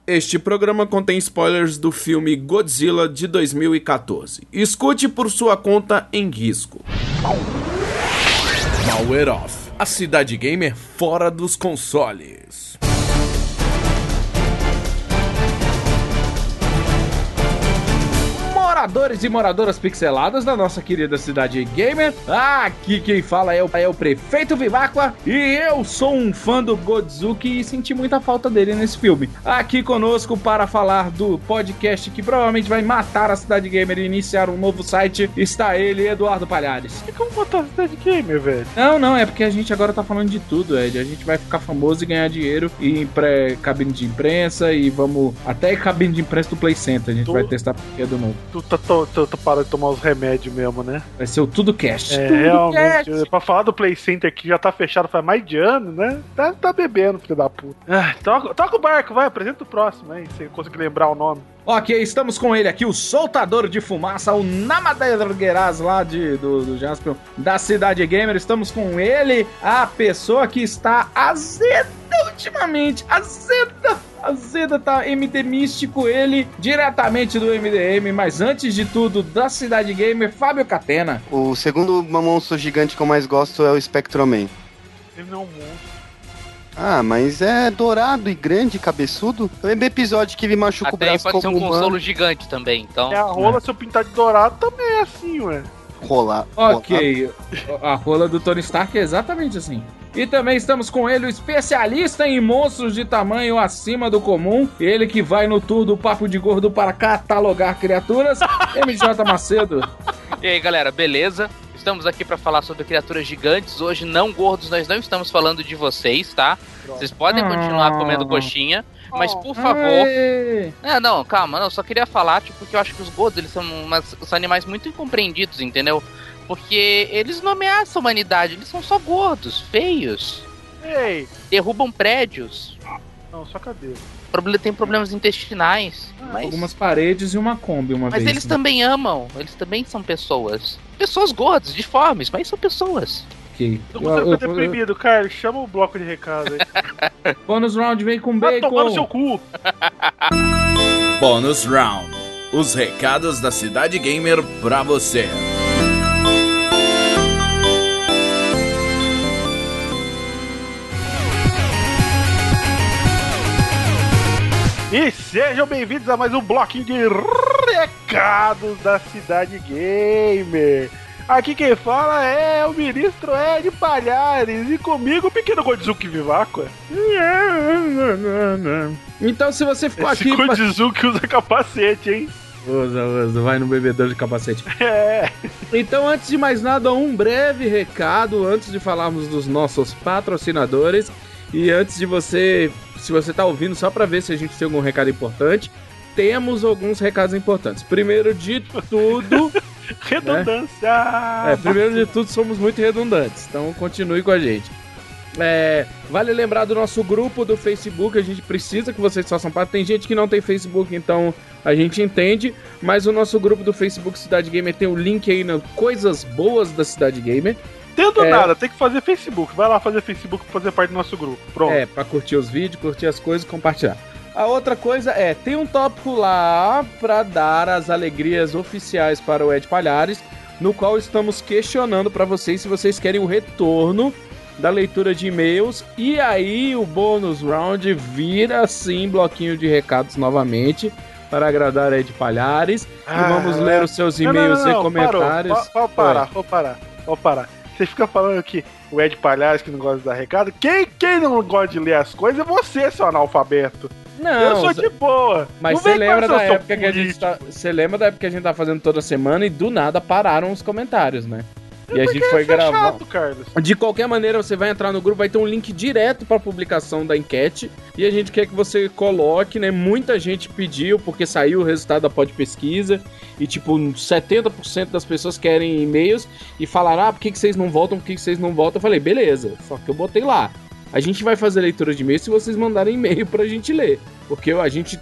Este programa contém spoilers do filme Godzilla de 2014. Escute por sua conta em risco. Power Off, a cidade gamer fora dos consoles. Moradores e moradoras pixeladas da nossa querida cidade gamer, aqui quem fala é o Prefeito Viváqua e eu sou um fã do Godzuki e senti muita falta dele nesse filme. Aqui conosco para falar do podcast que provavelmente vai matar a cidade gamer e iniciar um novo site, está ele, Eduardo Palhares. E como matar a cidade gamer, velho? Não, é porque a gente agora tá falando de tudo, Ed. A gente vai ficar famoso e ganhar dinheiro e ir pra cabine de imprensa e vamos até cabine de imprensa do Play Center, a gente vai testar brinquedo novo. Tu parou de tomar os remédios mesmo, né? Vai ser o Tudo Cast. É, realmente. Pra falar do Play Center que já tá fechado faz mais de ano, né? Tá bebendo, filho da puta. Toca o barco, vai, apresenta o próximo aí, se conseguir lembrar o nome. Ok, estamos com ele aqui, o soltador de fumaça, o Namadegueraz lá do Jaspion, da Cidade Gamer. Estamos com ele, a pessoa que está azeda ultimamente, azeda, tá MD Místico, ele, diretamente do MDM, mas antes de tudo, da Cidade Gamer, Fábio Catena. O segundo monstro gigante que eu mais gosto é o Spectroman. Ele não é um monstro. Ah, mas é dourado e grande, cabeçudo. Eu lembro do episódio que ele machuca até o braço pode como ser um consolo gigante também, então... É a rola, se eu pintar de dourado, também é assim, ué. Rolar. Ok, a rola do Tony Stark é exatamente assim. E também estamos com ele, o especialista em monstros de tamanho acima do comum. Ele que vai no tour do Papo de Gordo para catalogar criaturas, MJ Macedo. E aí, galera, beleza? Estamos aqui para falar sobre criaturas gigantes. Hoje, não gordos, nós não estamos falando de vocês, tá? Vocês podem continuar comendo coxinha, mas por favor... Não, calma, não, só queria falar, porque eu acho que os gordos, eles são os animais muito incompreendidos, entendeu? Porque eles não ameaçam a humanidade, eles são só gordos, feios. Ei! Derrubam prédios. Não, só cadeira. Tem problemas intestinais. Mas... algumas paredes e uma Kombi uma vez. Mas eles também amam, eles também são pessoas. Pessoas gordas, deformes, mas são pessoas. Ok. Você fica deprimido, Carlos, chama o bloco de recado aí. Bônus round vem com bacon. Vai tomar no seu cu. Bônus round. Os recados da Cidade Gamer pra você. E sejam bem-vindos a mais um bloquinho de recados da Cidade Gamer. Aqui quem fala é o ministro Ed Palhares e comigo o pequeno Godzuki Viváqua. Então se você ficou Esse aqui... Godzuki usa capacete, hein? Usa, vai no bebedor de capacete. É. Então, antes de mais nada, um breve recado, antes de falarmos dos nossos patrocinadores. E antes de você, se você tá ouvindo, só pra ver se a gente tem algum recado importante, temos alguns recados importantes. Primeiro de tudo... redundância! Né? Primeiro de tudo, somos muito redundantes, então continue com a gente. Vale lembrar do nosso grupo do Facebook, a gente precisa que vocês façam parte. Tem gente que não tem Facebook, então a gente entende, mas o nosso grupo do Facebook Cidade Gamer tem o link aí nas coisas boas da Cidade Gamer. Tendo nada, tem que fazer Facebook. Vai lá fazer Facebook pra fazer parte do nosso grupo. Pronto. Pra curtir os vídeos, curtir as coisas e compartilhar. A outra coisa tem um tópico lá pra dar as alegrias oficiais para o Ed Palhares, no qual estamos questionando pra vocês se vocês querem o retorno da leitura de e-mails. E aí o bônus round vira sim bloquinho de recados novamente para agradar Ed Palhares. E vamos ler os seus e-mails e comentários. Vou parar. Você fica falando que o Ed Palhares que não gosta de dar recado. Quem não gosta de ler as coisas é você, seu analfabeto. Não, eu sou de boa. Mas você lembra da época que a gente você lembra da época que a gente tá fazendo toda semana e do nada pararam os comentários, né? E a gente foi gravar. De qualquer maneira, você vai entrar no grupo, vai ter um link direto pra publicação da enquete. E a gente quer que você coloque, né? Muita gente pediu, porque saiu o resultado da Pod Pesquisa. E tipo, 70% das pessoas querem e-mails. E falaram, por que vocês não voltam? Por que vocês não voltam? Eu falei, beleza. Só que eu botei lá. A gente vai fazer leitura de e-mail se vocês mandarem e-mail pra gente ler. Porque a gente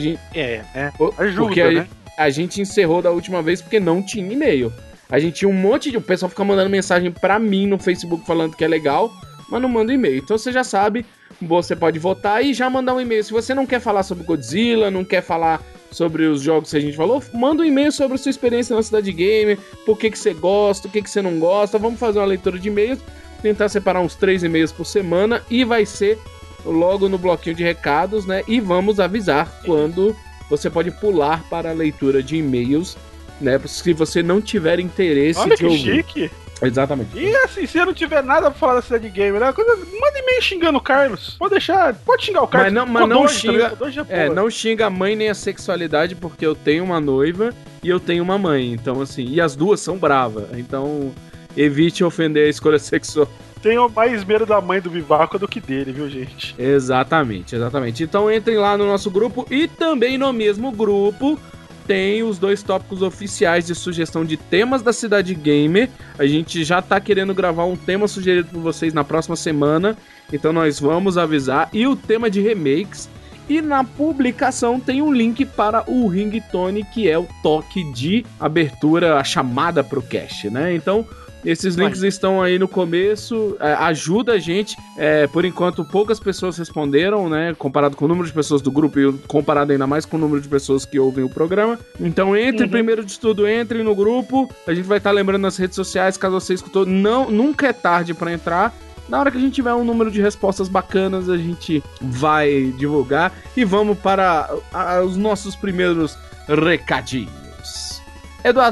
ajuda, porque né? A gente encerrou da última vez porque não tinha e-mail. A gente tinha um monte de... O pessoal fica mandando mensagem pra mim no Facebook falando que é legal, mas não manda e-mail. Então você já sabe, você pode votar e já mandar um e-mail. Se você não quer falar sobre Godzilla, não quer falar sobre os jogos que a gente falou, manda um e-mail sobre a sua experiência na Cidade Gamer, por que você gosta, o que você não gosta. Vamos fazer uma leitura de e-mails, tentar separar uns 3 e-mails por semana e vai ser logo no bloquinho de recados, né? E vamos avisar quando você pode pular para a leitura de e-mails, né? Se você não tiver interesse Olha de ouvir. Olha que chique! Exatamente. E assim, se eu não tiver nada pra falar da Cidade Gamer, né? Manda e-mail xingando o Carlos. Pode deixar, pode xingar o Carlos. Mas não xinga. Não xinga a mãe nem a sexualidade, porque eu tenho uma noiva e eu tenho uma mãe. Então, assim, e as duas são bravas. Então, evite ofender a escolha sexual. Tenho mais medo da mãe do Vivaco do que dele, viu, gente? Exatamente. Então entrem lá no nosso grupo e também no mesmo grupo tem os 2 tópicos oficiais de sugestão de temas da Cidade Gamer. A gente já tá querendo gravar um tema sugerido por vocês na próxima semana, então nós vamos avisar. E o tema de remakes. E na publicação tem um link para o ringtone, que é o toque de abertura, a chamada pro cast, né? Então, esses links estão aí no começo, ajuda a gente. Por enquanto, poucas pessoas responderam, né? Comparado com o número de pessoas do grupo e comparado ainda mais com o número de pessoas que ouvem o programa. Então, primeiro de tudo, entre no grupo. A gente vai estar lembrando nas redes sociais, caso você escutou. Nunca é tarde para entrar. Na hora que a gente tiver um número de respostas bacanas, a gente vai divulgar. E vamos para os nossos primeiros recadinhos. Eduardo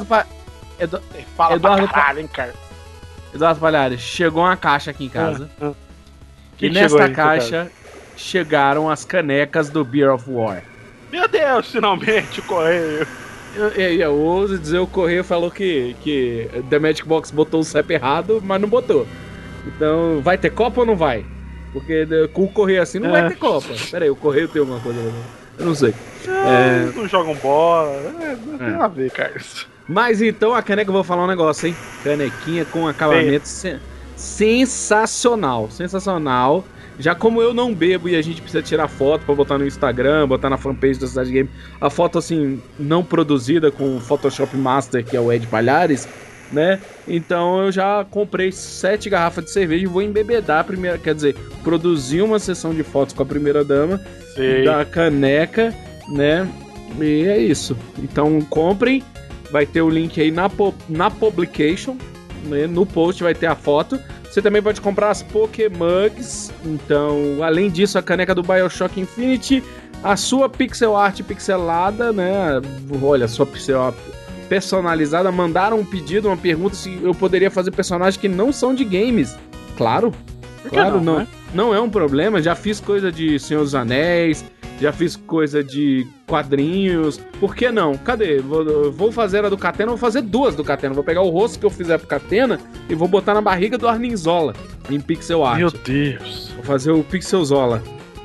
Palhares, chegou uma caixa aqui em casa. E nesta caixa chegaram as canecas do Beer of War. Meu Deus, finalmente o correio. Eu ouso dizer, o correio falou que The Magic Box botou o CEP errado, mas não botou. Então, vai ter Copa ou não vai? Porque com o correio assim não vai ter Copa. Pera aí, o correio tem alguma coisa? Eu não sei. Não jogam bola. Não tem a ver, Carlos. Mas então a caneca, eu vou falar um negócio, hein? Canequinha com acabamento sensacional. Sensacional. Já como eu não bebo e a gente precisa tirar foto pra botar no Instagram, botar na fanpage da Cidade Game, a foto assim, não produzida com o Photoshop Master, que é o Ed Palhares, né? Então eu já comprei 7 garrafas de cerveja e vou embebedar a primeira, quer dizer, produzir uma sessão de fotos com a primeira dama da caneca, né? E é isso. Então comprem. Vai ter o link aí na publication, né? No post vai ter a foto. Você também pode comprar as Pokémugs. Então, além disso, a caneca do BioShock Infinite, a sua pixel art pixelada, né? Olha, a sua pixel art personalizada. Mandaram um pedido, uma pergunta se eu poderia fazer personagens que não são de games. Claro, claro, não. Né? Não é um problema. Já fiz coisa de Senhor dos Anéis. Já fiz coisa de quadrinhos. Por que não? Cadê? Vou fazer a do Catena, vou fazer 2 do Catena. Vou pegar o rosto que eu fizer pro Catena e vou botar na barriga do Arninzola em pixel art. Meu Deus. Vou fazer o Pixel Zola.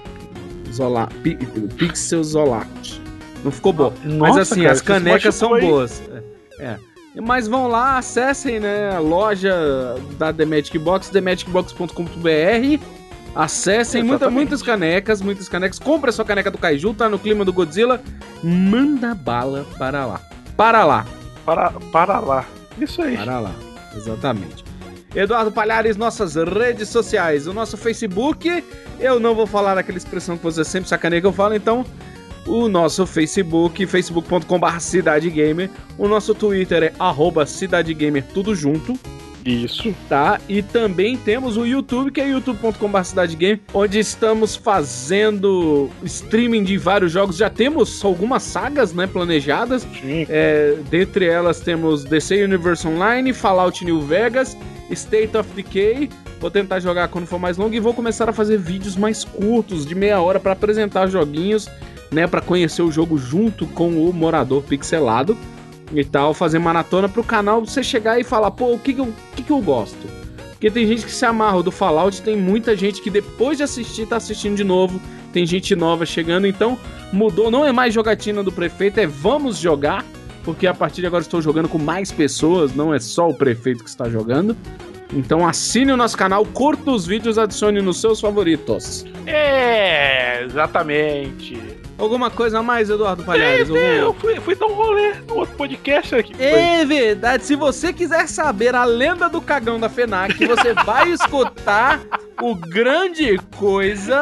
Pixel Zolat. Não ficou bom. Nossa, mas assim, cara, as canecas são boas. Mas vão lá, acessem, né, a loja da The Magic Box, themagicbox.com.br. Acessem muitas canecas. Compre a sua caneca do Kaiju, tá no clima do Godzilla. Manda bala para lá. Para lá. Isso aí. Para lá, exatamente. Eduardo Palhares, nossas redes sociais. O nosso Facebook, eu não vou falar aquela expressão que você sempre sacaneia que eu falo, então... O nosso Facebook, facebook.com/CidadeGamer. O nosso Twitter é @CidadeGamer, tudo junto. Isso. Tá? E também temos o YouTube, que é youtube.com/CidadeGamer, onde estamos fazendo streaming de vários jogos. Já temos algumas sagas, né, planejadas. Sim. Dentre elas temos DC Universe Online, Fallout New Vegas, State of Decay. Vou tentar jogar quando for mais longo e vou começar a fazer vídeos mais curtos, de meia hora, para apresentar joguinhos, né, para conhecer o jogo junto com o morador pixelado e tal, fazer maratona pro canal, você chegar e falar, pô, o que eu gosto? Porque tem gente que se amarra do Fallout, tem muita gente que depois de assistir tá assistindo de novo, tem gente nova chegando, então mudou, não é mais jogatina do prefeito, é vamos jogar, porque a partir de agora estou jogando com mais pessoas, não é só o prefeito que está jogando. Então assine o nosso canal, curta os vídeos, adicione nos seus favoritos. Exatamente. Alguma coisa a mais, Eduardo Palhares? Eu fui dar um rolê no outro podcast aqui. É verdade. Se você quiser saber a lenda do cagão da FENAC, você vai escutar o Grande Coisa.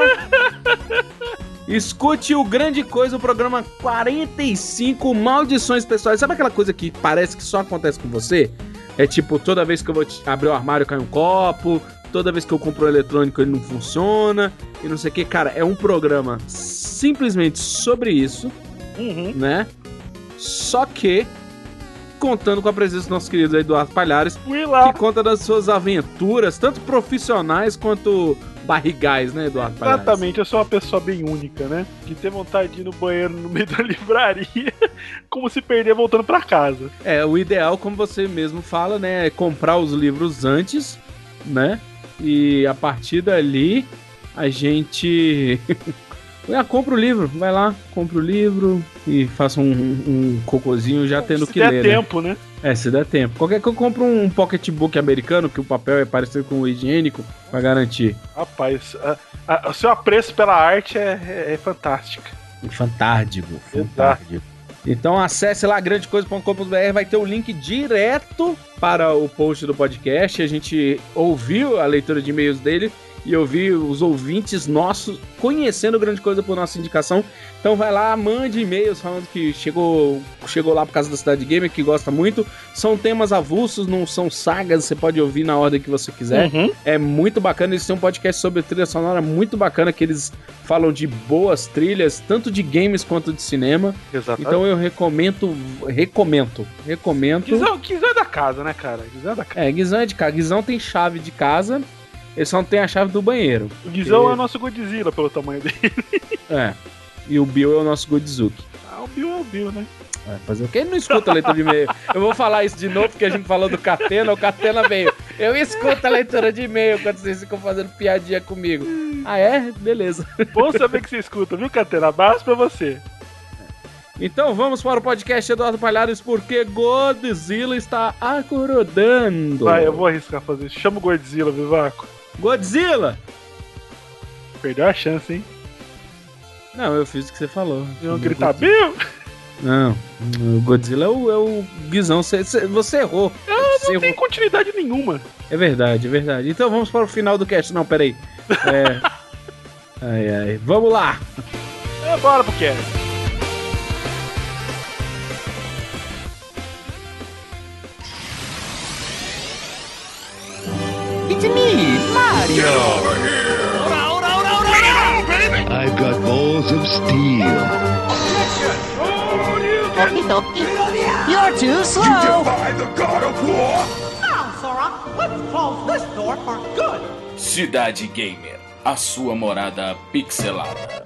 Escute o Grande Coisa, o programa 45, Maldições Pessoais. Sabe aquela coisa que parece que só acontece com você? É tipo, toda vez que eu vou abrir o armário cai um copo, toda vez que eu compro um eletrônico ele não funciona, e não sei o que. Cara, é um programa simplesmente sobre isso, né? Só que contando com a presença do nosso querido Eduardo Palhares, que conta das suas aventuras, tanto profissionais quanto barrigais, né, Eduardo Palhares? Exatamente, eu sou uma pessoa bem única, né? De ter vontade de ir no banheiro no meio da livraria, como se perder voltando pra casa. É, o ideal, como você mesmo fala, né, é comprar os livros antes, né? E a partir dali, a gente... compra o livro, vai lá, compra o livro e faça um cocôzinho já tendo que ler. Se der tempo, né? É, se der tempo. Qualquer que eu compro um pocketbook americano, que o papel é parecido com o higiênico, pra garantir. Rapaz, o seu apreço pela arte é fantástico. Fantástico. Então acesse lá grandecoisa.com.br, vai ter o link direto para o post do podcast. A gente ouviu a leitura de e-mails dele e eu vi os ouvintes nossos conhecendo Grande Coisa por nossa indicação. Então vai lá, mande e-mails falando que chegou lá por causa da Cidade Gamer, que gosta muito. São temas avulsos, não são sagas, você pode ouvir na ordem que você quiser. É muito bacana, eles têm um podcast sobre trilha sonora muito bacana, que eles falam de boas trilhas, tanto de games quanto de cinema. Exatamente. Então eu recomendo. Guizão é da casa, né, cara? Guizão é da casa. Guizão é de casa. Guizão tem chave de casa. Ele só não tem a chave do banheiro. O Guizão é o nosso Godzilla pelo tamanho dele. E o Bill é o nosso Godzizuki. O Bill é o Bill, né? Fazer o que? Ele não escuta a leitura de e-mail. Eu vou falar isso de novo porque a gente falou do Catena, o Catena veio. Eu escuto a leitura de e-mail quando vocês ficam fazendo piadinha comigo. Ah, é? Beleza. Bom saber que você escuta, viu, Catena? Abraço pra você. Então vamos para o podcast Eduardo Palhares, porque Godzilla está acordando. Vai, eu vou arriscar fazer isso. Chama o Godzilla, Vivaco. Godzilla! Perdeu a chance, hein? Não, eu fiz o que você falou. Eu gritar, Bill! Não, o Godzilla é o Guizão. Você errou. Não tem continuidade nenhuma. É verdade. Então vamos para o final do cast. Não, peraí. Vamos lá. Bora pro cast. It's me, Mario! Get over here! I've got balls of steel. Okie dokie. You're too slow! You defy the God of War! Now, Sora, let's close this door for good. Cidade Gamer, a sua morada pixelada.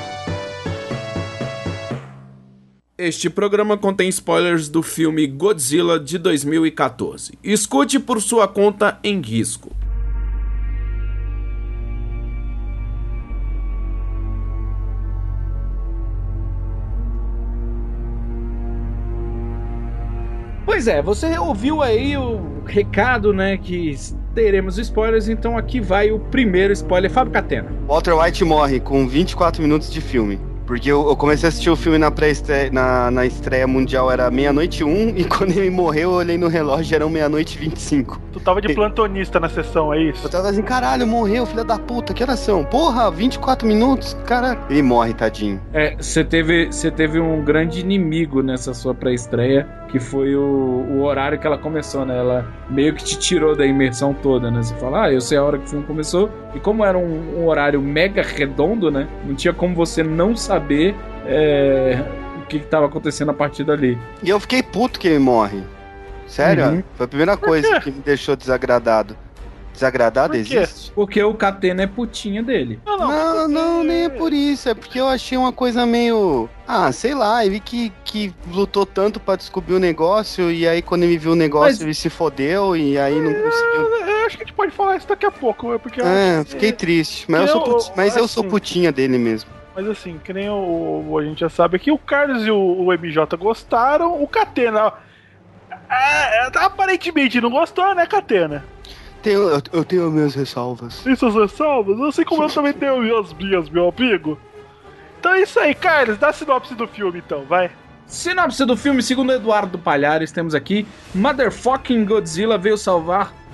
Este programa contém spoilers do filme Godzilla de 2014. Escute por sua conta em risco. Pois é, você ouviu aí o recado, né, que teremos spoilers, então aqui vai o primeiro spoiler. Fábio Catena. Walter White morre com 24 minutos de filme. Porque eu comecei a assistir o filme na estreia mundial, era 00:01, e quando ele morreu, eu olhei no relógio, eram 00:25. Tu tava de plantonista na sessão, é isso? Eu tava assim, caralho, morreu, filha da puta, que horas são? Porra, 24 minutos, cara. Ele morre, tadinho. Você teve um grande inimigo nessa sua pré-estreia, que foi o horário que ela começou, né? Ela meio que te tirou da imersão toda, né? Você fala, eu sei a hora que o filme começou, e como era um horário mega redondo, né? Não tinha como você não saber o que estava acontecendo a partir dali. E eu fiquei puto que ele morre. Sério? Foi a primeira coisa que me deixou desagradado. Desagradado existe? Porque o Catena é putinha dele. Não, nem é por isso. É porque eu achei uma coisa meio... sei lá, ele que lutou tanto pra descobrir o negócio, e aí quando ele viu o negócio, ele se fodeu, e aí não conseguiu... Eu acho que a gente pode falar isso daqui a pouco, porque... fiquei triste. Mas eu sou putinha dele mesmo. Mas assim, que nem a gente já sabe aqui, o Carlos e o MJ gostaram, o Catena... aparentemente não gostou, né, Catena? Eu tenho minhas ressalvas. Tem suas ressalvas? Assim como eu também tenho as minhas, meu amigo. Então é isso aí, Carlos. Dá a sinopse do filme, então, vai. Sinopse do filme, segundo Eduardo Palhares, temos aqui: Motherfucking Godzilla veio salvar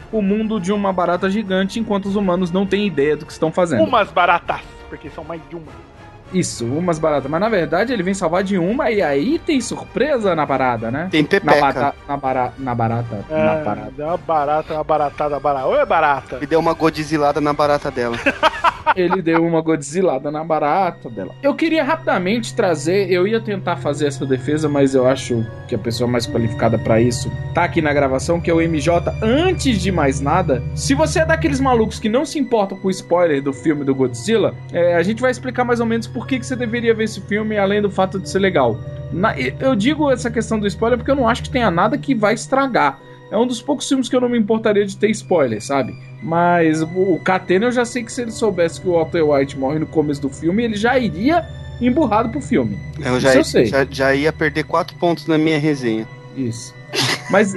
o mundo de uma barata gigante, enquanto os humanos não têm ideia do que estão fazendo. Umas baratas, porque são mais de uma. Isso, umas baratas. Mas na verdade ele vem salvar de uma e aí tem surpresa na parada, né? Tem pepeca. Na barata. Deu uma baratada barata. Oi, barata. E deu uma godizilada na barata dela. Ele deu uma godizilada na barata dela. Eu queria rapidamente trazer, eu ia tentar fazer essa defesa, mas eu acho que a pessoa mais qualificada pra isso tá aqui na gravação, que é o MJ. Antes de mais nada, se você é daqueles malucos que não se importam com o spoiler do filme do Godzilla, a gente vai explicar mais ou menos por que você deveria ver esse filme, além do fato de ser legal. Eu digo essa questão do spoiler porque eu não acho que tenha nada que vai estragar. É um dos poucos filmes que eu não me importaria de ter spoiler, sabe? Mas o Catena eu já sei que se ele soubesse que o Walter White morre no começo do filme, ele já iria emburrado pro filme. Eu já ia perder 4 pontos na minha resenha. Isso. Mas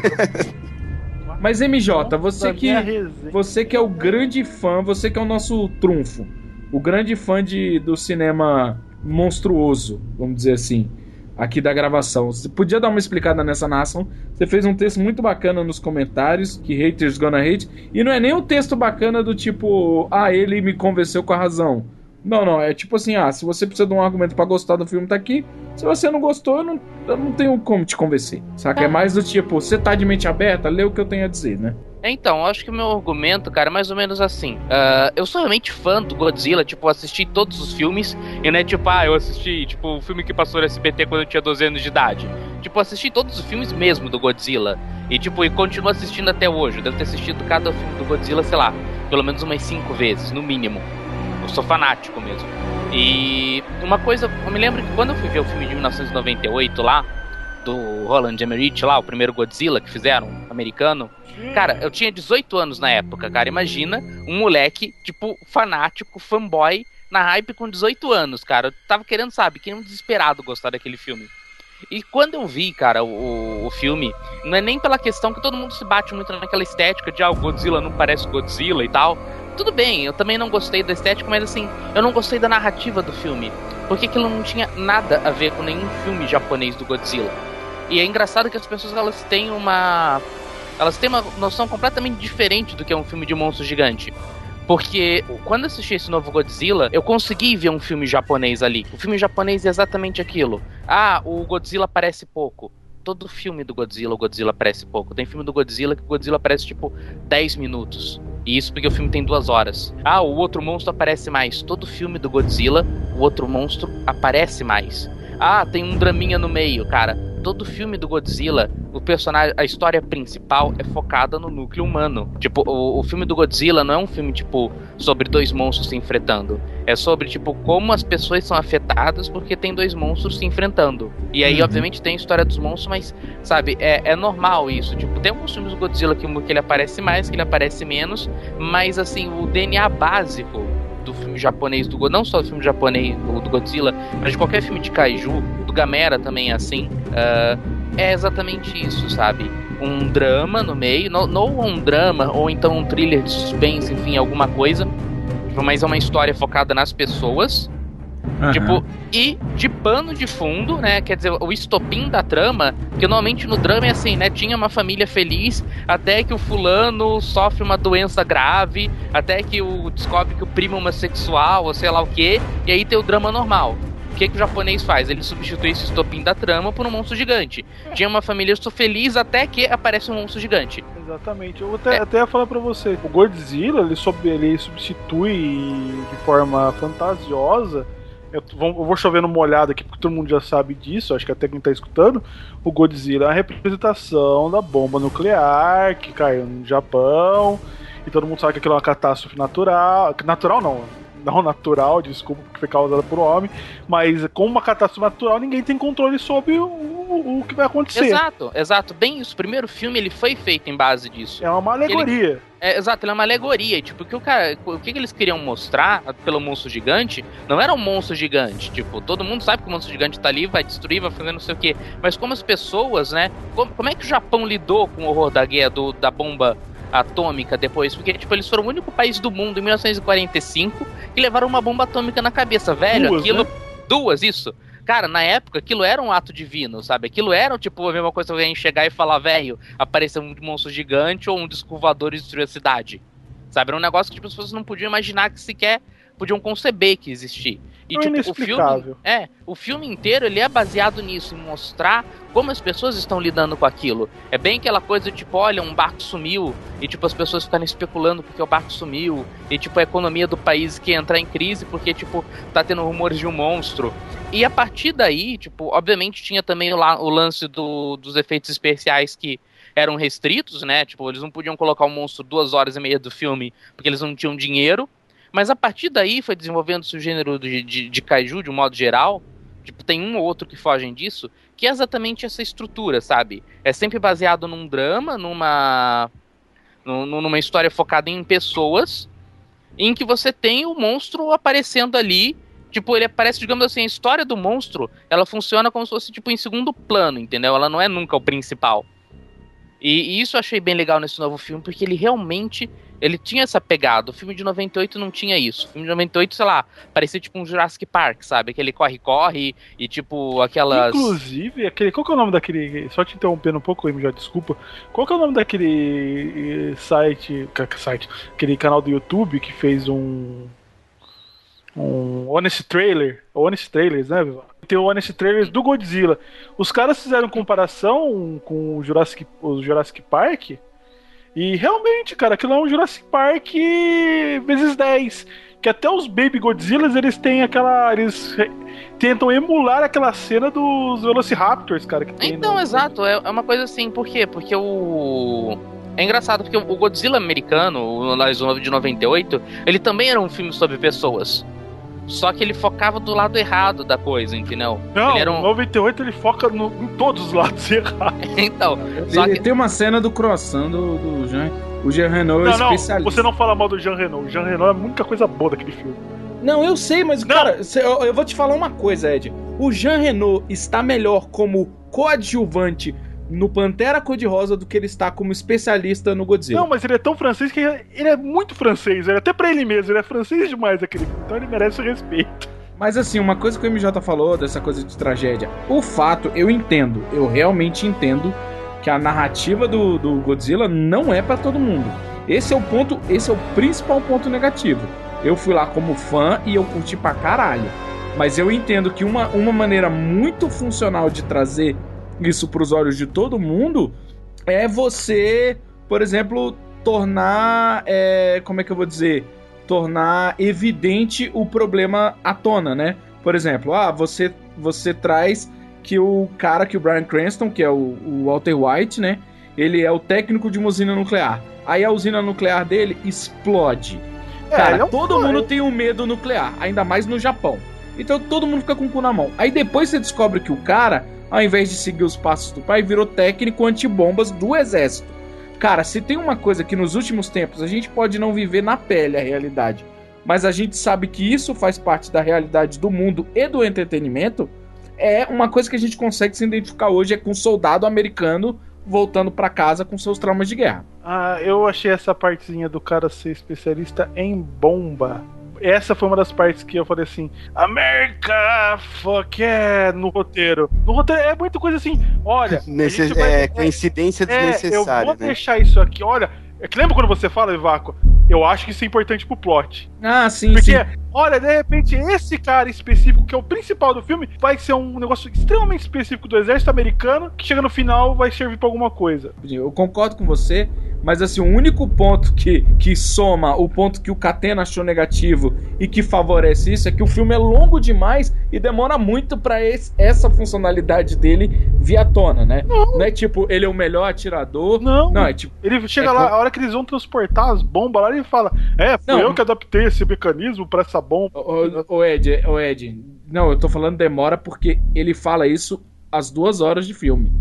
MJ, você que é o grande fã, você que é o nosso trunfo, o grande fã do cinema monstruoso, vamos dizer assim, aqui da gravação. Você podia dar uma explicada nessa narração? Você fez um texto muito bacana nos comentários, que haters gonna hate, e não é nem um texto bacana do tipo, ele me convenceu com a razão. Não, é tipo assim, se você precisa de um argumento pra gostar do filme, tá aqui. Se você não gostou, eu não tenho como te convencer, saca? É mais do tipo, você tá de mente aberta, lê o que eu tenho a dizer, né? Então, acho que o meu argumento, cara, é mais ou menos assim. Eu sou realmente fã do Godzilla, tipo, assisti todos os filmes, e não é tipo, eu assisti, tipo, o filme que passou no SBT quando eu tinha 12 anos de idade. Tipo, assisti todos os filmes mesmo do Godzilla, e tipo, continuo assistindo até hoje. Eu devo ter assistido cada filme do Godzilla, sei lá, pelo menos umas 5 vezes, no mínimo. Eu sou fanático mesmo. E uma coisa, eu me lembro que quando eu fui ver o filme de 1998 lá, do Roland Emmerich lá, o primeiro Godzilla que fizeram, americano. Cara, eu tinha 18 anos na época, cara. Imagina um moleque, tipo, fanático, fanboy, na hype com 18 anos, cara. Eu tava querendo, querendo desesperado gostar daquele filme. E quando eu vi, cara, o filme, não é nem pela questão que todo mundo se bate muito naquela estética de o Godzilla não parece Godzilla e tal. Tudo bem, eu também não gostei da estética, mas assim, eu não gostei da narrativa do filme. Porque aquilo não tinha nada a ver com nenhum filme japonês do Godzilla. E é engraçado que as pessoas, elas têm uma noção completamente diferente do que é um filme de monstro gigante. Porque quando eu assisti esse novo Godzilla, eu consegui ver um filme japonês ali. O filme japonês é exatamente aquilo. O Godzilla aparece pouco. Todo filme do Godzilla, o Godzilla aparece pouco. Tem filme do Godzilla que o Godzilla aparece tipo 10 minutos. E isso porque o filme tem 2 horas. O outro monstro aparece mais. Todo filme do Godzilla, o outro monstro aparece mais. Tem um draminha no meio, cara. Todo filme do Godzilla, o personagem, a história principal é focada no núcleo humano. Tipo, o filme do Godzilla não é um filme, tipo, sobre 2 monstros se enfrentando. É sobre, tipo, como as pessoas são afetadas porque tem 2 monstros se enfrentando. E aí, obviamente, tem a história dos monstros, mas, sabe, é normal isso. Tipo, tem alguns filmes do Godzilla que ele aparece mais, que ele aparece menos, mas, assim, o DNA básico do filme japonês, não só do filme japonês do Godzilla, mas de qualquer filme de kaiju, do Gamera também é assim, é exatamente isso, sabe? Um drama no meio, não um drama, ou então um thriller de suspense, enfim, alguma coisa, mas é uma história focada nas pessoas, tipo, e de pano de fundo, né, quer dizer, o estopim da trama, que normalmente no drama é assim, né, tinha uma família feliz, até que o fulano sofre uma doença grave, até que descobre que o primo é homossexual, ou sei lá o que, e aí tem o drama normal. O que o japonês faz? Ele substitui esse estopim da trama por um monstro gigante. Tinha uma família feliz até que aparece um monstro gigante. Exatamente. Eu até ia falar pra você, o Godzilla, ele substitui de forma fantasiosa. Eu vou chover numa olhada aqui, porque todo mundo já sabe disso, acho que até quem tá escutando. O Godzilla é a representação da bomba nuclear que caiu no Japão, e todo mundo sabe que aquilo é uma catástrofe natural. Natural não natural, desculpa, porque foi causada por homem, mas como uma catástrofe natural, ninguém tem controle sobre o que vai acontecer. Exato, bem isso. O primeiro filme, ele foi feito em base disso. É uma alegoria. Exato, ele é uma alegoria. Tipo, o que eles queriam mostrar pelo monstro gigante não era um monstro gigante. Tipo, todo mundo sabe que o monstro gigante tá ali, vai destruir, vai fazer não sei o quê. Mas como as pessoas, né? Como é que o Japão lidou com o horror da guerra, da bomba atômica depois? Porque, tipo, eles foram o único país do mundo em 1945 que levaram uma bomba atômica na cabeça, velho. 2, aquilo. Né? 2, isso. Cara, na época, aquilo era um ato divino, sabe? Aquilo era, tipo, a mesma coisa que alguém chegar e falar, velho, apareceu um monstro gigante ou um disco voador e destruiu a cidade. Sabe? Era um negócio que tipo, as pessoas não podiam imaginar que sequer podiam conceber que existia. E tipo, o filme inteiro ele é baseado nisso, em mostrar como as pessoas estão lidando com aquilo. É bem aquela coisa, tipo, olha, um barco sumiu, e tipo, as pessoas ficarem especulando porque o barco sumiu, e tipo, a economia do país que entrar em crise porque, tipo, tá tendo rumores de um monstro. E a partir daí, tipo, obviamente tinha também o lance dos efeitos especiais que eram restritos, né? Tipo, eles não podiam colocar o monstro 2h30 do filme porque eles não tinham dinheiro. Mas a partir daí foi desenvolvendo-se o gênero de kaiju, de um modo geral. Tipo, tem um ou outro que fogem disso, que é exatamente essa estrutura, sabe? É sempre baseado num drama, numa história focada em pessoas, em que você tem o monstro aparecendo ali. Tipo, ele aparece, digamos assim, a história do monstro, ela funciona como se fosse, tipo, em segundo plano, entendeu? Ela não é nunca o principal. E isso eu achei bem legal nesse novo filme, porque ele realmente, ele tinha essa pegada. O filme de 98 não tinha isso. O filme de 98, sei lá, parecia tipo um Jurassic Park, sabe? Aquele corre-corre e tipo aquelas... Inclusive, qual que é o nome daquele... Só te interrompendo um pouco, já desculpa. Qual que é o nome daquele site, aquele canal do YouTube que fez um Honest Trailers, né? Tem o Honest Trailers do Godzilla. Os caras fizeram comparação com o Jurassic Park e realmente, cara, aquilo é um Jurassic Park vezes 10. Que até os Baby Godzillas, eles têm eles tentam emular aquela cena dos Velociraptors, cara, que tem. Então, exato, é uma coisa assim, por quê? Porque é engraçado, porque o Godzilla americano, o de 98, ele também era um filme sobre pessoas. Só que ele focava do lado errado da coisa, entendeu? Não, o 98 ele foca em todos os lados errados. Então, ele tem uma cena do croissant do Jean. O Jean Reno é especialista. Não, você não fala mal do Jean Reno. O Jean Reno é a única coisa boa daquele filme. Não, eu sei, mas, cara, eu vou te falar uma coisa, Ed. O Jean Reno está melhor como coadjuvante no Pantera Cor-de-Rosa do que ele está como especialista no Godzilla. Não, mas ele é tão francês que ele é muito francês. Até pra ele mesmo, ele é francês demais aquele filme. Então ele merece o respeito. Mas assim, uma coisa que o MJ falou dessa coisa de tragédia, o fato, eu realmente entendo que a narrativa do Godzilla não é pra todo mundo. Esse é o principal ponto negativo. Eu fui lá como fã e eu curti pra caralho. Mas eu entendo que uma maneira muito funcional de trazer isso pros olhos de todo mundo é você, por exemplo, tornar, como é que eu vou dizer? Tornar evidente o problema à tona, né? Por exemplo, você traz que o Bryan Cranston, que é o Walter White, né? Ele é o técnico de uma usina nuclear. Aí a usina nuclear dele explode. Cara, todo mundo tem um medo nuclear, ainda mais no Japão. Então todo mundo fica com o cu na mão. Aí depois você descobre que o cara, ao invés de seguir os passos do pai, virou técnico antibombas do exército. Cara, se tem uma coisa que nos últimos tempos a gente pode não viver na pele a realidade, mas a gente sabe que isso faz parte da realidade do mundo e do entretenimento, é uma coisa que a gente consegue se identificar hoje, é com um soldado americano voltando pra casa com seus traumas de guerra. Eu achei essa partezinha do cara ser especialista em bomba. Essa foi uma das partes que eu falei assim, America, fuck yeah, no roteiro. No roteiro é muita coisa assim, olha... coincidência desnecessária, eu vou deixar isso aqui, olha... É que lembra quando você fala, Ivaco? Eu acho que isso é importante pro plot. Sim, Porque, olha, de repente, esse cara específico, que é o principal do filme, vai ser um negócio extremamente específico do exército americano, que chega no final vai servir pra alguma coisa. Eu concordo com você, mas assim, o único ponto que soma o ponto que o Catena achou negativo e que favorece isso é que o filme é longo demais e demora muito pra essa funcionalidade dele vir à tona, né? Não é tipo, ele é o melhor atirador. Não, é tipo... Ele chega lá, a hora que eles vão transportar as bombas lá, ele fala, eu que adaptei esse mecanismo pra essa bomba. Ô Ed, não, eu tô falando demora porque ele fala isso às 2 horas de filme.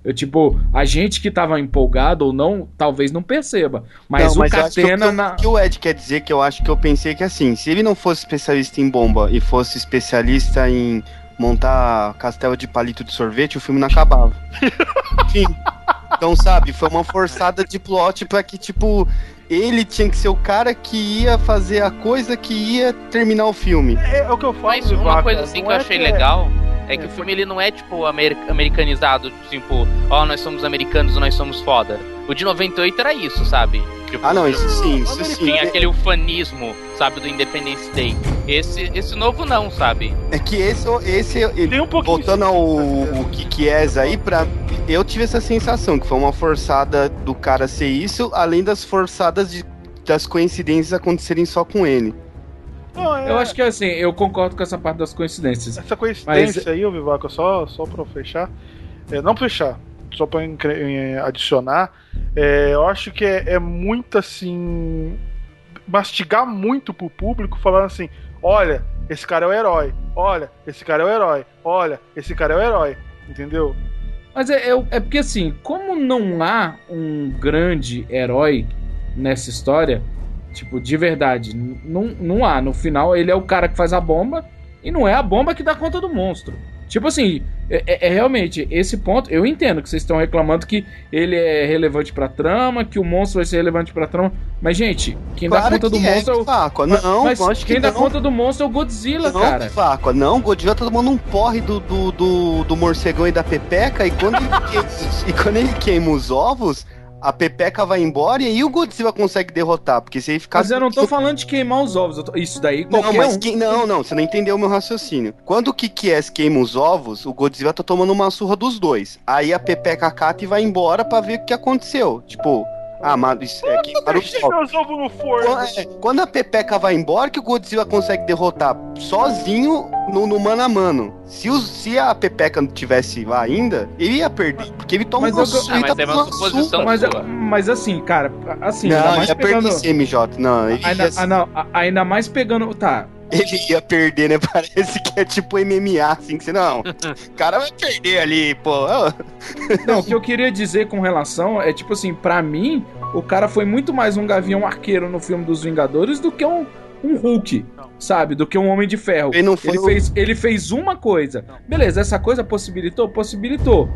A gente que tava empolgado ou não, talvez não perceba. Mas o Catena... O que o Ed quer dizer, que eu acho que eu pensei que assim, se ele não fosse especialista em bomba e fosse especialista em montar castelo de palito de sorvete, o filme não acabava. Enfim. Então, sabe, foi uma forçada de plot pra que, ele tinha que ser o cara que ia fazer a coisa que ia terminar o filme. É o que eu falo. Mas uma coisa assim que eu achei legal É que o filme ele não é tipo americanizado, tipo, nós somos americanos ou nós somos foda. O de 98 era isso, sabe? Tipo, não, isso sim. Tinha aquele ufanismo, sabe, do Independence Day. Esse novo não, sabe? É que esse tem um pouquinho. Voltando ao Kick-Ass aí, eu tive essa sensação que foi uma forçada do cara ser isso, além das forçadas das coincidências acontecerem só com ele. Eu acho que assim, eu concordo com essa parte das coincidências. Essa coincidência aí, Vivaco, só pra fechar. Não fechar, só pra adicionar. Eu acho que é muito assim. Mastigar muito pro público, falando assim: olha, esse cara é o herói. Olha, esse cara é o herói. Olha, esse cara é o herói. Entendeu? Mas é porque assim, como não há um grande herói nessa história. Tipo, de verdade, não há. No final, ele é o cara que faz a bomba e não é a bomba que dá conta do monstro. Tipo assim, realmente, esse ponto, eu entendo que vocês estão reclamando que ele é relevante pra trama, que o monstro vai ser relevante pra trama, mas, gente, quem dá conta do monstro é o... Faco. Não, mas quem dá conta do monstro é o Godzilla, cara. Faco, não, o Godzilla tá tomando um porre do morcegão e da pepeca, e quando ele queima os ovos... A Pepeca vai embora e aí o Godzilla consegue derrotar, porque se ele ficar... Mas eu não tô falando de queimar os ovos, isso daí qualquer Não, você não entendeu o meu raciocínio. Quando o Kick-Ass queima os ovos, o Godzilla tá tomando uma surra dos dois. Aí a Pepeca cata e vai embora pra ver o que aconteceu. Tipo... mas isso é que meus ovos no forno. Quando a Pepeca vai embora, que o Godzilla consegue derrotar sozinho no mano a mano. Se a Pepeca não tivesse lá ainda, ele ia perder. Porque ele toma uma surra. Mas é uma suposição. Mas assim, cara, assim. Não, ele ia perder CMJ. Não, ele ainda mais pegando. Tá. Ele ia perder, né? Parece que é tipo MMA, assim, que você não. O cara vai perder ali, pô. Não, o que eu queria dizer com relação é, tipo assim, pra mim, o cara foi muito mais um Gavião Arqueiro no filme dos Vingadores do que um Hulk, sabe? Do que um Homem de Ferro. Ele fez uma coisa. Beleza, essa coisa possibilitou? Possibilitou.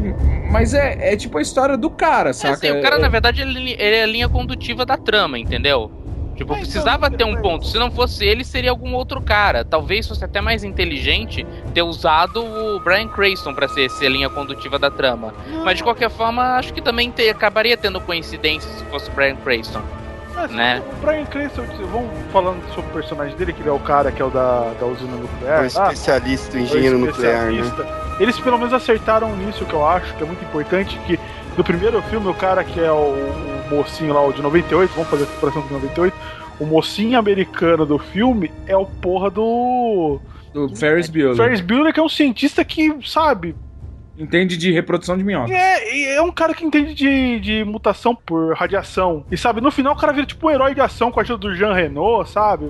Mas é tipo a história do cara, saca? Assim, o cara, na verdade, ele é a linha condutiva da trama, entendeu? Tipo, precisava ter um ponto. Se não fosse ele, seria algum outro cara. Talvez fosse até mais inteligente ter usado o Bryan Cranston pra ser essa linha condutiva da trama. Mas de qualquer forma, acho que também acabaria tendo coincidência se fosse o Bryan Cranston. Né? O Bryan Cranston, vamos falando sobre o personagem dele, que ele é o cara que é o da usina nuclear. O especialista, o engenheiro nuclear, né? Eles pelo menos acertaram nisso, que eu acho que é muito importante, que no primeiro filme, o cara que é o mocinho lá, o de 98, vamos fazer a comparação com 98, o mocinho americano do filme é o porra do Ferris Bueller. Ferris Bueller, que é um cientista que, sabe... Entende de reprodução de minhocas. É um cara que entende de mutação por radiação. E sabe, no final o cara vira tipo um herói de ação com a ajuda do Jean Reno, sabe?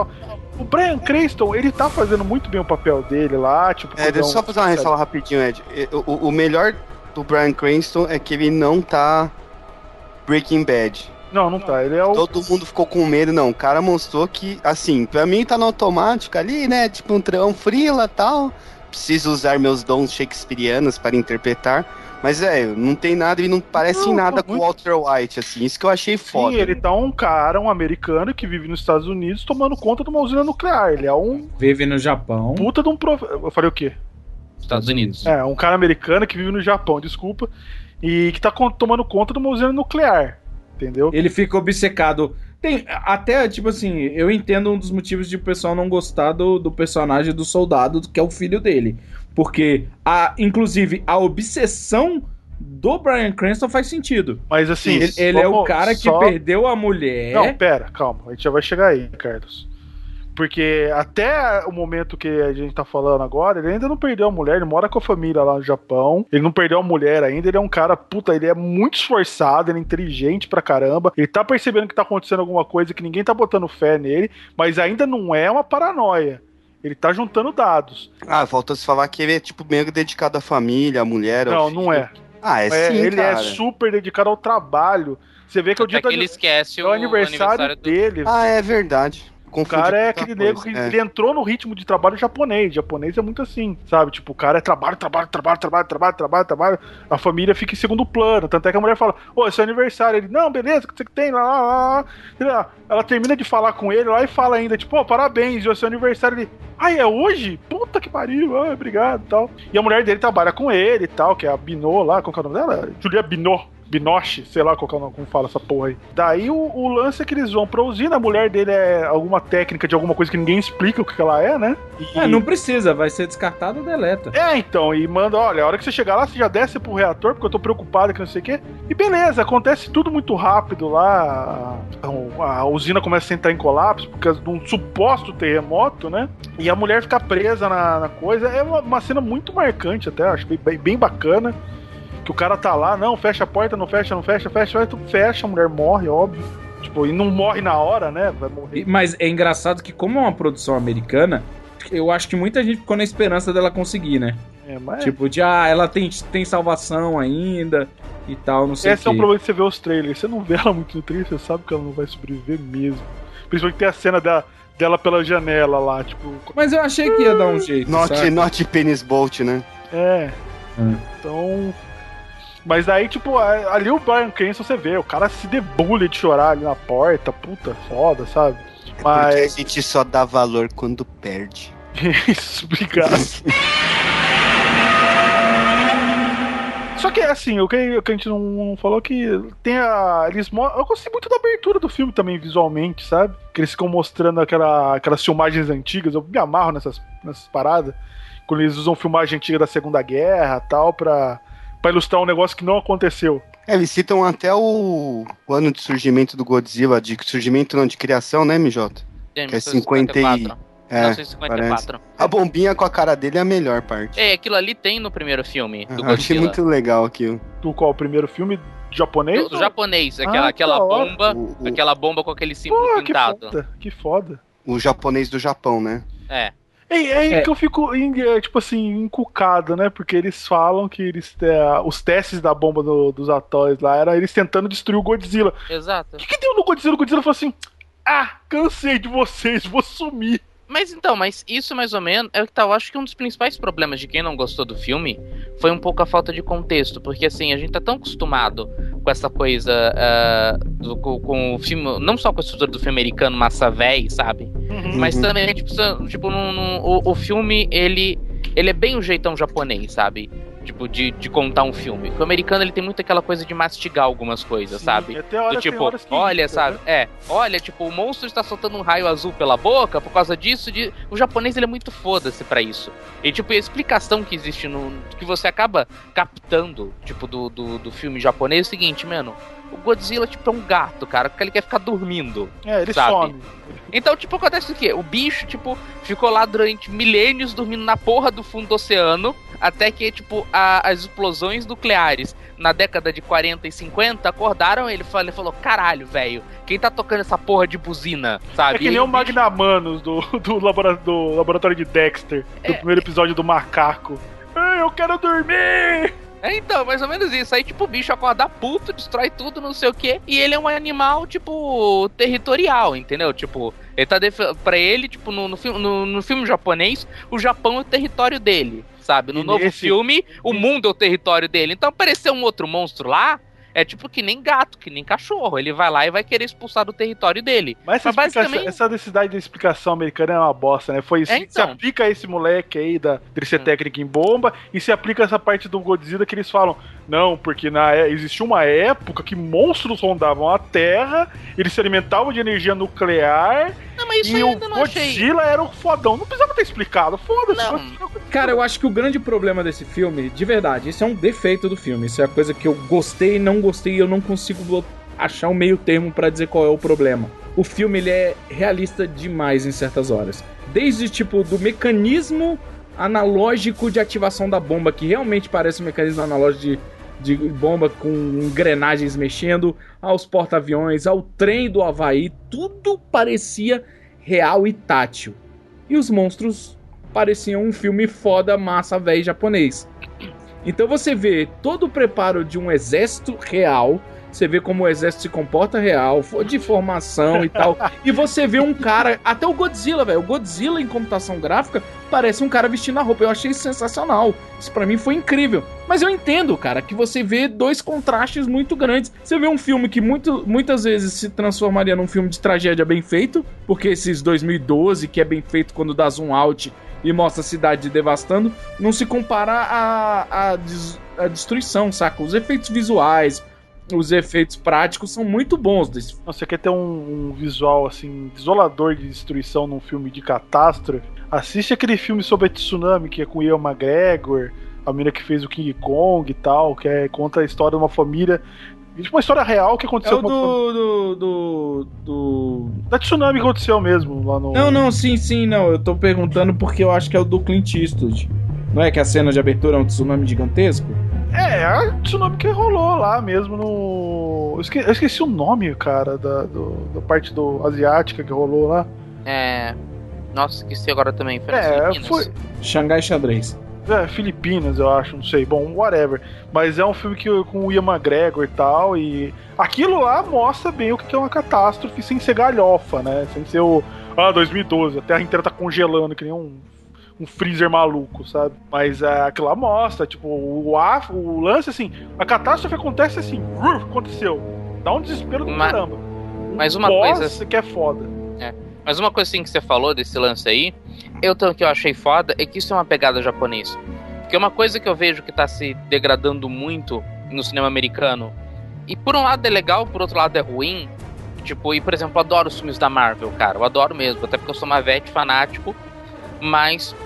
O Bryan Cranston, ele tá fazendo muito bem o papel dele lá, tipo... deixa eu só fazer uma ressalva rapidinho, Ed. O melhor do Bryan Cranston é que ele não tá Breaking Bad. Não tá, ele é o... Todo mundo ficou com medo, não. O cara mostrou que, assim, pra mim tá no automático ali, né? Tipo um frila e tal. Preciso usar meus dons shakespearianos para interpretar. Mas, não tem nada, ele não parece nada com o Walter White, assim. Isso que eu achei foda. Sim, ele tá um americano que vive nos Estados Unidos tomando conta de uma usina nuclear. Ele é um... Vive no Japão. Puta de um... Eu falei o quê? Estados Unidos. Um cara americano que vive no Japão, desculpa. E que tá tomando conta de uma usina nuclear. Entendeu? Ele fica obcecado. Tem até, tipo assim, eu entendo um dos motivos de o pessoal não gostar do personagem do soldado, que é o filho dele. Porque, inclusive, a obsessão do Bryan Cranston faz sentido. Mas assim... Ele é o cara que perdeu a mulher... Não, pera, calma. A gente já vai chegar aí, Carlos. Porque até o momento que a gente tá falando agora, ele ainda não perdeu a mulher, ele mora com a família lá no Japão, ele não perdeu a mulher ainda, ele é um cara, ele é muito esforçado, ele é inteligente pra caramba, ele tá percebendo que tá acontecendo alguma coisa, que ninguém tá botando fé nele, mas ainda não é uma paranoia. Ele tá juntando dados. Falta se falar que ele é tipo meio dedicado à família, à mulher, ao filho. Não é. Sim, ele cara. É super dedicado ao trabalho. Você vê que é o dia ele esquece o aniversário dele. É verdade. O cara é aquele nego que ele entrou no ritmo de trabalho japonês. Japonês é muito assim, sabe? Tipo, o cara é trabalho. A família fica em segundo plano. Tanto é que a mulher fala, ô, é seu aniversário. Ele, não, beleza, o que você tem? Lá. Ela termina de falar com ele lá e fala ainda, tipo, parabéns, é seu aniversário. Ele, é hoje? Puta que pariu, obrigado e tal. E a mulher dele trabalha com ele e tal, que é a Binot lá, qual que é o nome dela? Julia Binoche, sei lá qual que é o nome, como fala essa porra aí. Daí o lance é que eles vão pra usina, a mulher dele é alguma técnica de alguma coisa que ninguém explica o que ela é, né? Não precisa, vai ser descartado ou deleta. Então, e manda, olha, a hora que você chegar lá, você já desce pro reator, porque eu tô preocupado que não sei o quê. E beleza, acontece tudo muito rápido lá, a usina começa a entrar em colapso por causa de um suposto terremoto, né? E a mulher fica presa na coisa. É uma cena muito marcante até, acho bem bacana. Que o cara tá lá, não, fecha a porta, não fecha, fecha, a mulher morre, óbvio. Tipo, e não morre na hora, né? Vai morrer. Mas é engraçado que, como é uma produção americana, eu acho que muita gente ficou na esperança dela conseguir, né? Mas... Tipo, ela tem salvação ainda e tal, não sei o quê. Esse é um problema que você vê os trailers. Você não vê ela muito no trailer, você sabe que ela não vai sobreviver mesmo. Principalmente tem a cena dela pela janela lá, tipo... Mas eu achei que ia dar um jeito, Not Penis Bolt, né? Então... Mas daí, tipo, ali o Bryan Cranston, você vê, o cara se debulha de chorar ali na porta, puta, foda, sabe? Porque a gente só dá valor quando perde. Isso, obrigado. Só que, assim, o que a gente não falou que tem eu gostei muito da abertura do filme também, visualmente, sabe? Que eles ficam mostrando aquelas filmagens antigas, eu me amarro nessas paradas, quando eles usam filmagem antiga da Segunda Guerra e tal, pra ilustrar um negócio que não aconteceu. Eles citam até o ano de surgimento do Godzilla, de criação, né, MJ? Que é 54. 1954. A bombinha com a cara dele é a melhor parte. Aquilo ali tem no primeiro filme do Godzilla. Achei muito legal aquilo. Do qual? O primeiro filme japonês? Do japonês, aquela bomba, aquela bomba com aquele símbolo pintado. Que foda. O japonês do Japão, né? Que eu fico, tipo assim, encucado, né? Porque eles falam que os testes da bomba dos atóis lá eram eles tentando destruir o Godzilla. Exato. O que deu no Godzilla? O Godzilla falou assim, cansei de vocês, vou sumir. Mas isso mais ou menos é o que eu acho que um dos principais problemas de quem não gostou do filme foi um pouco a falta de contexto, porque assim, a gente tá tão acostumado com essa coisa com o filme, não só com a estrutura do filme americano massa véi, sabe? Mas também, o filme, ele é bem o jeitão japonês, sabe? Tipo, de contar um filme. O americano, ele tem muito aquela coisa de mastigar algumas coisas, sabe? Até hora, tipo, olha, sabe? Né? Olha, tipo, o monstro está soltando um raio azul pela boca por causa disso. O japonês, ele é muito foda-se pra isso. E, tipo, a explicação que existe que você acaba captando, tipo, do filme japonês é o seguinte, mano. O Godzilla, tipo, é um gato, cara, porque ele quer ficar dormindo. Ele some. Então, tipo, acontece o quê? O bicho, tipo, ficou lá durante milênios dormindo na porra do fundo do oceano, até que, tipo, as explosões nucleares na década de 40 e 50 acordaram ele. Ele falou, caralho, velho, quem tá tocando essa porra de buzina, sabe? É que nem o Magnamanos do laboratório de Dexter, do primeiro episódio do macaco. Eu quero dormir! Então, mais ou menos isso. Aí, tipo, o bicho acorda puto, destrói tudo, não sei o quê. E ele é um animal, tipo, territorial, entendeu? Tipo, ele tá pra ele, tipo, no filme japonês, o Japão é o território dele, sabe? No novo filme, o mundo é o território dele. Então, aparecer um outro monstro lá, é tipo que nem gato, que nem cachorro. Ele vai lá e vai querer expulsar do território dele. Mas essa necessidade de explicação americana é uma bosta, né? Foi isso. Se aplica esse moleque aí dele ser técnico em bomba, e se aplica essa parte do Godzilla que eles falam, não, porque existiu uma época que monstros rondavam a Terra, eles se alimentavam de energia nuclear, não, mas isso e o Godzilla era o fodão. Não precisava ter explicado, foda-se. Cara, eu acho que o grande problema desse filme, de verdade, isso é um defeito do filme. Isso é a coisa que eu gostei e não gostei, e eu não consigo achar um meio termo pra dizer qual é o problema. O filme, ele é realista demais em certas horas. Desde, tipo, do mecanismo analógico de ativação da bomba, que realmente parece um mecanismo analógico de bomba com engrenagens mexendo, aos porta-aviões, ao trem do Havaí, tudo parecia real e tátil. E os monstros pareciam um filme foda, massa, véi japonês. Então você vê todo o preparo de um exército real, você vê como o exército se comporta real, de formação e tal. E você vê um cara, até o Godzilla, velho. O Godzilla em computação gráfica parece um cara vestindo a roupa. Eu achei isso sensacional. Isso pra mim foi incrível. Mas eu entendo, cara, que você vê dois contrastes muito grandes. Você vê um filme que muitas vezes se transformaria num filme de tragédia bem feito, porque esses 2012, que é bem feito quando dá zoom out e mostra a cidade devastando, não se compara à destruição, saca? Os efeitos visuais, os efeitos práticos são muito bons desse. Você quer ter um visual assim desolador de destruição num filme de catástrofe? Assiste aquele filme sobre a tsunami que é com o Ian McGregor, a menina que fez o King Kong e tal, que conta a história de uma família, tipo uma história real que aconteceu. Da tsunami que aconteceu mesmo lá no. Não, sim, não. Eu tô perguntando porque eu acho que é o do Clint Eastwood. Não é que a cena de abertura é um tsunami gigantesco? É, a tsunami que rolou lá mesmo no. Eu esqueci o nome, cara, da parte do asiática que rolou lá. Nossa, esqueci agora também. Foi. Xangai Xadrez. Filipinas, eu acho, não sei. Bom, whatever. Mas é um filme com o Ian McGregor e tal. E aquilo lá mostra bem o que é uma catástrofe sem ser galhofa, né? Sem ser 2012, a Terra inteira tá congelando, que nem um freezer maluco, sabe? Mas aquilo lá mostra, tipo, o lance, assim, a catástrofe acontece assim, aconteceu. Dá um desespero do caramba. Mas uma coisa que é foda. Mas uma coisa assim que você falou desse lance aí, que eu achei foda, é que isso é uma pegada japonesa. Porque uma coisa que eu vejo que tá se degradando muito no cinema americano, e por um lado é legal, por outro lado é ruim, tipo, e por exemplo, eu adoro os filmes da Marvel, cara, eu adoro mesmo, até porque eu sou Mavete fanático, mas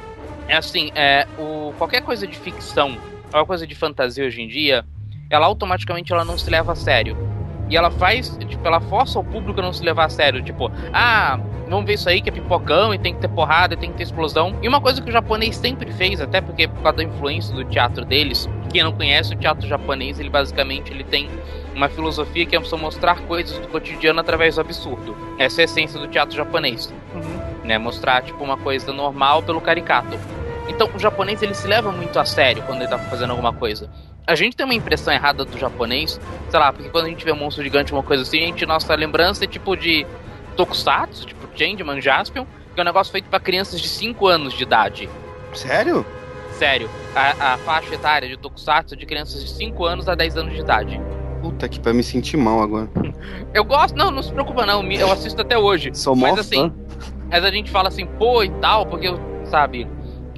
qualquer coisa de ficção, qualquer coisa de fantasia hoje em dia, ela automaticamente não se leva a sério. E ela ela força o público a não se levar a sério, tipo, vamos ver isso aí que é pipocão e tem que ter porrada e tem que ter explosão. E uma coisa que o japonês sempre fez, até porque por causa da influência do teatro deles, quem não conhece o teatro japonês, ele tem uma filosofia que é só mostrar coisas do cotidiano através do absurdo. Essa é a essência do teatro japonês. Né? Mostrar, tipo, uma coisa normal pelo caricato. Então, o japonês, ele se leva muito a sério quando ele tá fazendo alguma coisa. A gente tem uma impressão errada do japonês, sei lá, porque quando a gente vê um monstro gigante, uma coisa assim, nossa lembrança é tipo de tokusatsu, tipo Changeman, Jaspion, que é um negócio feito pra crianças de 5 anos de idade. Sério? Sério. A faixa etária de tokusatsu é de crianças de 5 anos a 10 anos de idade. Puta, que pra me sentir mal agora. Eu gosto, não se preocupa não, eu assisto até hoje. Sou mó fã. Assim, mas a gente fala assim, pô e tal, porque, sabe,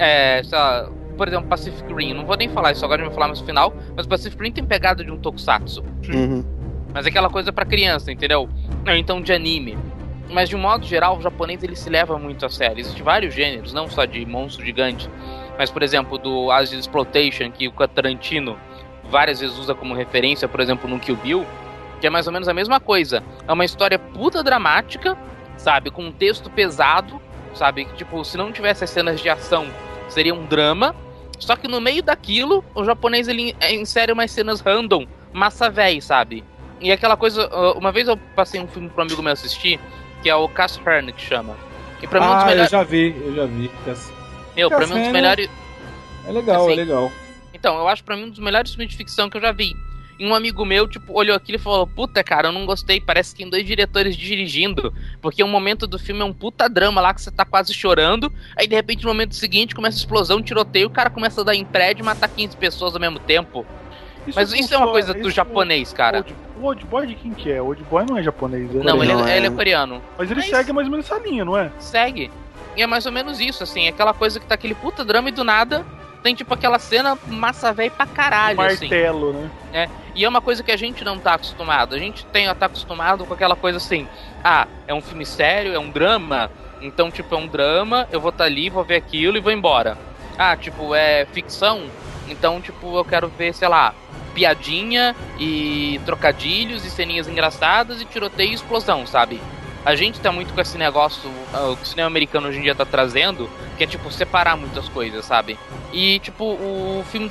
por exemplo, Pacific Rim, não vou nem falar isso agora, a gente vai falar mais no final, mas Pacific Rim tem pegada de um tokusatsu. Mas é aquela coisa pra criança, entendeu? Ou então de anime. Mas de um modo geral, o japonês ele se leva muito a sério. Existem vários gêneros, não só de monstro gigante, mas por exemplo do Asian Exploitation, que o Tarantino várias vezes usa como referência, por exemplo no Kill Bill, que é mais ou menos a mesma coisa. É uma história puta dramática, sabe, com um texto pesado, sabe, que tipo, se não tivesse as cenas de ação, seria um drama. Só que no meio daquilo, o japonês ele insere umas cenas random, massa véi, sabe? E aquela coisa, uma vez eu passei um filme pro amigo meu assistir, que é o Cass Hearn, que chama. E pra mim um dos melhores... eu já vi. Pra mim um dos melhores... É legal, assim, é legal. Então, eu acho pra mim um dos melhores filmes de ficção que eu já vi. E um amigo meu, tipo, olhou aquilo e falou, puta, cara, eu não gostei, parece que tem 2 diretores dirigindo, porque um momento do filme é um puta drama lá que você tá quase chorando, aí de repente no momento seguinte começa a explosão, tiroteio, o cara começa a dar em prédio e matar 15 pessoas ao mesmo tempo. Mas isso é uma coisa do japonês, cara. O Old Boy de quem que é? O Old Boy não é japonês, né? Não, ele é coreano. Mas ele segue mais ou menos essa linha, não é? Segue. E é mais ou menos isso, assim, aquela coisa que tá aquele puta drama e do nada tem tipo aquela cena massa velho pra caralho, martelo, assim. Né? E é uma coisa que a gente não tá acostumado. A gente tá acostumado com aquela coisa assim, é um filme sério, é um drama, então tipo, é um drama, eu vou ali, vou ver aquilo e vou embora. Tipo, é ficção, então tipo, eu quero ver, sei lá, piadinha e trocadilhos e ceninhas engraçadas e tiroteio e explosão, sabe? A gente tá muito com esse negócio, o que o cinema americano hoje em dia tá trazendo, que é tipo separar muitas coisas, sabe? E tipo, o filme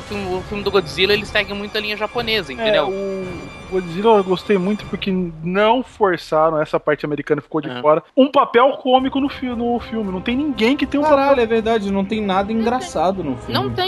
do Godzilla, ele segue muito a linha japonesa, entendeu? O Godzilla eu gostei muito porque não forçaram, essa parte americana ficou de fora, um papel cômico no filme. Não tem ninguém que tem um papel... é verdade, não tem nada engraçado no filme. Não tem.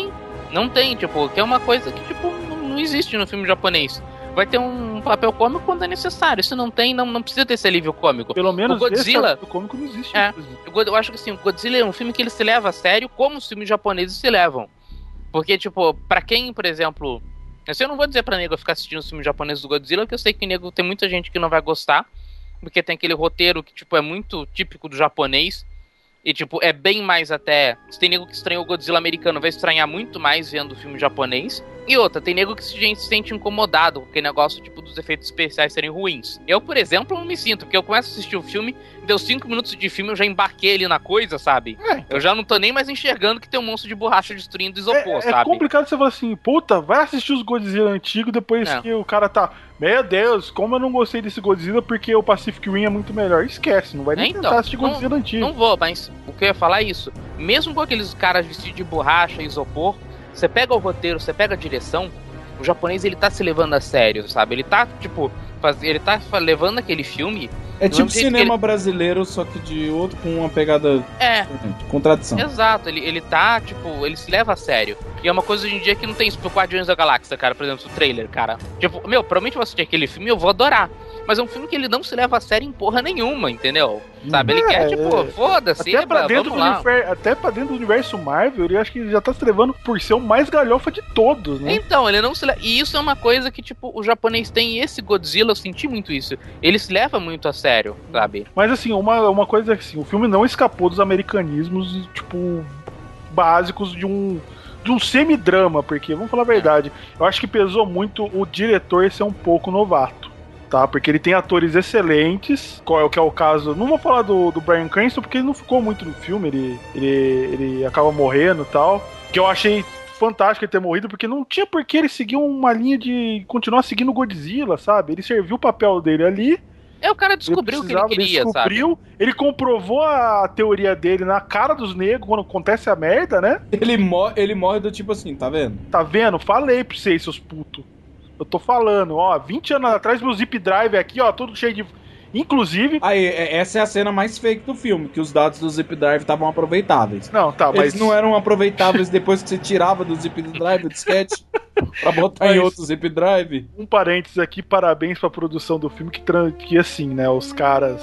Não tem, tipo, que é uma coisa que, tipo, não existe no filme japonês. Vai ter um papel cômico quando é necessário. Se não tem, não precisa ter esse alívio cômico. Pelo menos o Godzilla, esse cômico não existe. Eu acho que assim, o Godzilla é um filme que ele se leva a sério como os filmes japoneses se levam. Porque, tipo, pra quem, por exemplo... Eu não vou dizer pra nego ficar assistindo os filmes japoneses do Godzilla, porque eu sei que nego tem muita gente que não vai gostar, porque tem aquele roteiro que, tipo, é muito típico do japonês. E, tipo, é bem mais até... Se tem nego que estranhou o Godzilla americano, vai estranhar muito mais vendo o filme japonês. E outra, tem nego que se sente incomodado com aquele negócio, tipo, dos efeitos especiais serem ruins. Eu, por exemplo, não me sinto, porque eu começo a assistir o filme, deu 5 minutos de filme, eu já embarquei ali na coisa, sabe? Eu já não tô nem mais enxergando que tem um monstro de borracha destruindo isopor, sabe? É complicado você falar assim, puta, vai assistir os Godzilla antigos depois que o cara tá... Meu Deus, como eu não gostei desse Godzilla porque o Pacific Rim é muito melhor. Esquece, não vai nem tentar assistir Godzilla antigo. Não vou, mas o que eu ia falar é isso. Mesmo com aqueles caras vestidos de borracha e isopor, você pega o roteiro, você pega a direção, o japonês ele tá se levando a sério, sabe? Ele tá, tipo, ele tá levando aquele filme... É tipo cinema brasileiro, só que de outro, com uma pegada contradição. Exato, ele tá, tipo, ele se leva a sério. E é uma coisa hoje em dia que não tem isso pro Guardiões da Galáxia, cara, por exemplo, o trailer, cara. Tipo, provavelmente eu vou assistir aquele filme e eu vou adorar. Mas é um filme que ele não se leva a sério em porra nenhuma, entendeu? Sabe? Ele quer, tipo, foda-se, vamos lá. Até pra dentro do universo Marvel, ele acho que ele já tá se levando por ser o mais galhofa de todos, né? Então, ele não se leva... E isso é uma coisa que, tipo, o japonês tem, e esse Godzilla, eu senti muito isso. Ele se leva muito a sério, sabe? Mas, assim, uma coisa é que, assim, o filme não escapou dos americanismos, tipo, básicos de um semidrama, porque, vamos falar a verdade, eu acho que pesou muito o diretor ser um pouco novato. Tá, porque ele tem atores excelentes, que é o caso... Não vou falar do Bryan Cranston, porque ele não ficou muito no filme, ele acaba morrendo e tal. Que eu achei fantástico ele ter morrido, porque não tinha por que ele seguir uma linha de continuar seguindo o Godzilla, sabe? Ele serviu o papel dele ali. O cara descobriu o que ele queria, sabe? Ele comprovou a teoria dele na cara dos negros quando acontece a merda, né? Ele morre do tipo assim, tá vendo? Tá vendo? Falei pra vocês, seus putos. Eu tô falando, 20 anos atrás, meu zip drive aqui, todo cheio de... Inclusive... Aí, essa é a cena mais fake do filme, que os dados do zip drive estavam aproveitáveis. Não, tá, mas... Eles não eram aproveitáveis depois que você tirava do zip drive, do disquete, pra botar em outro zip drive. Um parênteses aqui, parabéns pra produção do filme, que assim, né, os caras...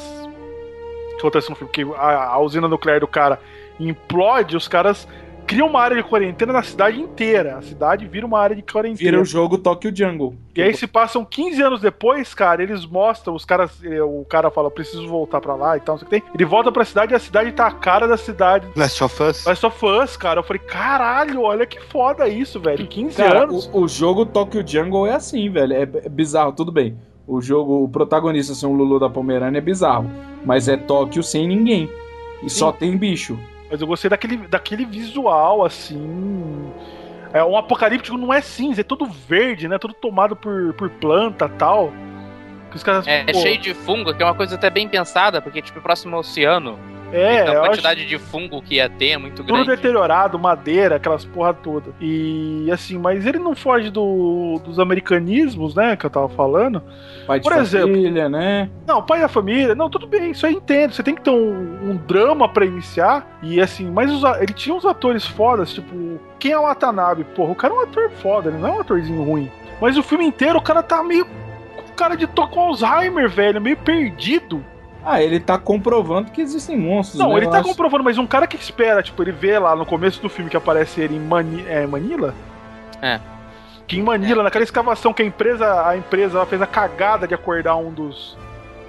O que acontece no filme? Que a usina nuclear do cara implode, os caras... Criam uma área de quarentena na cidade inteira. A cidade vira uma área de quarentena. Vira o jogo Tokyo Jungle. E aí se passam 15 anos depois, cara, eles mostram, o cara fala, preciso voltar pra lá e tal, não sei o que tem. Ele volta pra cidade e a cidade tá a cara da cidade. Last of Us, cara. Eu falei, caralho, olha que foda isso, velho. 15 cara, anos. O jogo Tokyo Jungle é assim, velho. É bizarro, tudo bem. O protagonista ser um Lulu da Pomerânia é bizarro. Mas é Tóquio sem ninguém. E só tem bicho. Mas eu gostei daquele visual, assim... Um apocalíptico não é cinza, é todo verde, né? Todo tomado por planta e tal. Que os caras, é cheio de fungo, que é uma coisa até bem pensada, porque, tipo, próximo ao oceano... Então, a quantidade de fungo que ia ter é muito grande. Tudo deteriorado, madeira, aquelas porra toda. E assim, mas ele não foge dos americanismos, né, que eu tava falando. Pai de família, né? Não, pai da família. Não, tudo bem, isso aí eu entendo. Você tem que ter um drama pra iniciar. E assim, mas ele tinha uns atores fodas, tipo... Quem é o Watanabe? Porra, o cara é um ator foda, ele não é um atorzinho ruim. Mas o filme inteiro, o cara tá meio... com cara de com Alzheimer, velho, meio perdido. Ele tá comprovando que existem monstros. Não, né? ele tá comprovando, mas um cara que espera, tipo, ele vê lá no começo do filme que aparece ele em Manila? Que em Manila, naquela escavação que a empresa ela fez a cagada de acordar um dos...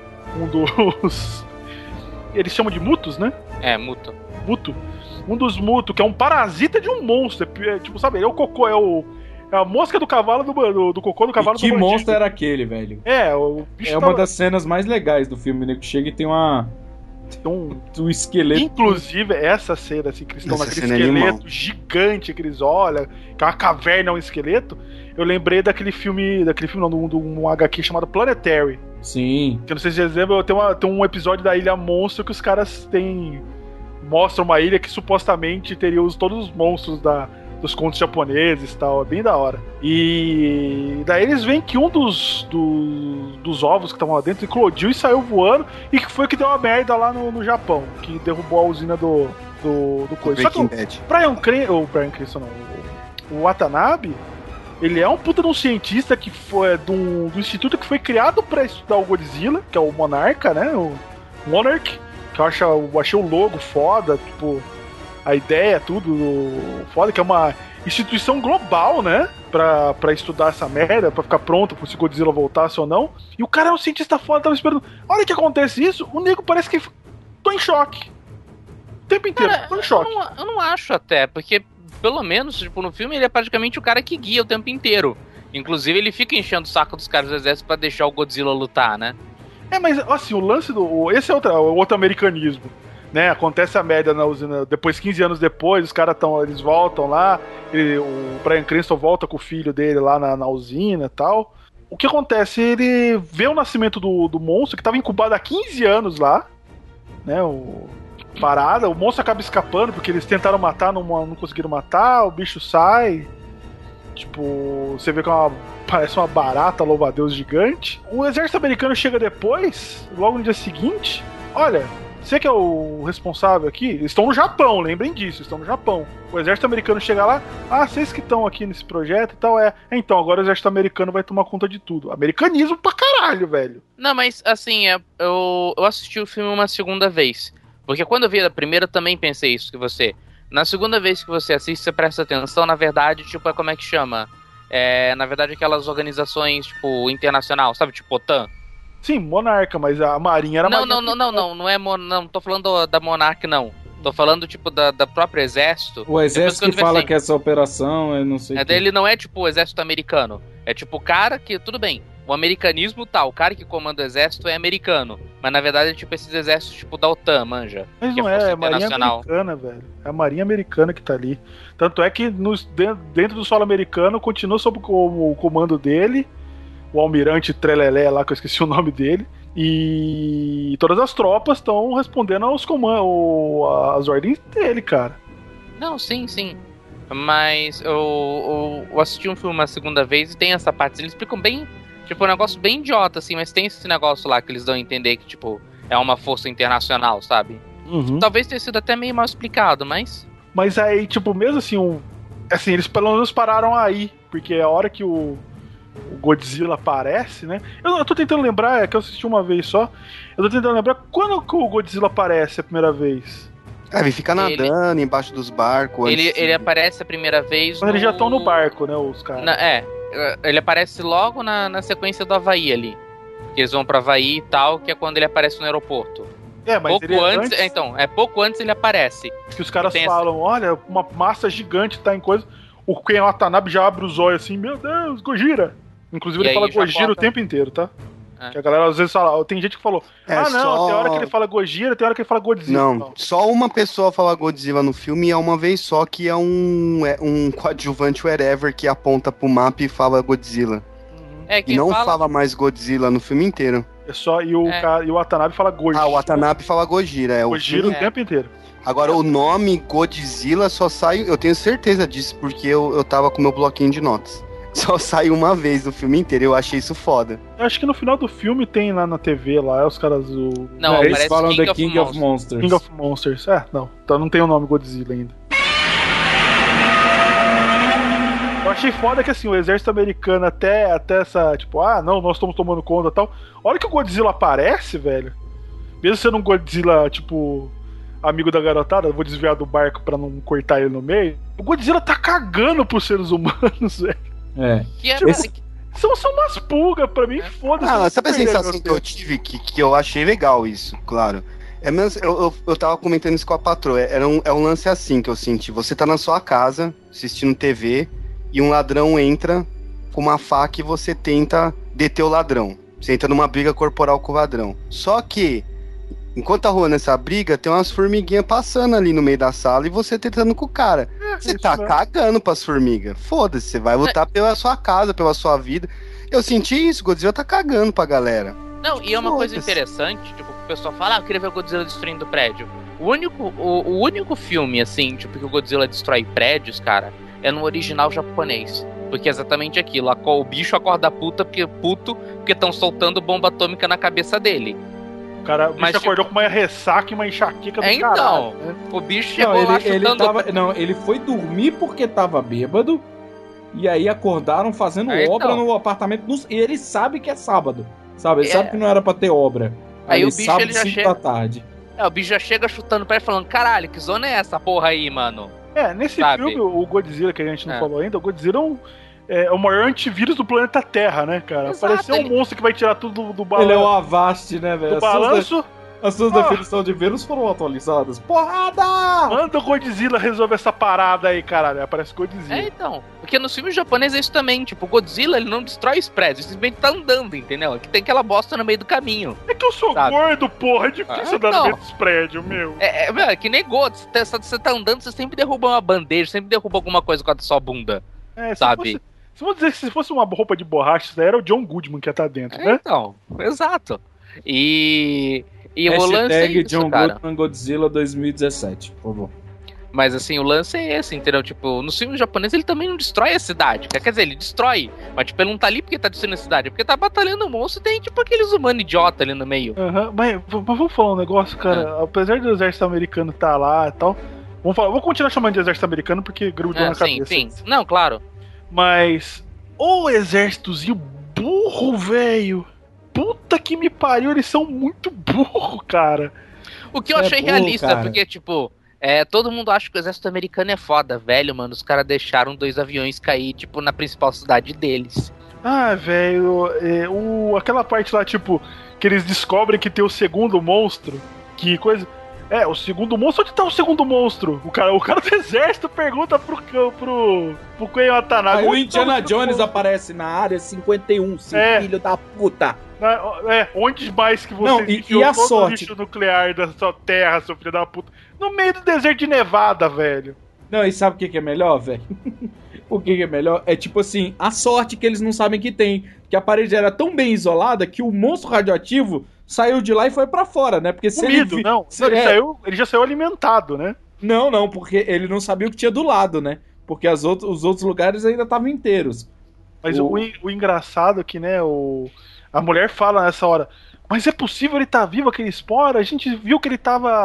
Eles chamam de mutos, né? Muto. Um dos mutos, que é um parasita de um monstro. Tipo, sabe, ele é o cocô, é a mosca do cavalo do cocô do cavalo do bandido. Que monstro era aquele, velho? O bicho uma das cenas mais legais do filme, né? Que chega e tem um esqueleto. Inclusive, essa cena, assim, que eles estão naquele esqueleto gigante que eles olham, que é uma caverna, um esqueleto. Eu lembrei daquele filme não, de um HQ chamado Planetary. Sim. Que eu não sei se vocês lembram, tem um episódio da Ilha Monstro que os caras mostram uma ilha que supostamente teria todos os monstros dos contos japoneses e tal, é bem da hora. E daí eles veem que um dos ovos que estavam lá dentro eclodiu e saiu voando, e que foi que deu uma merda lá no Japão, que derrubou a usina do coisa. Só que o Bryan Cranston não, o Watanabe, ele é um puta de um cientista que foi do instituto que foi criado pra estudar o Godzilla, que é o Monarca, né? O Monarch, que eu achei o logo foda, tipo, a ideia, tudo foda, que é uma instituição global, né? Pra estudar essa merda, pra ficar pronto se o Godzilla voltasse ou não. E o cara é um cientista foda, tava esperando. A hora que acontece isso, o nego parece que tô em choque. O tempo inteiro, tô em choque. Eu não acho até, porque pelo menos, tipo, no filme ele é praticamente o cara que guia o tempo inteiro. Inclusive ele fica enchendo o saco dos caras do exército pra deixar o Godzilla lutar, né? Não, mas assim, eu assisti o filme uma segunda vez. Porque quando eu vi a primeira, eu também pensei isso que você. Na segunda vez que você assiste, você presta atenção, na verdade, tipo, como é que chama? Na verdade, aquelas organizações, tipo, internacional, sabe? Tipo, OTAN. Sim, Monarca, mas a Marinha era... Não tô falando da Monarca, não. Tô falando, tipo, da própria exército. O exército que fala que essa operação, eu não sei. Ele não é, tipo, o exército americano. É, tipo, o cara que, tudo bem, o americanismo tá, o cara que comanda o exército é americano. Mas, na verdade, é, tipo, esses exércitos, tipo, da OTAN, manja. Mas não é a Marinha Americana, velho. É a Marinha Americana que tá ali. Tanto é que dentro do solo americano continua sob o comando dele, o almirante Trelelé lá, que eu esqueci o nome dele. E todas as tropas estão respondendo aos às ordens dele, cara. Não, sim. Mas eu assisti um filme uma segunda vez e tem essa parte. Eles explicam bem, tipo, um negócio bem idiota, assim, mas tem esse negócio lá que eles dão a entender que, tipo, é uma força internacional, sabe? Uhum. Talvez tenha sido até meio mal explicado, mas... Mas aí, tipo, mesmo assim, assim, eles pelo menos pararam aí, porque a hora que o Godzilla aparece, né? Eu tô tentando lembrar, é que eu assisti uma vez só. Eu tô tentando lembrar quando que o Godzilla aparece a primeira vez. Ele fica nadando embaixo dos barcos. Ele aparece a primeira vez. Quando eles já estão no barco, né? Os caras. Ele aparece logo na sequência do Havaí ali. Que eles vão pra Havaí e tal, que é quando ele aparece no aeroporto. Mas pouco antes. Então, pouco antes ele aparece. Que os caras falam: olha, uma massa gigante tá em coisa. O Ken Watanabe já abre os olhos assim: meu Deus, Gojira. Inclusive ele fala Gojira o tempo inteiro, tá? Que a galera às vezes fala, tem gente que falou, tem hora que ele fala Gojira, tem hora que ele fala Godzilla. Não, só uma pessoa fala Godzilla no filme e é uma vez só, que é um coadjuvante wherever que aponta pro mapa e fala Godzilla. E não fala mais Godzilla no filme inteiro. É só, e o Watanabe fala Gojira. O Watanabe fala Gojira, Gojira o tempo inteiro. Agora, o nome Godzilla só sai, eu tenho certeza disso, porque eu tava com meu bloquinho de notas. Só sai uma vez no filme inteiro, eu achei isso foda. Eu acho que no final do filme tem lá na TV, lá, os caras... Não, eles falam The King of Monsters. King of Monsters, não. Então não tem o nome Godzilla ainda. Eu achei foda que, assim, o exército americano até essa, tipo, não, nós estamos tomando conta e tal. A hora que o Godzilla aparece, velho, mesmo sendo um Godzilla, tipo... amigo da garotada, eu vou desviar do barco pra não cortar ele no meio. O Godzilla tá cagando pros seres humanos, velho. São umas pulgas, pra mim, foda-se. Sabe a sensação que eu tive, que eu achei legal isso, claro. Eu tava comentando isso com a patroa. É um lance assim que eu senti. Você tá na sua casa, assistindo TV, e um ladrão entra com uma faca e você tenta deter o ladrão. Você entra numa briga corporal com o ladrão. Só que enquanto tá rolando essa briga, tem umas formiguinhas passando ali no meio da sala e você tentando com o cara. Você tá cagando pras formigas. Foda-se, você vai lutar pela sua casa, pela sua vida. Eu senti isso, o Godzilla tá cagando pra galera. Não, e é uma coisa interessante, tipo, o pessoal fala, eu queria ver o Godzilla destruindo o prédio. O único filme, assim, tipo, que o Godzilla destrói prédios, cara, é no original japonês. Porque é exatamente aquilo, o bicho acorda puto porque estão soltando bomba atômica na cabeça dele. O bicho acordou com uma ressaca e uma enxaqueca do caralho. O bicho chegou lá chutando... Ele foi dormir porque tava bêbado, e aí acordaram fazendo obra no apartamento, e ele sabe que é sábado, sabe? Ele sabe que não era pra ter obra. Aí o bicho, sábado, ele já 5 chega... da tarde. O bicho já chega chutando pra ele falando, caralho, que zona é essa porra aí, mano? Nesse filme, o Godzilla, que a gente não falou ainda, o Godzilla é o maior antivírus do planeta Terra, né, cara? Pareceu um monstro que vai tirar tudo do balanço. Ele é o Avast, né, velho? Do balanço... As suas definições de vírus foram atualizadas. Porrada! Manda o Godzilla resolver essa parada aí, caralho. Aparece Godzilla. Então. Porque nos filmes japoneses é isso também. Tipo, o Godzilla, ele não destrói os prédios. Ele simplesmente tá andando, entendeu? Aqui tem aquela bosta no meio do caminho. É que eu sou gordo, porra. É difícil andar no meio dos prédios, meu. É que nem gordo. Você tá andando, você sempre derruba uma bandeja, sempre derruba alguma coisa com a sua bunda. Sabe? Se vou dizer que se fosse uma roupa de borracha, isso daí era o John Goodman que ia estar dentro, né? Então, exato. E o lance é isso, John cara. Goodman Godzilla 2017, por favor. Mas assim, o lance é esse, entendeu? Tipo, no filme japonês ele também não destrói a cidade. Quer dizer, ele destrói, mas tipo, ele não tá ali porque tá destruindo a cidade, é porque tá batalhando o monstro e tem tipo aqueles humanos idiota ali no meio. Mas vamos falar um negócio, cara. Apesar do exército americano tá lá e tal, vou continuar chamando de exército americano porque grudou na cabeça. Sim. Não, claro. Mas o exércitozinho burro, velho. Puta que me pariu, eles são muito burros, cara. O que eu achei realista, porque, tipo, todo mundo acha que o exército americano é foda, velho, mano. Os caras deixaram 2 aviões cair, tipo, na principal cidade deles. Velho, aquela parte lá, tipo, que eles descobrem que tem o segundo monstro, que coisa... o segundo monstro, onde tá o segundo monstro? O cara do exército pergunta pro Ken Watanabe. Aí o Indiana Jones aparece na área 51, filho da puta. Onde mais que você enfiou todo sorte? O lixo nuclear da sua terra, seu filho da puta? No meio do deserto de Nevada, velho. Não, e sabe o que é melhor, velho? O que é melhor? É tipo assim, a sorte que eles não sabem que tem. Que a parede era tão bem isolada que o monstro radioativo saiu de lá e foi pra fora, né? Porque se ele... ele já saiu alimentado, né? Não, porque ele não sabia o que tinha do lado, né? Porque os outros lugares ainda estavam inteiros. Mas o engraçado é que, né, a mulher fala nessa hora, mas é possível ele tá vivo, aquele espora? A gente viu que ele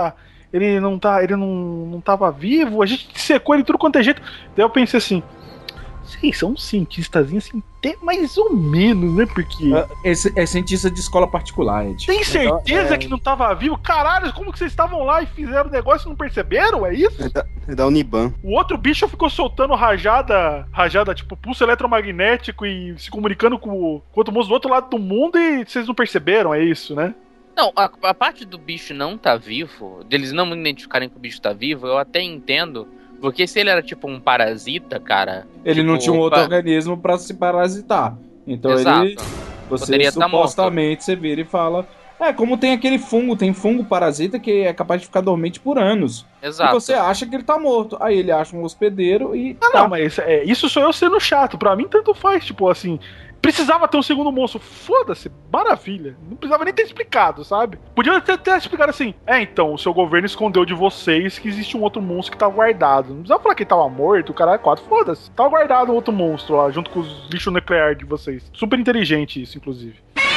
não tava vivo, a gente secou ele tudo quanto é jeito. Daí eu pensei assim, vocês são cientistazinhos assim, mais ou menos, né? Porque... É cientista de escola particular, Ed. Tem certeza que não tava vivo? Caralho, como que vocês estavam lá e fizeram o negócio e não perceberam? É isso? É da Uniban. O outro bicho ficou soltando rajada, tipo, pulso eletromagnético e se comunicando com o outro monstro do outro lado do mundo e vocês não perceberam, é isso, né? Não, a parte do bicho não tá vivo, deles não identificarem que o bicho tá vivo, eu até entendo. Porque se ele era tipo um parasita, cara... Ele não tinha um outro organismo pra se parasitar. Então você supostamente você vira e fala... como tem aquele fungo, tem fungo parasita que é capaz de ficar dormente por anos. Exato. E você acha que ele tá morto. Aí ele acha um hospedeiro e... Não, mas isso sou eu sendo chato. Pra mim tanto faz, tipo assim... Precisava ter um segundo monstro. Foda-se, maravilha. Não precisava nem ter explicado, sabe? Podia ter explicado assim. Então, o seu governo escondeu de vocês que existe um outro monstro que tá guardado. Não precisava falar que ele tava morto, o cara é 4. Foda-se. Tava guardado um outro monstro lá, junto com os lixos nucleares de vocês. Super inteligente isso, inclusive.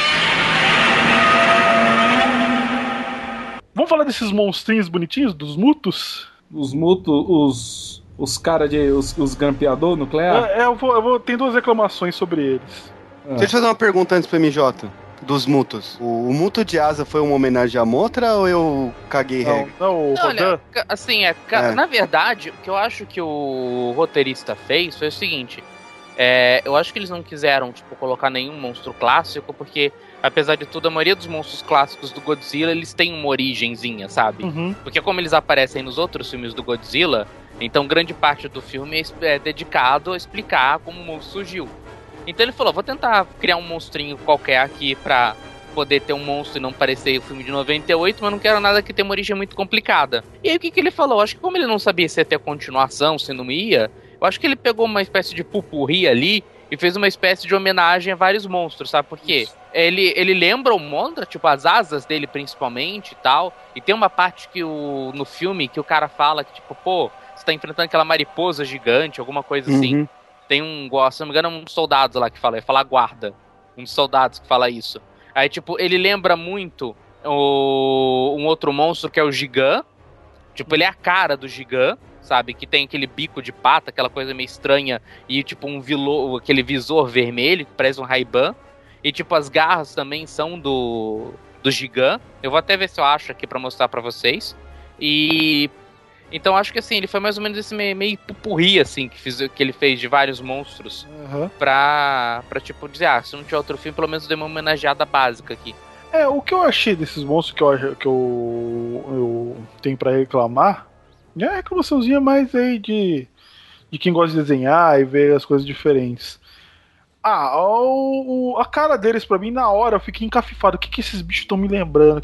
Vamos falar desses monstrinhos bonitinhos, dos mutos? Os mutos, os caras de... Os grampeador nuclear? Tem 2 reclamações sobre eles. Deixa eu fazer uma pergunta antes pro MJ. Dos mutos. O muto de asa foi uma homenagem à Motra ou eu caguei regra? Não, olha, assim, na verdade, o que eu acho que o roteirista fez foi o seguinte. Eu acho que eles não quiseram, tipo, colocar nenhum monstro clássico, porque, apesar de tudo, a maioria dos monstros clássicos do Godzilla, eles têm uma origenzinha, sabe? Uhum. Porque como eles aparecem nos outros filmes do Godzilla, então grande parte do filme é dedicado a explicar como o monstro surgiu. Então ele falou, vou tentar criar um monstrinho qualquer aqui pra poder ter um monstro e não parecer o filme de 98, mas não quero nada que tenha uma origem muito complicada. E aí o que ele falou? Acho que como ele não sabia se ia ter continuação, se não ia, eu acho que ele pegou uma espécie de pupurri ali e fez uma espécie de homenagem a vários monstros, sabe por quê? Ele lembra o Mothra, tipo, as asas dele principalmente e tal, e tem uma parte que no filme que o cara fala que, tipo, pô, você tá enfrentando aquela mariposa gigante, alguma coisa assim. Tem se não me engano, um soldado lá que fala, guarda. Um dos soldados que fala isso. Aí, tipo, ele lembra muito um outro monstro que é o Gigan. Tipo, ele é a cara do Gigan, sabe? Que tem aquele bico de pata, aquela coisa meio estranha, e tipo aquele visor vermelho, que parece um Ray-Ban. E tipo, as garras também são do Gigan. Eu vou até ver se eu acho aqui pra mostrar pra vocês. E... Então acho que assim, ele foi mais ou menos esse meio pupurri, assim, que ele fez de vários monstros. Pra tipo dizer, se não tiver outro filme, pelo menos dê uma homenageada básica aqui. O que eu achei desses monstros que eu tenho pra reclamar, é a reclamaçãozinha mais aí de quem gosta de desenhar e ver as coisas diferentes. A cara deles pra mim, na hora, eu fiquei encafifado. O que esses bichos estão me lembrando?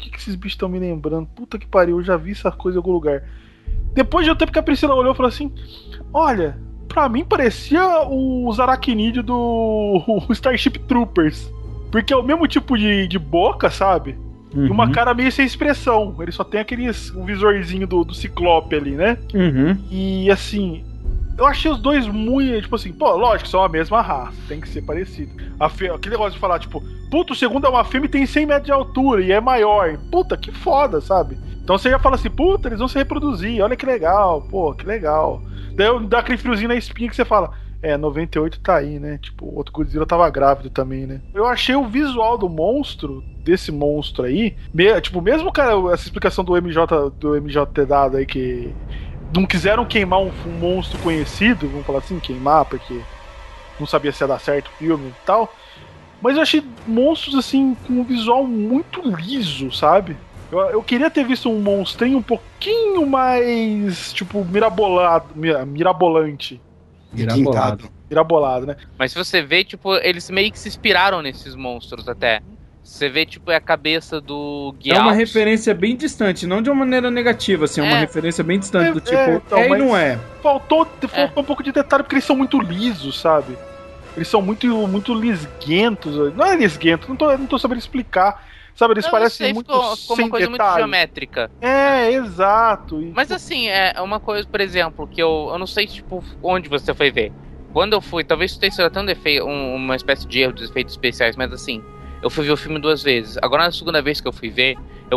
Puta que pariu, eu já vi essa coisa em algum lugar. Depois de um tempo que a Priscila olhou e falou assim: olha, pra mim parecia os aracnídeos do Starship Troopers. Porque é o mesmo tipo de boca, sabe? E uma cara meio sem expressão. Ele só tem um visorzinho do Ciclope ali, né? E assim, eu achei os dois muito, tipo assim, lógico, são a mesma raça, tem que ser parecido. Aquele negócio de falar, tipo, puta, o segundo é uma fêmea e tem 100 metros de altura e é maior. Puta, que foda, sabe? Então você já fala assim, puta, eles vão se reproduzir, olha que legal, que legal. Daí dá aquele friozinho na espinha que você fala, 98 tá aí, né? Tipo, o outro Godzilla tava grávido também, né? Eu achei o visual desse monstro aí, tipo, mesmo, cara, essa explicação do MJ ter dado aí, que não quiseram queimar um monstro conhecido, vamos falar assim, queimar, porque não sabia se ia dar certo o filme e tal, mas eu achei monstros, assim, com um visual muito liso, sabe? Eu queria ter visto um monstrinho um pouquinho mais, tipo, mirabolante. Mirabolado, né? Mas se você vê, tipo, eles meio que se inspiraram nesses monstros até. Você vê, tipo, a cabeça do Gyals. É uma referência bem distante, não de uma maneira negativa, assim, é uma referência bem distante, do tipo, então, e não é. Faltou um pouco de detalhe, porque eles são muito lisos, sabe? Eles são muito lisguentos. Não é lisguento, não tô sabendo explicar. Sabe, eles parecem muito ficou uma coisa muito geométrica. Exato. Mas assim, é uma coisa, por exemplo, que eu não sei, tipo, onde você foi ver. Quando eu fui, talvez isso tenha sido até uma espécie de erro dos efeitos especiais, mas assim, eu fui ver o filme 2 vezes. Agora, na segunda vez que eu fui ver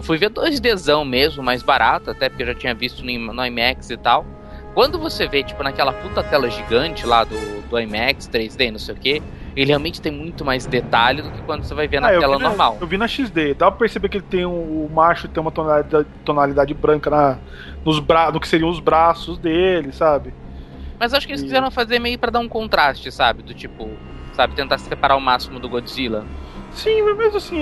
2Dzão mesmo, mais barato, até porque eu já tinha visto no IMAX e tal. Quando você vê, tipo, naquela puta tela gigante lá do IMAX, 3D, não sei o que, ele realmente tem muito mais detalhe do que quando você vai ver na tela normal. Eu vi na XD, dá pra perceber que ele tem o macho tem uma tonalidade branca no que seriam os braços dele, sabe? Mas acho que eles quiseram fazer meio pra dar um contraste, sabe? Do tipo, sabe, tentar separar o máximo do Godzilla. Sim, mas mesmo assim,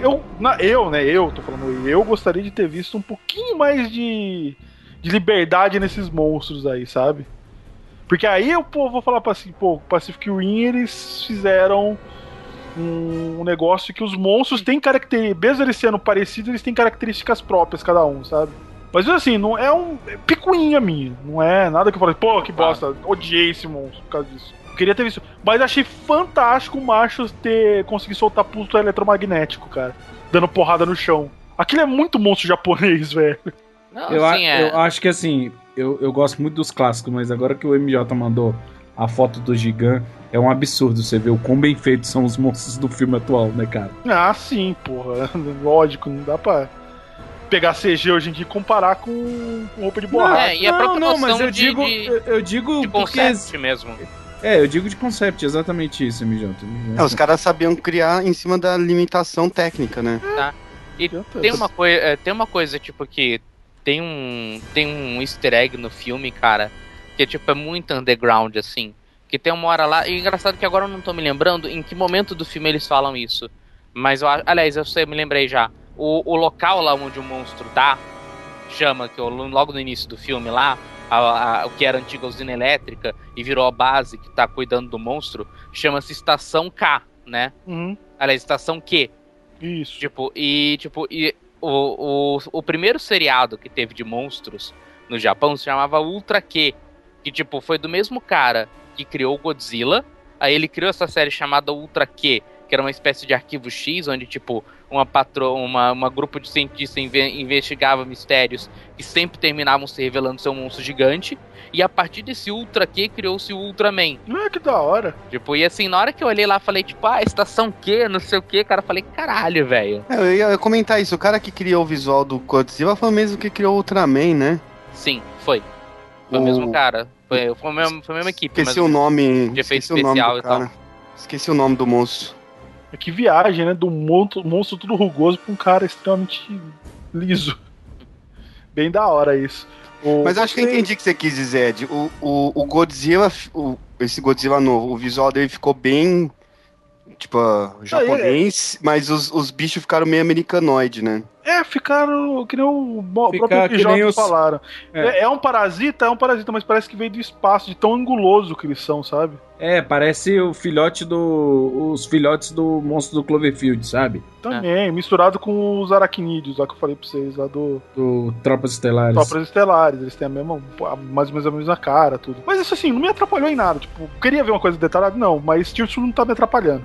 eu gostaria de ter visto um pouquinho mais de liberdade nesses monstros aí, sabe? Porque aí eu vou falar pra assim, Pacific Rim, eles fizeram um negócio que os monstros têm características, mesmo eles sendo parecidos, eles têm características próprias cada um, sabe? Mas assim, não é picuinha minha, não é nada que eu falei, que bosta, odiei esse monstro por causa disso. Eu queria ter visto, mas achei fantástico o macho ter conseguido soltar pulso eletromagnético, cara, dando porrada no chão. Aquilo é muito monstro japonês, velho. Não, eu acho que assim, eu gosto muito dos clássicos, mas agora que o MJ mandou a foto do Gigan, é um absurdo você ver o quão bem feitos são os monstros do filme atual, né, cara? Ah, sim, porra. Lógico, não dá pra pegar CG hoje em dia e comparar com roupa de borracha. E a própria noção mas eu digo de concept mesmo. Eu digo de concept, exatamente isso, MJ. Os caras sabiam criar em cima da limitação técnica, né? Tá. E tem uma coisa, tipo, que tem um easter egg no filme, cara, que tipo, é muito underground, assim. Que tem uma hora lá, e engraçado que agora eu não tô me lembrando em que momento do filme eles falam isso. Mas, eu me lembrei já. O local lá onde o monstro tá, chama, que logo no início do filme lá, o que era a antiga usina elétrica e virou a base que tá cuidando do monstro, chama-se Estação K, né? Aliás, Estação Q. Isso. O primeiro seriado que teve de monstros no Japão se chamava Ultra Q, que tipo, foi do mesmo cara que criou o Godzilla. Aí ele criou essa série chamada Ultra Q, que era uma espécie de arquivo X, onde tipo, uma grupo de cientistas investigava mistérios que sempre terminavam se revelando ser um monstro gigante. E a partir desse Ultra Q criou-se o Ultraman. Que da hora. Tipo, e assim, na hora que eu olhei lá, falei, tipo, Estação Q, não sei o que, cara, falei, caralho, velho. Eu ia comentar isso, o cara que criou o visual do Godzilla foi o mesmo que criou o Ultraman, né? Sim, foi. Foi o mesmo cara. Foi a mesma equipe. Esqueci o nome. De efeito especial e tal. Esqueci o nome do monstro. É que viagem, né? Do monstro tudo rugoso pra um cara extremamente liso. Bem da hora isso. Mas acho que eu entendi o que você quis dizer, Ed. O Godzilla, esse Godzilla novo, o visual dele ficou bem, tipo, japonês, mas os bichos ficaram meio americanoide, né? Ficaram que nem o próprio PJ falaram. É um parasita, mas parece que veio do espaço, de tão anguloso que eles são, sabe? Parece os filhotes do monstro do Cloverfield, sabe? Também, misturado com os aracnídeos, lá que eu falei pra vocês, lá do Tropas Estelares. Tropas Estelares, eles têm a mesma, mais ou menos a mesma cara, tudo. Mas isso assim, não me atrapalhou em nada, tipo, queria ver uma coisa detalhada? Não, mas isso não tá me atrapalhando.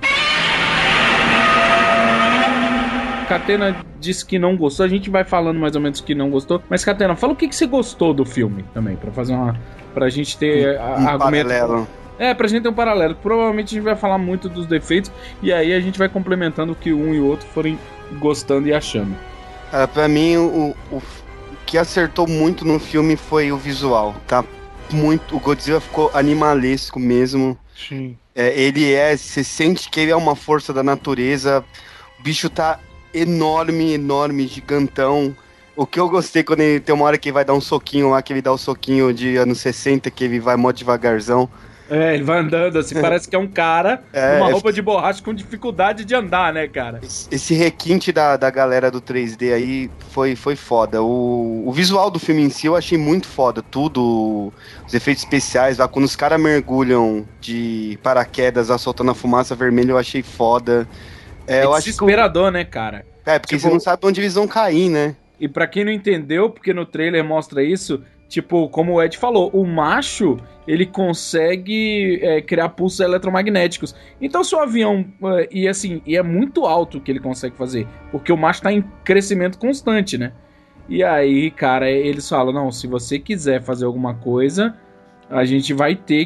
Catena disse que não gostou, a gente vai falando mais ou menos que não gostou, mas Catena, fala o que você gostou do filme também, pra gente ter argumento. Paralelo. Pra gente ter um paralelo. Provavelmente a gente vai falar muito dos defeitos e aí a gente vai complementando o que um e o outro forem gostando e achando. Pra mim, o que acertou muito no filme foi o visual, tá? O Godzilla ficou animalesco mesmo. Sim. Você sente que ele é uma força da natureza. O bicho tá enorme, gigantão. O que eu gostei quando ele tem uma hora que ele vai dar um soquinho lá, que ele dá o soquinho de anos 60, que ele vai mó devagarzão. Ele vai andando assim, parece que é um cara com uma roupa de borracha com dificuldade de andar, né, cara? Esse requinte da galera do 3D aí foi foda. O visual do filme em si eu achei muito foda. Tudo, os efeitos especiais, lá, quando os caras mergulham de paraquedas lá, soltando a fumaça vermelha, eu achei foda. Eu acho desesperador, né, cara? Porque você não sabe onde eles vão cair, né? E pra quem não entendeu, porque no trailer mostra isso, tipo, como o Ed falou, o macho, ele consegue criar pulsos eletromagnéticos. Então, se o avião... E é muito alto o que ele consegue fazer, porque o macho tá em crescimento constante, né? E aí, cara, eles falam, não, se você quiser fazer alguma coisa, a gente vai ter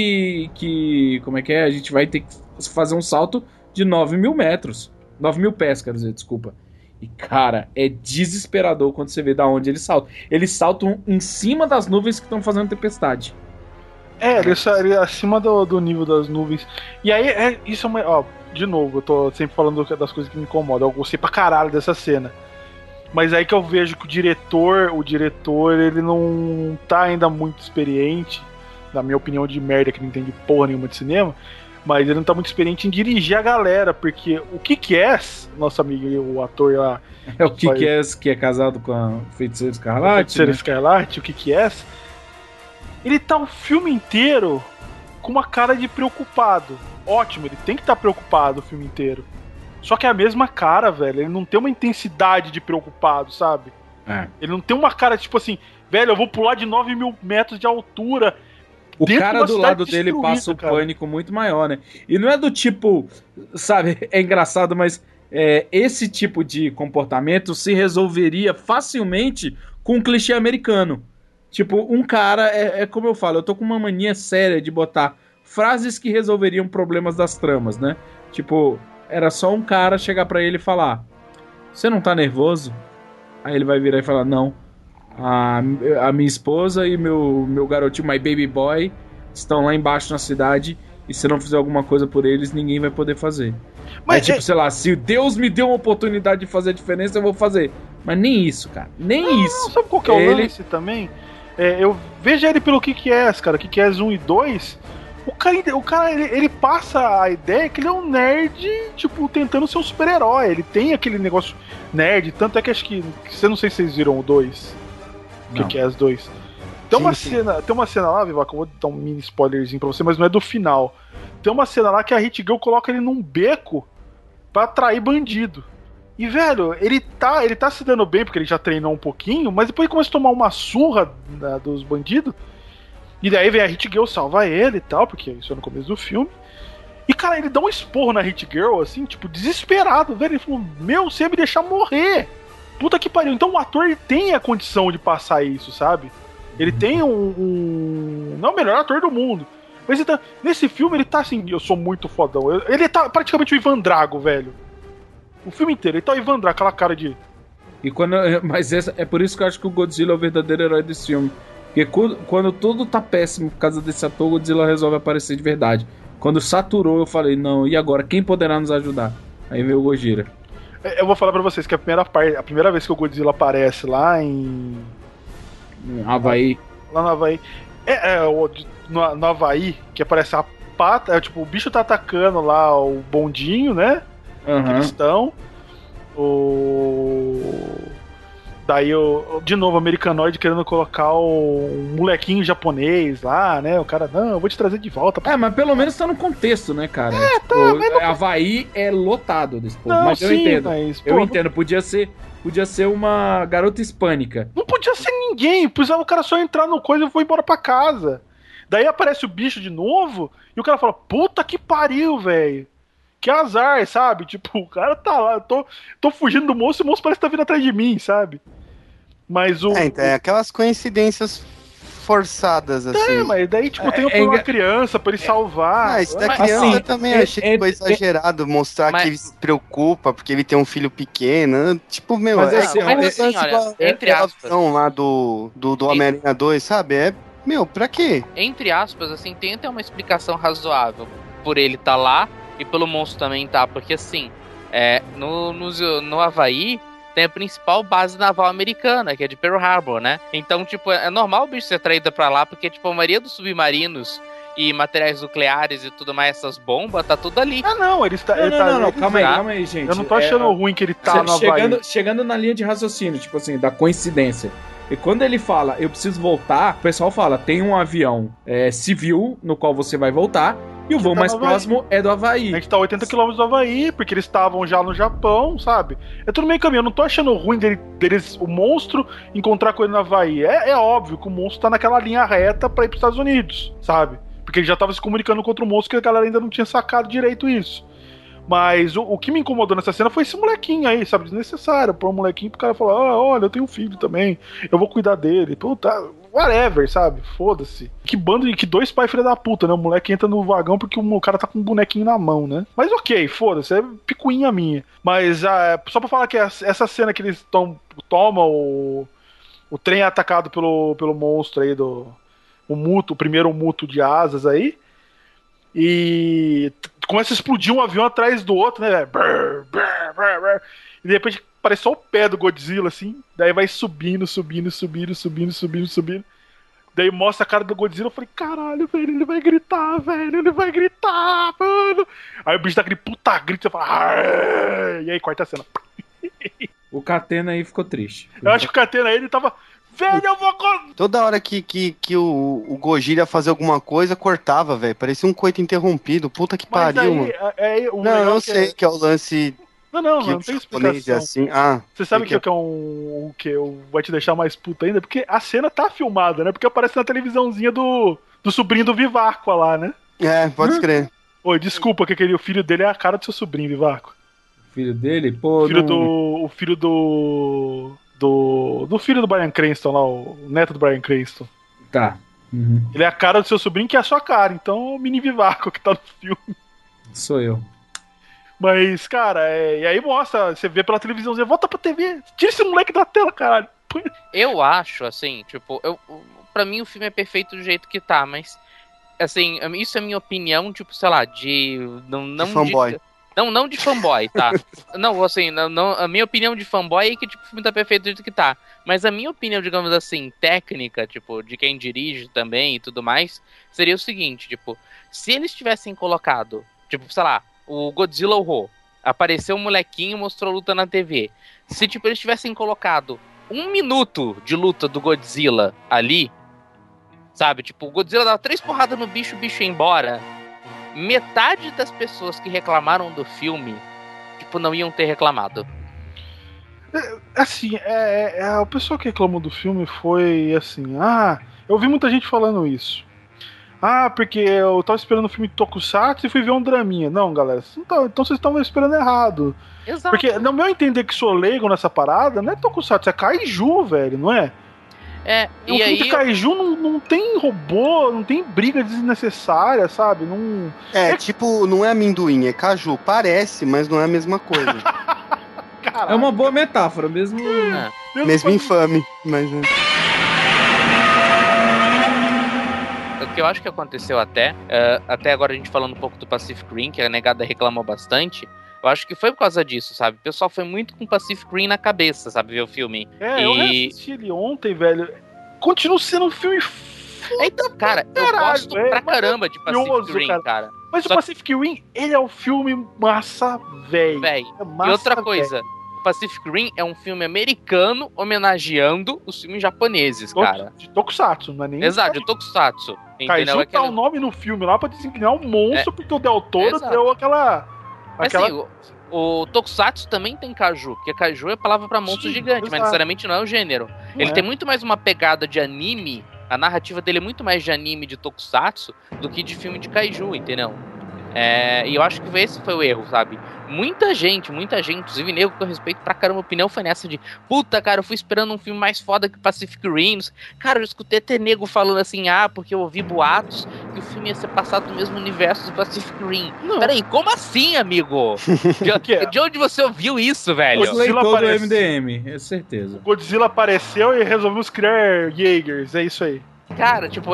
que como é que é? A gente vai ter que fazer um salto de 9 mil metros. 9 mil pés, quero dizer, desculpa. E, cara, é desesperador quando você vê da onde eles saltam. Eles saltam em cima das nuvens que estão fazendo tempestade. Ele acima do nível das nuvens. E aí, isso é uma... Ó, de novo, eu tô sempre falando das coisas que me incomodam. Eu gostei pra caralho dessa cena. Mas aí que eu vejo que o diretor, ele não tá ainda muito experiente, na minha opinião de merda, que não entende porra nenhuma de cinema, mas ele não tá muito experiente em dirigir a galera, porque o Kick-Ass, nosso amigo, o ator lá... É o Kick-Ass que é casado com a Feiticeira Escarlate, Feiticeira Escarlate, o Kick-Ass. Ele tá o filme inteiro com uma cara de preocupado. Ótimo, ele tem que estar preocupado o filme inteiro. Só que é a mesma cara, velho. Ele não tem uma intensidade de preocupado, sabe? Ele não tem uma cara tipo assim, velho, eu vou pular de 9 mil metros de altura. O cara do lado dele passa um pânico muito maior, né? E não é do tipo, sabe, é engraçado, mas esse tipo de comportamento se resolveria facilmente com um clichê americano. Tipo, um cara, como eu falo, eu tô com uma mania séria de botar frases que resolveriam problemas das tramas, né? Tipo, era só um cara chegar pra ele e falar: você não tá nervoso? Aí ele vai virar e falar: não. A minha esposa e meu garotinho, my baby boy, estão lá embaixo na cidade e se eu não fizer alguma coisa por eles, ninguém vai poder fazer. Mas tipo, sei lá, se Deus me deu uma oportunidade de fazer a diferença, eu vou fazer. Mas nem isso, cara. Nem isso. Sabe qual que é o lance também? Eu vejo ele pelo Kick-Ass, cara. Kick-Ass 1 e 2. O cara ele passa a ideia que ele é um nerd, tipo, tentando ser um super-herói. Ele tem aquele negócio nerd. Tanto é que acho que você não sei se vocês viram o 2. Kick-Ass 2. Tem uma cena lá, Vivaco, eu vou dar um mini spoilerzinho pra você, mas não é do final. Tem uma cena lá que a Hit Girl coloca ele num beco pra atrair bandido. E, velho, ele tá se dando bem porque ele já treinou um pouquinho, mas depois ele começa a tomar uma surra dos bandidos. E daí vem a Hit Girl salvar ele e tal, porque isso é no começo do filme. E, cara, ele dá um esporro na Hit Girl, assim, tipo, desesperado, velho. Ele falou, você ia me deixar morrer. Puta que pariu. Então o ator ele tem a condição de passar isso, sabe? Ele tem não é o melhor ator do mundo. Mas ele tá, nesse filme ele tá assim, eu sou muito fodão. Ele tá praticamente o Ivan Drago, velho. O filme inteiro, ele tá o Ivan Drago, aquela cara de... Mas é por isso que eu acho que o Godzilla é o verdadeiro herói desse filme. Porque quando tudo tá péssimo por causa desse ator, o Godzilla resolve aparecer de verdade. Quando saturou, eu falei, não, e agora? Quem poderá nos ajudar? Aí veio o Gojira. Eu vou falar pra vocês que a primeira vez que o Godzilla aparece lá em... Havaí. Lá no Havaí. No Havaí, que aparece a pata, tipo, o bicho tá atacando lá o bondinho, né? Uhum. Eles estão. Daí, de novo, o americanoide querendo colocar um molequinho japonês lá, né? O cara, não, eu vou te trazer de volta. Mas pelo menos tá no contexto, né, cara? Tipo, Havaí é lotado desse povo. Não, mas eu entendo. Eu não... entendo, podia ser uma garota hispânica. Não podia ser ninguém, precisava o cara só entrar no coisa e foi embora pra casa. Daí aparece o bicho de novo e o cara fala, puta que pariu, velho. Que azar, sabe? Tipo, o cara tá lá, eu tô fugindo do monstro e o monstro parece que tá vindo atrás de mim, sabe? Mas então, aquelas coincidências forçadas, assim. Mas daí, tipo, tem uma criança pra ele salvar. Isso da criança assim, eu também achei que foi exagerado mostrar que ele se preocupa porque ele tem um filho pequeno. Tipo, meu, olha, entre aspas. Lá do Homem-Aranha 2, sabe? Meu, pra quê? Entre aspas, assim, tem até uma explicação razoável por ele tá lá e pelo monstro também tá, porque assim, no Havaí tem a principal base naval americana, que é de Pearl Harbor, né? Então, tipo, é normal o bicho ser traído pra lá, porque, tipo, a maioria dos submarinos e materiais nucleares e tudo mais, essas bombas, tá tudo ali. Não, ele está... Não, calma aí, gente. Eu não tô achando ruim que ele tá no Havaí. Chegando na linha de raciocínio, tipo assim, da coincidência. E quando ele fala, eu preciso voltar, o pessoal fala, tem um avião civil no qual você vai voltar, e o voo mais próximo é do Havaí. A gente tá a 80 km do Havaí, porque eles estavam já no Japão, sabe? É tudo meio caminho, eu não tô achando ruim deles, o monstro, encontrar com ele no Havaí. É óbvio que o monstro tá naquela linha reta pra ir pros Estados Unidos, sabe? Porque ele já tava se comunicando contra o monstro, que a galera ainda não tinha sacado direito isso. Mas o que me incomodou nessa cena foi esse molequinho aí, sabe? Desnecessário. Pôr um molequinho pro cara falar, olha, eu tenho um filho também, eu vou cuidar dele. Puta, whatever, sabe? Foda-se. Que bando de que dois pais filha da puta, né? O moleque entra no vagão porque o cara tá com um bonequinho na mão, né? Mas ok, foda-se, é picuinha minha. Mas só pra falar que essa cena que eles tomam o trem é atacado pelo monstro aí o primeiro muto de asas aí. E começa a explodir um avião atrás do outro, né? E de repente parece só o pé do Godzilla, assim. Daí vai subindo. Daí mostra a cara do Godzilla. Eu falei, caralho, velho, ele vai gritar, mano. Aí o bicho dá aquele puta grito. Você fala, e aí corta a cena. O Catena aí ficou triste. Eu acho que o Catena aí, ele tava... Velho, eu vou... Toda hora que o Gojira ia fazer alguma coisa, cortava, velho. Parecia um coito interrompido. Puta que pariu, mano. Não, eu sei que é o lance... Não tem explicação. Assim. Você sabe que é o que vai te deixar mais puto ainda? Porque a cena tá filmada, né? Porque aparece na televisãozinha do sobrinho do Vivarco lá, né? Pode crer. Oi, desculpa, que o filho dele é a cara do seu sobrinho, Vivarco. O filho dele? Pô, o filho do filho do Bryan Cranston lá, o neto do Bryan Cranston. Tá. Uhum. Ele é a cara do seu sobrinho, que é a sua cara. Então é o mini Vivarco que tá no filme. Sou eu. Mas, cara, e aí mostra, você vê pela televisãozinha, volta pra TV, tira esse moleque da tela, caralho. Eu acho, assim, tipo, pra mim o filme é perfeito do jeito que tá, mas, assim, isso é minha opinião, tipo, sei lá, de fanboy. Não de fanboy, tá? Não, assim, a minha opinião de fanboy é que, tipo, o filme tá perfeito do jeito que tá. Mas a minha opinião, digamos assim, técnica, tipo, de quem dirige também e tudo mais, seria o seguinte, tipo, se eles tivessem colocado, tipo, sei lá, o Godzilla urrou, apareceu um molequinho e mostrou luta na TV. Se, tipo, eles tivessem colocado 1 minuto de luta do Godzilla ali, sabe? Tipo, o Godzilla dava 3 porradas no bicho, o bicho ia embora. Metade das pessoas que reclamaram do filme, tipo, não iam ter reclamado. Assim, a pessoa que reclamou do filme foi assim, eu vi muita gente falando isso. Porque eu tava esperando um filme de Tokusatsu e fui ver um draminha. Não, galera, então vocês estavam esperando errado. Exato. Porque, no meu entender que sou leigo nessa parada, não é Tokusatsu, é Kaiju, velho, não é? E aí... de Kaiju não tem robô, não tem briga desnecessária, sabe? Não... tipo, não é amendoim, é caju. Parece, mas não é a mesma coisa. É uma boa metáfora, mesmo... Mesmo infame, mas... que eu acho que aconteceu até agora a gente falando um pouco do Pacific Rim, que a negada reclamou bastante, eu acho que foi por causa disso, sabe? O pessoal foi muito com Pacific Rim na cabeça, sabe, ver o filme. Eu assisti ele ontem, velho. Continua sendo um filme então, cara, eu gosto pra caramba de Pacific Rim, cara. Mas o Pacific Rim, ele é um filme massa, velho. E outra coisa, Pacific Rim é um filme americano homenageando os filmes japoneses, cara. De Tokusatsu, não é nem... Exato, de Tokusatsu. Kaiju tá o nome no filme lá pra designar um monstro, porque o Del Toro deu aquela... Mas assim, o Tokusatsu também tem Kaiju, porque Kaiju é palavra pra monstro gigante, mas necessariamente não é o gênero. Ele tem muito mais uma pegada de anime, a narrativa dele é muito mais de anime de Tokusatsu do que de filme de Kaiju, entendeu? E eu acho que esse foi o erro, sabe? Muita gente, inclusive nego que eu respeito pra caramba, a opinião foi nessa de puta, cara, eu fui esperando um filme mais foda que Pacific Rim. Cara, eu escutei até nego falando assim, porque eu ouvi boatos que o filme ia ser passado no mesmo universo do Pacific Rim. Peraí, como assim, amigo? De onde você ouviu isso, velho? O Godzilla do MDM, é certeza. O Godzilla apareceu e resolvemos criar Jaegers, é isso aí. Cara, tipo,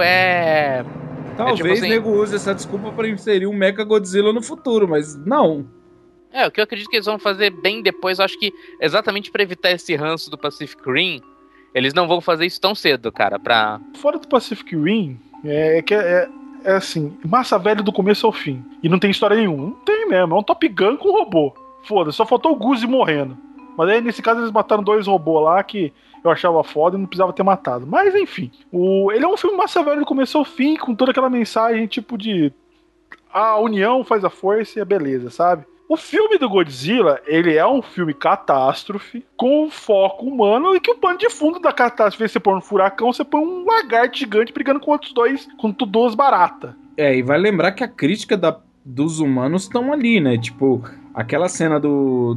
Talvez tipo assim, nego use essa desculpa pra inserir um Mecha Godzilla no futuro, mas não. O que eu acredito que eles vão fazer bem depois, eu acho que exatamente pra evitar esse ranço do Pacific Rim, eles não vão fazer isso tão cedo, cara, Fora do Pacific Rim, é assim, massa velho do começo ao fim. E não tem história nenhuma. Não tem mesmo, é um Top Gun com robô. Foda-se, só faltou o Guzi morrendo. Mas aí, nesse caso, eles mataram 2 robôs lá que eu achava foda e não precisava ter matado. Mas, enfim. Ele é um filme massa velho do começo ao fim, com toda aquela mensagem, tipo de... A união faz a força e a beleza, sabe? O filme do Godzilla, ele é um filme catástrofe, com foco humano, e que o pano de fundo da catástrofe, você põe um furacão, você põe um lagarto gigante brigando com outros dois, com duas baratas. E vai lembrar que a crítica dos humanos estão ali, né? Tipo, aquela cena do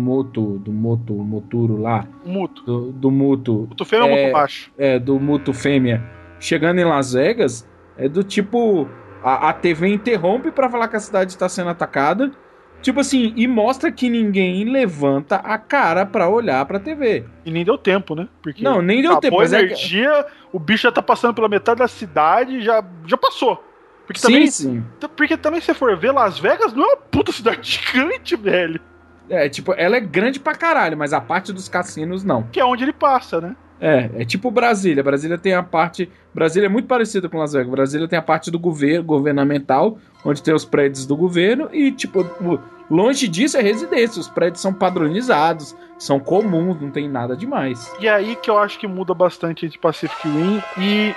Moturo lá. Do Muto. Muto fêmea ou Muto macho? Do Muto fêmea. Chegando em Las Vegas, é do tipo... A TV interrompe pra falar que a cidade está sendo atacada. Tipo assim, e mostra que ninguém levanta a cara pra olhar pra TV. E nem deu tempo, né? Porque não, nem deu tempo. Mas energia, o bicho já tá passando pela metade da cidade e já passou. Porque também, sim. Porque também, se for ver, Las Vegas não é uma puta cidade gigante, velho. Tipo, ela é grande pra caralho, mas a parte dos cassinos não. Que é onde ele passa, né? É tipo Brasília. Brasília tem a parte... Brasília é muito parecida com Las Vegas. Brasília tem a parte do governo, governamental, onde tem os prédios do governo e, tipo, longe disso é residência. Os prédios são padronizados, são comuns, não tem nada demais. E aí que eu acho que muda bastante entre Pacific Rim e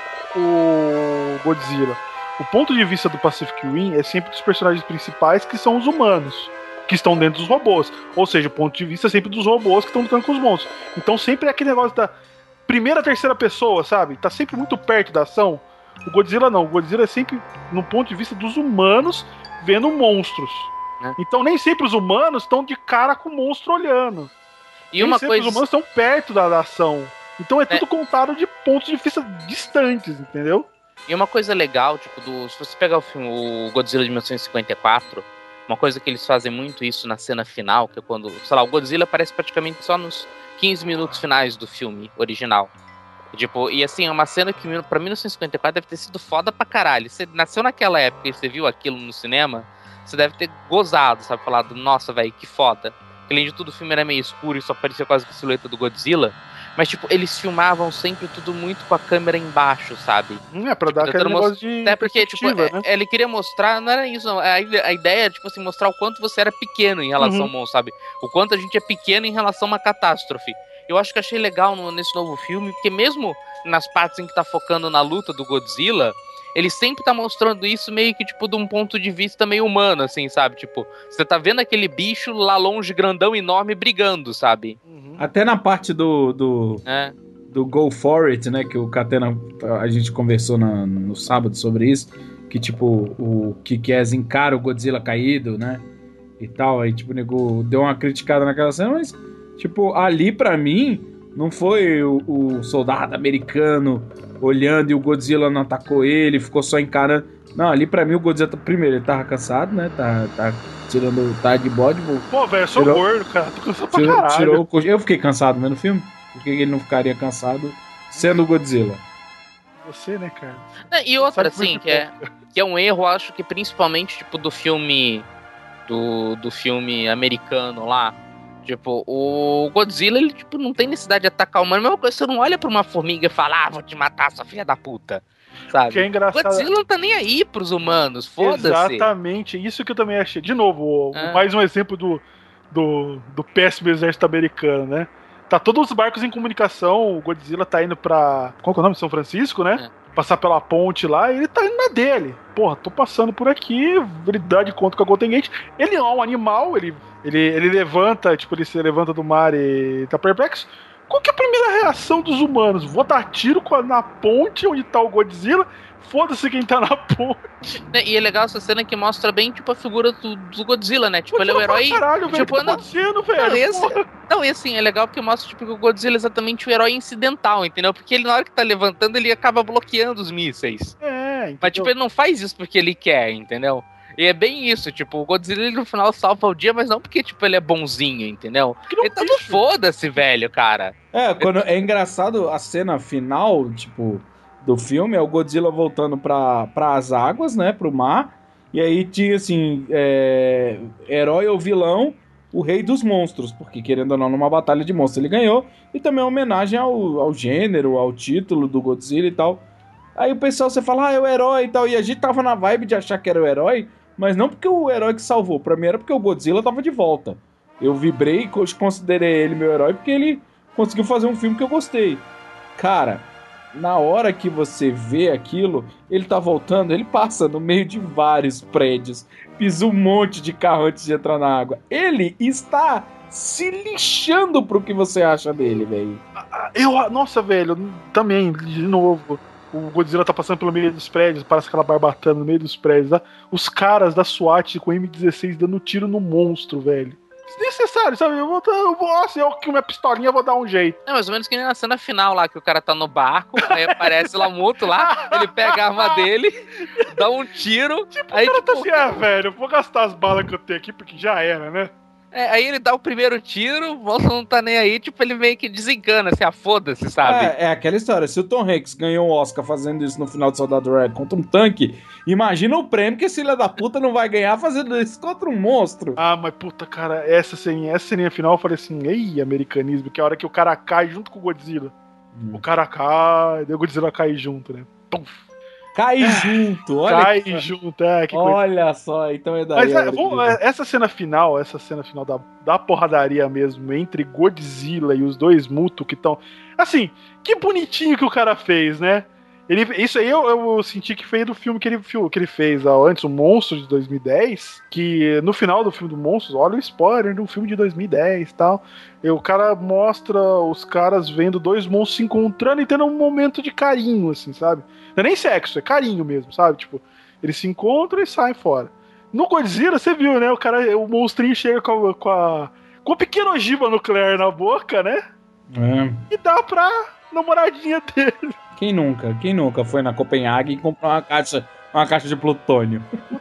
o Godzilla. O ponto de vista do Pacific Rim é sempre dos personagens principais, que são os humanos, que estão dentro dos robôs. Ou seja, o ponto de vista é sempre dos robôs que estão lutando com os monstros. Então sempre é aquele negócio da primeira, terceira pessoa, sabe? Tá sempre muito perto da ação. O Godzilla não. O Godzilla é sempre no ponto de vista dos humanos vendo monstros. Então nem sempre os humanos estão de cara com o monstro olhando. E uma coisa... os humanos estão perto da ação. Então é tudo contado de pontos de vista distantes, entendeu? E uma coisa legal, tipo, se você pegar o Godzilla de 1954, uma coisa que eles fazem muito isso na cena final, que é quando, sei lá, o Godzilla aparece praticamente só nos 15 minutos finais do filme original. Tipo, e assim, é uma cena que pra 1954 deve ter sido foda pra caralho. Você nasceu naquela época e você viu aquilo no cinema, você deve ter gozado, sabe? Falado, nossa, velho, que foda. Além de tudo, o filme era meio escuro e só parecia quase que a silhueta do Godzilla. Mas, tipo, eles filmavam sempre tudo muito com a câmera embaixo, sabe? Pra dar aquele negócio de... Até porque, tipo, né? ele queria mostrar, não era isso, não. A ideia era, tipo assim, mostrar o quanto você era pequeno em relação ao monstro, sabe? O quanto a gente é pequeno em relação a uma catástrofe. Eu acho que achei legal nesse novo filme, porque mesmo nas partes em que tá focando na luta do Godzilla, ele sempre tá mostrando isso meio que, tipo, de um ponto de vista meio humano, assim, sabe? Tipo, você tá vendo aquele bicho lá longe, grandão, enorme, brigando, sabe? Até na parte do Go For It, né? Que o Catena, a gente conversou no sábado sobre isso. Que, tipo, o Kick-Ass encara o Godzilla caído, né? E tal. Aí, tipo, o nego deu uma criticada naquela cena, mas, tipo, ali pra mim, não foi o soldado americano olhando e o Godzilla não atacou ele, ficou só encarando. Não, ali pra mim o Godzilla, primeiro, ele tava cansado, né? Tá tirando, tá de bode. Pô, velho, eu sou gordo, cara. Tô cansado pra caralho. Eu fiquei cansado vendo o filme. Por que ele não ficaria cansado sendo o Godzilla? Você, né, cara? E outra, assim, que é um erro, acho que principalmente, tipo, do filme americano lá. Tipo, o Godzilla, ele, tipo, não tem necessidade de atacar o humano. A mesma coisa, você não olha pra uma formiga e fala, vou te matar, sua filha da puta. Sabe? Que é engraçado. O Godzilla não tá nem aí pros humanos, foda-se. Exatamente, isso que eu também achei. De novo, mais um exemplo do péssimo exército americano, né? Tá todos os barcos em comunicação, o Godzilla tá indo pra... Qual que é o nome? São Francisco, né? Passar pela ponte lá, e ele tá indo na dele. Porra, tô passando por aqui, ele dá de conta com a Golden Gate. Ele é um animal, ele levanta, tipo, ele se levanta do mar e tá perplexo. Qual que é a primeira reação dos humanos? Vou dar tiro na ponte onde tá o Godzilla, foda-se quem tá na ponte. E é legal essa cena que mostra bem, tipo, a figura do Godzilla, né? Tipo, ele é o herói... Caralho, velho, tipo, tá acontecendo, velho? Não, e assim, é legal porque mostra, tipo, que o Godzilla é exatamente o herói incidental, entendeu? Porque ele, na hora que tá levantando, ele acaba bloqueando os mísseis. Entendeu? Mas, tipo, ele não faz isso porque ele quer, entendeu? E é bem isso, tipo, o Godzilla ele, no final salva o dia, mas não porque, tipo, ele é bonzinho, entendeu? Ele tá no foda-se, velho, cara. É engraçado a cena final, tipo, do filme, é o Godzilla voltando para as águas, né, pro mar, e aí tinha, assim, herói ou vilão, o rei dos monstros, porque, querendo ou não, numa batalha de monstros ele ganhou, e também é uma homenagem ao gênero, ao título do Godzilla e tal. Aí o pessoal, você fala, é o herói e tal, e a gente tava na vibe de achar que era o herói, mas não porque o herói que salvou, pra mim era porque o Godzilla tava de volta. Eu vibrei e considerei ele meu herói porque ele conseguiu fazer um filme que eu gostei. Cara, na hora que você vê aquilo, ele tá voltando, ele passa no meio de vários prédios, pisa um monte de carro antes de entrar na água. Ele está se lixando pro que você acha dele, velho. Nossa, velho, também, de novo... O Godzilla tá passando pelo meio dos prédios, parece aquela barbatana no meio dos prédios. Tá? Os caras da SWAT com M16 dando tiro no monstro, velho. Desnecessário, sabe? Eu com minha pistolinha vou dar um jeito. É mais ou menos que nem na cena final lá, que o cara tá no barco, aí aparece lá Lamuto lá, ele pega a arma dele, dá um tiro. Tipo, aí, o cara tipo, tá assim, velho, eu vou gastar as balas que eu tenho aqui, porque já era, né? Aí ele dá o primeiro tiro, o Wilson não tá nem aí, tipo, ele meio que desencana, assim, foda-se, sabe? É aquela história, se o Tom Hanks ganhou um Oscar fazendo isso no final de Soldado Ryan contra um tanque, imagina o prêmio que esse filho da puta não vai ganhar fazendo isso contra um monstro. Mas puta, cara, essa ceninha final eu falei assim, ei, americanismo, que é a hora que o cara cai junto com o Godzilla. O cara cai, daí o Godzilla cai junto, né? Puf. Cai junto, olha. Cai junto, que olha coisa. Só, então é daí. Mas essa cena final da porradaria mesmo, entre Godzilla e os dois Muto que estão. Assim, que bonitinho que o cara fez, né? Isso aí eu senti que foi do filme que ele fez antes, o Monstro de 2010. Que no final do filme do Monstros, olha o spoiler do filme de 2010 e tal. E o cara mostra os caras vendo dois monstros se encontrando e tendo um momento de carinho, assim, sabe? Não é nem sexo, é carinho mesmo, sabe? Tipo, eles se encontram e saem fora. No Godzilla, você viu, né? O monstrinho chega com a pequena ogiva nuclear na boca, né? E dá pra namoradinha dele. Quem nunca foi na Copenhague e comprou uma caixa de plutônio?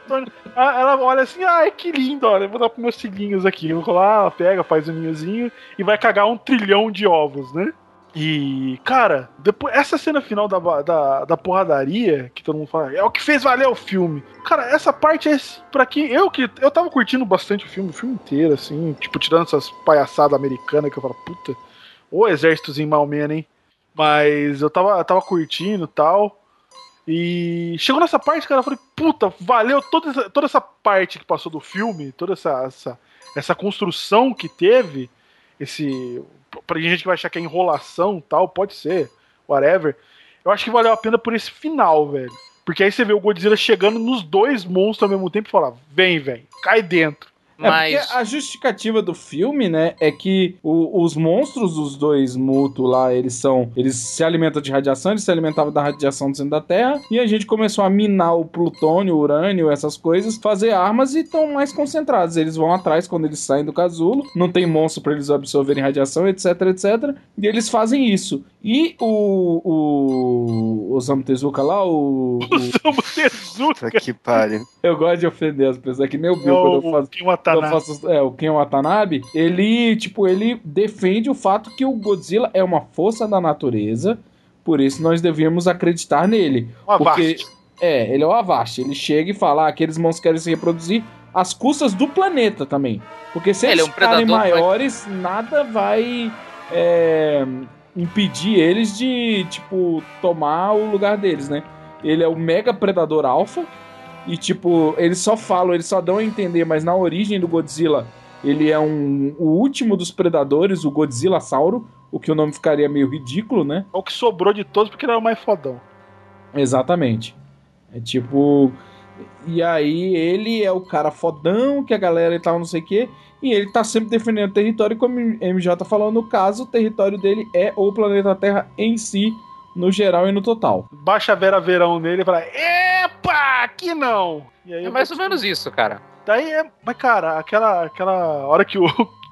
Ela olha assim, que lindo, olha, vou dar pros meus filhinhos aqui. Eu vou lá, ela pega, faz um ninhozinho e vai cagar 1 trilhão de ovos, né? E, cara, depois, essa cena final da porradaria, que todo mundo fala, é o que fez valer o filme. Cara, essa parte é pra quem... Eu tava curtindo bastante o filme inteiro, assim, tipo, tirando essas palhaçadas americanas que eu falo, puta, ô exércitozinho malmeno, hein? Mas eu tava curtindo e tal. E chegou nessa parte, cara, eu falei, puta, valeu toda essa parte que passou do filme, toda essa construção que teve, pra gente que vai achar que é enrolação e tal, pode ser, whatever. Eu acho que valeu a pena por esse final, velho. Porque aí você vê o Godzilla chegando nos dois monstros ao mesmo tempo e fala, vem, cai dentro. Porque a justificativa do filme, né, é que os monstros dos dois Muto lá, eles se alimentam de radiação, eles se alimentavam da radiação do centro da Terra, e a gente começou a minar o plutônio, o urânio, essas coisas, fazer armas e estão mais concentrados. Eles vão atrás quando eles saem do casulo, não tem monstro pra eles absorverem radiação, etc, etc, e eles fazem isso. E o Osamu Tezuka lá, o Osamu Tezuka! Que pariu. Eu gosto de ofender as pessoas, que nem o Bill quando eu faço... o Ken Watanabe, ele defende o fato que o Godzilla é uma força da natureza, por isso nós devíamos acreditar nele. Porque ele é o Avast. Ele chega e fala: aqueles monstros querem se reproduzir às custas do planeta também. Porque se eles ficarem maiores, nada vai impedir eles de, tipo, tomar o lugar deles, né? Ele é o mega predador alfa. E, tipo, eles só dão a entender, mas na origem do Godzilla, ele é o último dos predadores, o Godzilla-sauro, o que o nome ficaria meio ridículo, né? É o que sobrou de todos porque ele era o mais fodão. Exatamente. É tipo... E aí ele é o cara fodão, que a galera e tal, não sei o quê, e ele tá sempre defendendo o território, como o MJ falou, no caso, o território dele é o planeta Terra em si, no geral e no total. Baixa a Vera Verão nele e fala: epa, aqui não! E aí é mais ou menos isso, cara. Daí mas cara, aquela hora que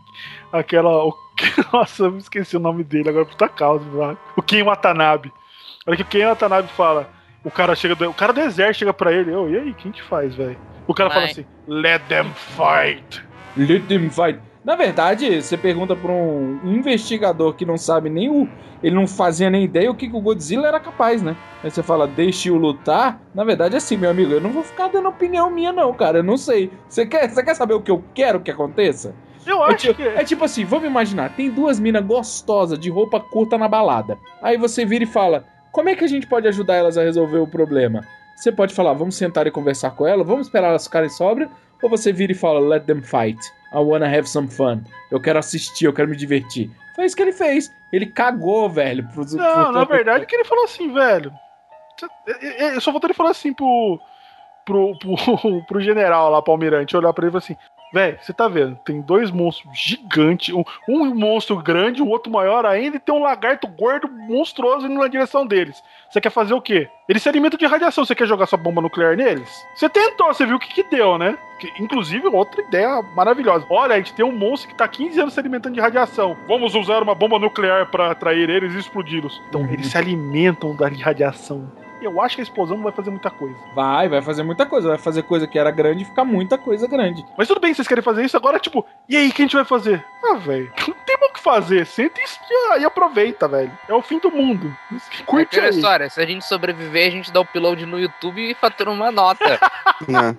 nossa, eu esqueci o nome dele agora, puta causa, o Ken Watanabe. A hora que o Ken Watanabe fala, o cara do exército chega pra ele: e aí, o que a gente faz, velho? O cara fala assim: let them fight. Let them fight. Na verdade, você pergunta pra um investigador que não sabe ele não fazia nem ideia o que o Godzilla era capaz, né? Aí você fala: deixe-o lutar. Na verdade, assim, meu amigo, eu não vou ficar dando opinião minha, não, cara. Eu não sei. Você quer saber o que eu quero que aconteça? Eu acho que... É tipo assim, vamos imaginar, tem duas minas gostosas de roupa curta na balada. Aí você vira e fala: como é que a gente pode ajudar elas a resolver o problema? Você pode falar: vamos sentar e conversar com elas, vamos esperar elas ficarem sóbrias. Ou você vira e fala: let them fight. I wanna have some fun. Eu quero assistir, eu quero me divertir. Foi isso que ele fez. Ele cagou, velho. Na verdade, que ele falou assim, velho. Eu só voltei ele falar assim pro general lá, pro almirante, olhar pra ele e falar assim: velho, você tá vendo? Tem dois monstros gigantes, um monstro grande, um outro maior ainda, e tem um lagarto gordo monstruoso indo na direção deles. Você quer fazer o quê? Eles se alimentam de radiação, você quer jogar sua bomba nuclear neles? Você tentou, você viu o que deu, né? Inclusive, outra ideia maravilhosa. Olha, a gente tem um monstro que tá 15 anos se alimentando de radiação. Vamos usar uma bomba nuclear pra atrair eles e explodi-los. Então, eles se alimentam da radiação. Eu acho que a explosão não vai fazer muita coisa. Vai fazer muita coisa. Vai fazer coisa que era grande e ficar muita coisa grande. Mas tudo bem, vocês querem fazer isso agora, tipo, e aí, o que a gente vai fazer? Ah, velho, não tem mais o que fazer. Senta e aproveita, velho. É o fim do mundo. Curte aí. História, se a gente sobreviver, a gente dá o upload no YouTube e fatura uma nota. Não.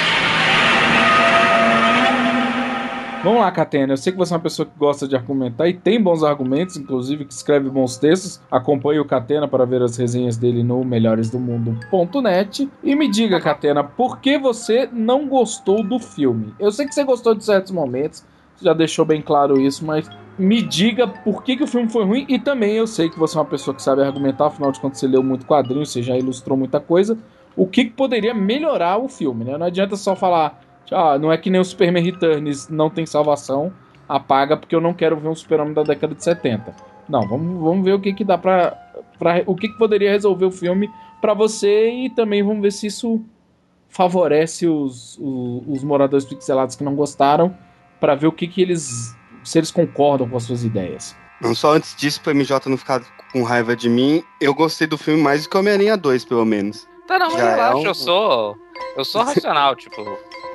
Vamos lá, Catena. Eu sei que você é uma pessoa que gosta de argumentar e tem bons argumentos, inclusive que escreve bons textos. Acompanhe o Catena para ver as resenhas dele no melhoresdomundo.net. E me diga, Catena, por que você não gostou do filme? Eu sei que você gostou de certos momentos, você já deixou bem claro isso, mas me diga por que o filme foi ruim. E também eu sei que você é uma pessoa que sabe argumentar, afinal de contas você leu muito quadrinho, você já ilustrou muita coisa. O que poderia melhorar o filme, né? Não adianta só falar: não é que nem o Superman Returns, não tem salvação, apaga porque eu não quero ver um super-homem da década de 70. Não, vamos ver o que dá o que poderia resolver o filme pra você, e também vamos ver se isso favorece os moradores pixelados que não gostaram, pra ver se eles concordam com as suas ideias. Não, só antes disso, pro MJ não ficar com raiva de mim, eu gostei do filme mais do que Homem-Aranha 2, pelo menos. Tá, não, mas relaxa, eu sou racional, tipo...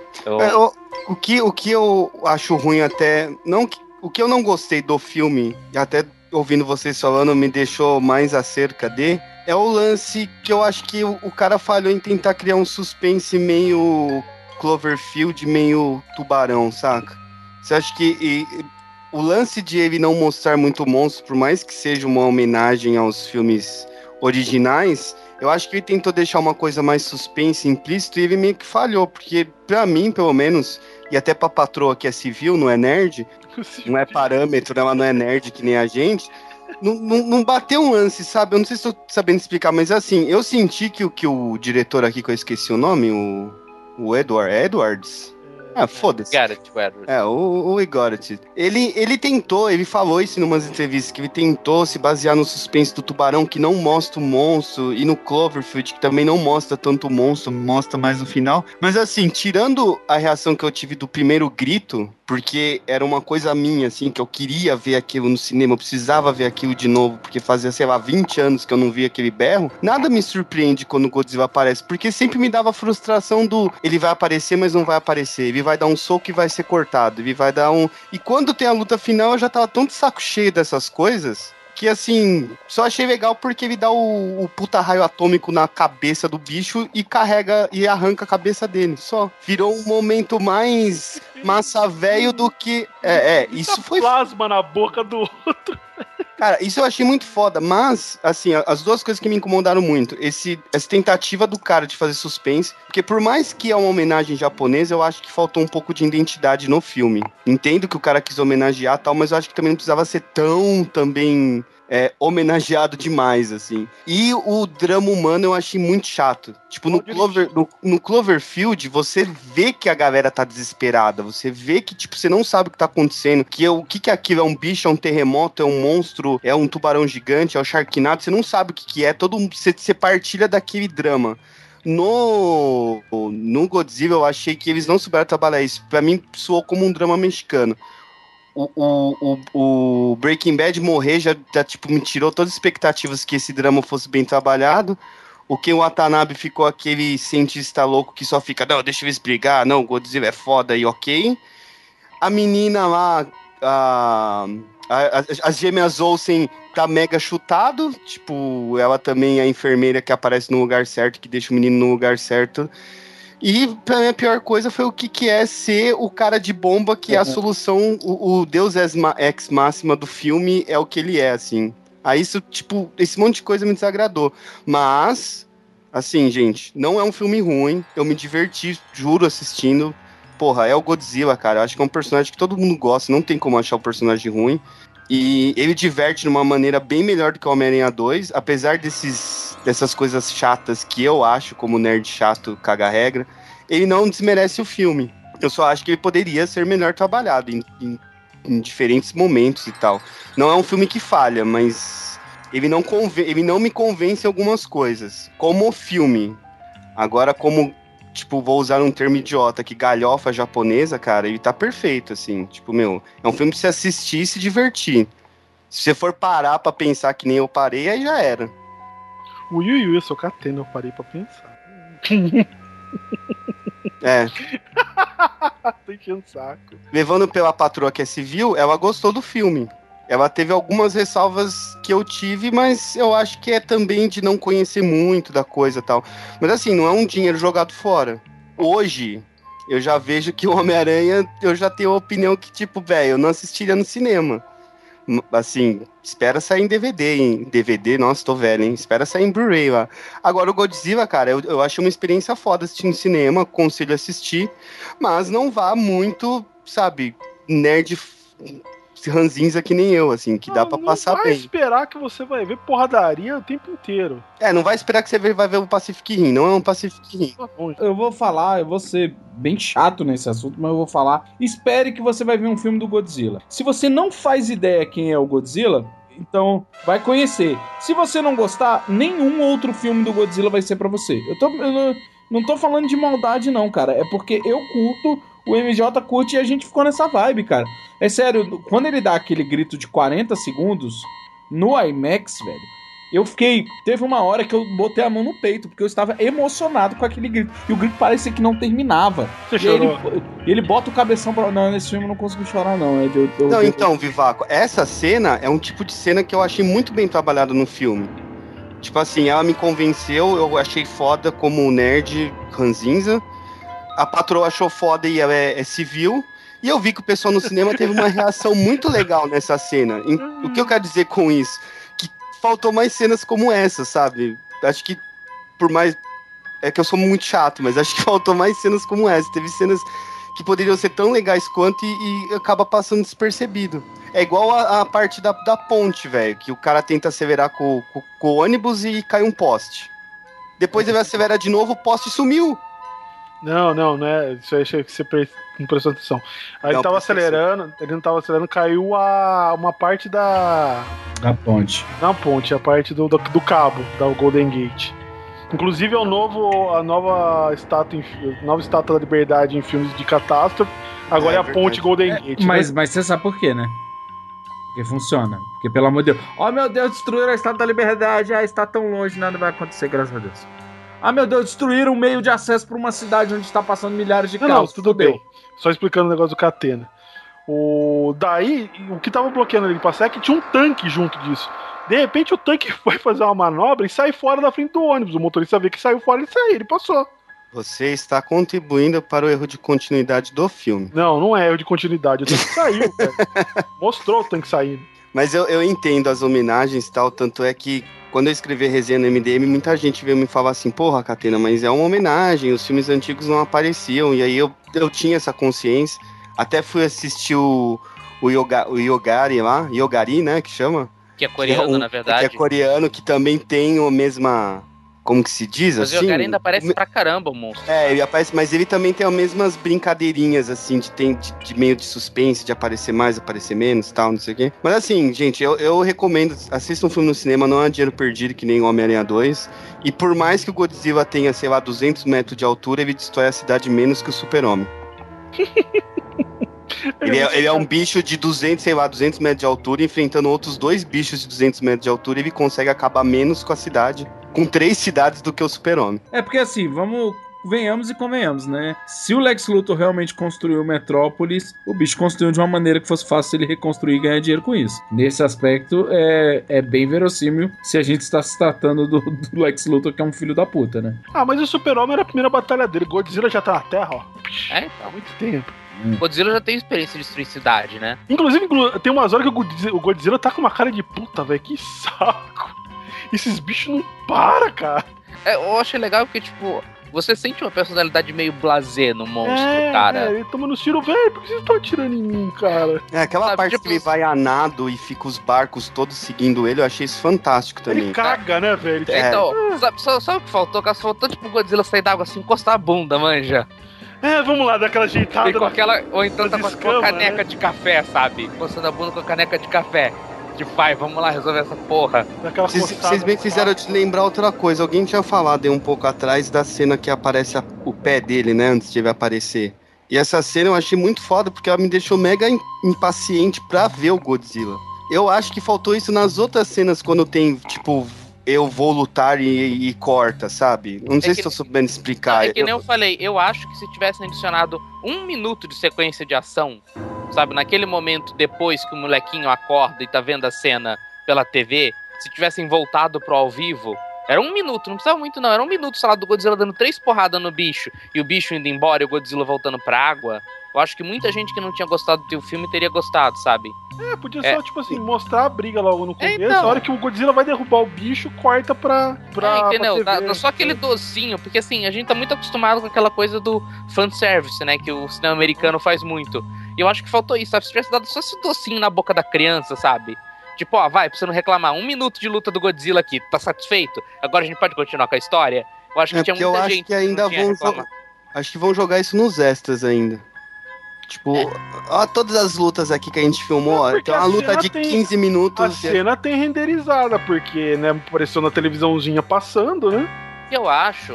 O que eu acho ruim até... O que eu não gostei do filme, e até ouvindo vocês falando, me deixou mais acerca é o lance que eu acho que o cara falhou em tentar criar um suspense meio Cloverfield, meio Tubarão, saca? Você acha que o lance de ele não mostrar muito monstro, por mais que seja uma homenagem aos filmes originais... Eu acho que ele tentou deixar uma coisa mais suspense, implícito, e ele meio que falhou, porque pra mim, pelo menos, e até pra patroa que é civil, não é nerd, não é parâmetro, ela não é nerd que nem a gente, não bateu um lance, sabe? Eu não sei se estou sabendo explicar, mas assim, eu senti que o diretor aqui, que eu esqueci o nome, o Edwards... foda-se. O Igorot. Ele tentou, ele falou isso em umas entrevistas, que ele tentou se basear no suspense do Tubarão, que não mostra o monstro, e no Cloverfield, que também não mostra tanto o monstro, mostra mais no final. Mas assim, tirando a reação que eu tive do primeiro grito, porque era uma coisa minha, assim, que eu queria ver aquilo no cinema, eu precisava ver aquilo de novo, porque fazia, 20 anos que eu não via aquele berro, nada me surpreende quando o Godzilla aparece, porque sempre me dava a frustração ele vai aparecer, mas não vai aparecer, ele vai dar um soco e vai ser cortado, ele vai dar um... E quando tem a luta final, eu já tava tão de saco cheio dessas coisas, que assim, só achei legal porque ele dá o puta raio atômico na cabeça do bicho e carrega e arranca a cabeça dele, só. Virou um momento mais massa velho do que... isso foi... plasma na boca do outro. Cara, isso eu achei muito foda, mas, assim, as duas coisas que me incomodaram muito, essa tentativa do cara de fazer suspense, porque por mais que é uma homenagem japonesa, eu acho que faltou um pouco de identidade no filme. Entendo que o cara quis homenagear e tal, mas eu acho que também não precisava ser tão, também... homenageado demais, assim. E o drama humano eu achei muito chato. Tipo, no Cloverfield, você vê que a galera tá desesperada. Você vê que, tipo, você não sabe o que tá acontecendo. O que é aquilo? É um bicho, é um terremoto, é um monstro, é um tubarão gigante, é o Sharknado. Você não sabe o que é. Você partilha daquele drama. No Godzilla, eu achei que eles não souberam trabalhar isso. Pra mim, soou como um drama mexicano. O Breaking Bad morrer já tipo, me tirou todas as expectativas que esse drama fosse bem trabalhado. O Ken Watanabe ficou aquele cientista louco que só fica, não, deixa eles brigar, não, Godzilla é foda e ok. A menina lá, as gêmeas Olsen tá mega chutado, tipo, ela também é a enfermeira que aparece no lugar certo, que deixa o menino no lugar certo. E pra mim a pior coisa foi o que é ser o cara de bomba, que é a solução, o Deus Ex Máxima do filme é o que ele é, assim. Aí isso, tipo, esse monte de coisa me desagradou. Mas, assim, gente, não é um filme ruim, eu me diverti, juro, assistindo. Porra, é o Godzilla, cara, eu acho que é um personagem que todo mundo gosta, não tem como achar o personagem ruim. E ele diverte de uma maneira bem melhor do que o Homem-Aranha 2, apesar dessas coisas chatas que eu acho, como nerd chato caga regra, ele não desmerece o filme. Eu só acho que ele poderia ser melhor trabalhado em diferentes momentos e tal. Não é um filme que falha, mas ele não me convence em algumas coisas. Como filme. Agora, como, tipo, vou usar um termo idiota, que galhofa japonesa, cara, ele tá perfeito, assim. Tipo, meu, é um filme pra você assistir e se divertir. Se você for parar pra pensar que nem eu parei, aí já era. O Yu eu sou catena, eu parei pra pensar. Tô enchendo o saco. Levando pela patroa que é civil, ela gostou do filme. Ela teve algumas ressalvas que eu tive, mas eu acho que é também de não conhecer muito da coisa e tal. Mas assim, não é um dinheiro jogado fora. Hoje, eu já vejo que o Homem-Aranha, eu já tenho a opinião que, tipo, velho, eu não assistiria no cinema. Assim, espera sair em DVD, nossa, tô velho, hein? Espera sair em Blu-ray lá. Agora, o Godzilla, cara, eu acho uma experiência foda assistir no cinema, aconselho assistir, mas não vá muito, sabe, nerd ranzinza que nem eu, assim, que dá pra passar bem. Não vai esperar que você vai ver porradaria o tempo inteiro. Não vai esperar que você vai ver o Pacific Rim, não é um Pacific Rim. Eu vou ser bem chato nesse assunto, mas eu vou falar, espere que você vai ver um filme do Godzilla. Se você não faz ideia quem é o Godzilla, então vai conhecer. Se você não gostar, nenhum outro filme do Godzilla vai ser pra você. Eu não tô falando de maldade não, cara, é porque eu curto, o MJ curte e a gente ficou nessa vibe, cara. É sério, quando ele dá aquele grito de 40 segundos no IMAX, velho, eu fiquei... Teve uma hora que eu botei a mão no peito, porque eu estava emocionado com aquele grito. E o grito parecia que não terminava. Você chorou? Ele bota o cabeção pra... Não, nesse filme eu não consegui chorar, não. Então, Vivaco, essa cena é um tipo de cena que eu achei muito bem trabalhado no filme. Tipo assim, ela me convenceu, eu achei foda como nerd ranzinza. A patroa achou foda e ela é civil. E eu vi que o pessoal no cinema teve uma reação muito legal nessa cena. O que eu quero dizer com isso? Que faltou mais cenas como essa, sabe? Acho que, por mais... É que eu sou muito chato, mas acho que faltou mais cenas como essa. Teve cenas que poderiam ser tão legais quanto e acaba passando despercebido. É igual a parte da ponte, velho. Que o cara tenta acelerar com o ônibus e cai um poste. Depois ele acelera de novo, o poste sumiu. Não é. Isso aí achei que você não prestou atenção. Aí ele não tava acelerando, caiu uma parte da ponte. Na ponte, a parte do cabo, da Golden Gate. Inclusive é a nova estátua da liberdade em filmes de catástrofe. Agora é a ponte Golden Gate. Mas você sabe por quê, né? Porque funciona. Porque, pelo amor de Deus. Oh, meu Deus, destruíram a estátua da liberdade. Está tão longe, nada vai acontecer, graças a Deus. Ah, meu Deus, destruíram um meio de acesso para uma cidade onde está passando milhares de carros. Não, tudo bem. Só explicando o negócio do Catena. Daí, o que tava bloqueando ele de passar é que tinha um tanque junto disso. De repente o tanque foi fazer uma manobra e sai fora da frente do ônibus. O motorista vê que saiu fora e saiu, ele passou. Você está contribuindo para o erro de continuidade do filme. Não é erro de continuidade, o tanque saiu, cara. Mostrou o tanque saindo. Mas eu entendo as homenagens e tal, tanto é que quando eu escrevi resenha no MDM, muita gente veio me falar assim, porra, Catena, mas é uma homenagem, os filmes antigos não apareciam, e aí eu tinha essa consciência, até fui assistir o Yogari lá, Yogari, né, que chama? Que é coreano, na verdade. Que é coreano, que também tem a mesma... Como que se diz, mas assim? Mas o Yogari ainda aparece pra caramba, o monstro. Ele aparece, mas ele também tem as mesmas brincadeirinhas, assim, de meio de suspense, de aparecer mais, aparecer menos, tal, não sei o quê. Mas assim, gente, eu recomendo, assistam um filme no cinema, não é dinheiro perdido, que nem o Homem-Aranha 2. E por mais que o Godzilla tenha, sei lá, 200 metros de altura, ele destrói a cidade menos que o Super-Homem. Ele é um bicho de 200 metros de altura, enfrentando outros 2 bichos de 200 metros de altura, e ele consegue acabar menos com a cidade, com 3 cidades do que o Super-Homem. É porque assim, venhamos e convenhamos, né? Se o Lex Luthor realmente construiu Metrópolis, o bicho construiu de uma maneira que fosse fácil ele reconstruir e ganhar dinheiro com isso. Nesse aspecto, é bem verossímil se a gente está se tratando do Lex Luthor, que é um filho da puta, né? Mas o Super-Homem era a primeira batalha dele. Godzilla já tá na Terra, ó. Então. Há muito tempo. Godzilla já tem experiência de destruir cidade, né? Inclusive, tem umas horas que o Godzilla tá com uma cara de puta, velho. Que saco. Esses bichos não param, cara. Eu achei legal porque, tipo, você sente uma personalidade meio blasé no monstro, cara. Ele tomando tiro, velho, por que vocês estão atirando em mim, cara? Aquela parte que ele vai a nado e fica os barcos todos seguindo ele, eu achei isso fantástico também. Ele caga, né, velho? Então, sabe o que faltou? Faltou, tipo, o Godzilla sair d'água assim, encostar a bunda, manja. Vamos lá, dar aquela ajeitada. Ou então tá com a caneca de café, sabe? Encostando a bunda com a caneca de café. Tipo, pai, vamos lá resolver essa porra. Vocês bem fizeram de lembrar outra coisa. Alguém tinha falado aí um pouco atrás da cena que aparece o pé dele, né? Antes de ele aparecer. E essa cena eu achei muito foda, porque ela me deixou mega impaciente pra ver o Godzilla. Eu acho que faltou isso nas outras cenas, quando tem, tipo... Eu vou lutar e corta, sabe? Não sei se tô sabendo explicar. É que nem eu falei, eu acho que se tivessem adicionado 1 minuto de sequência de ação, sabe? Naquele momento, depois que o molequinho acorda e tá vendo a cena pela TV, se tivessem voltado pro ao vivo, era 1 minuto, não precisava muito não, era 1 minuto, sei lá, do Godzilla dando 3 porradas no bicho, e o bicho indo embora e o Godzilla voltando pra água. Eu acho que muita gente que não tinha gostado do teu filme teria gostado, sabe? Podia só, tipo assim, mostrar a briga logo no começo. A hora que o Godzilla vai derrubar o bicho, corta pra entendeu? Pra TV, dá só aquele docinho, porque assim, a gente tá muito acostumado com aquela coisa do fanservice, né? Que o cinema americano faz muito. E eu acho que faltou isso, sabe? Se tivesse dado só esse docinho na boca da criança, sabe? Tipo, vai, pra você não reclamar, 1 minuto de luta do Godzilla aqui, tá satisfeito? Agora a gente pode continuar com a história? Eu acho que tinha muita gente que ainda acho que vão jogar isso nos extras ainda. Tipo, ó, todas as lutas aqui que a gente filmou, tem uma luta de 15 minutos. A cena tem renderizada, porque, né, apareceu na televisãozinha passando, né? Eu acho,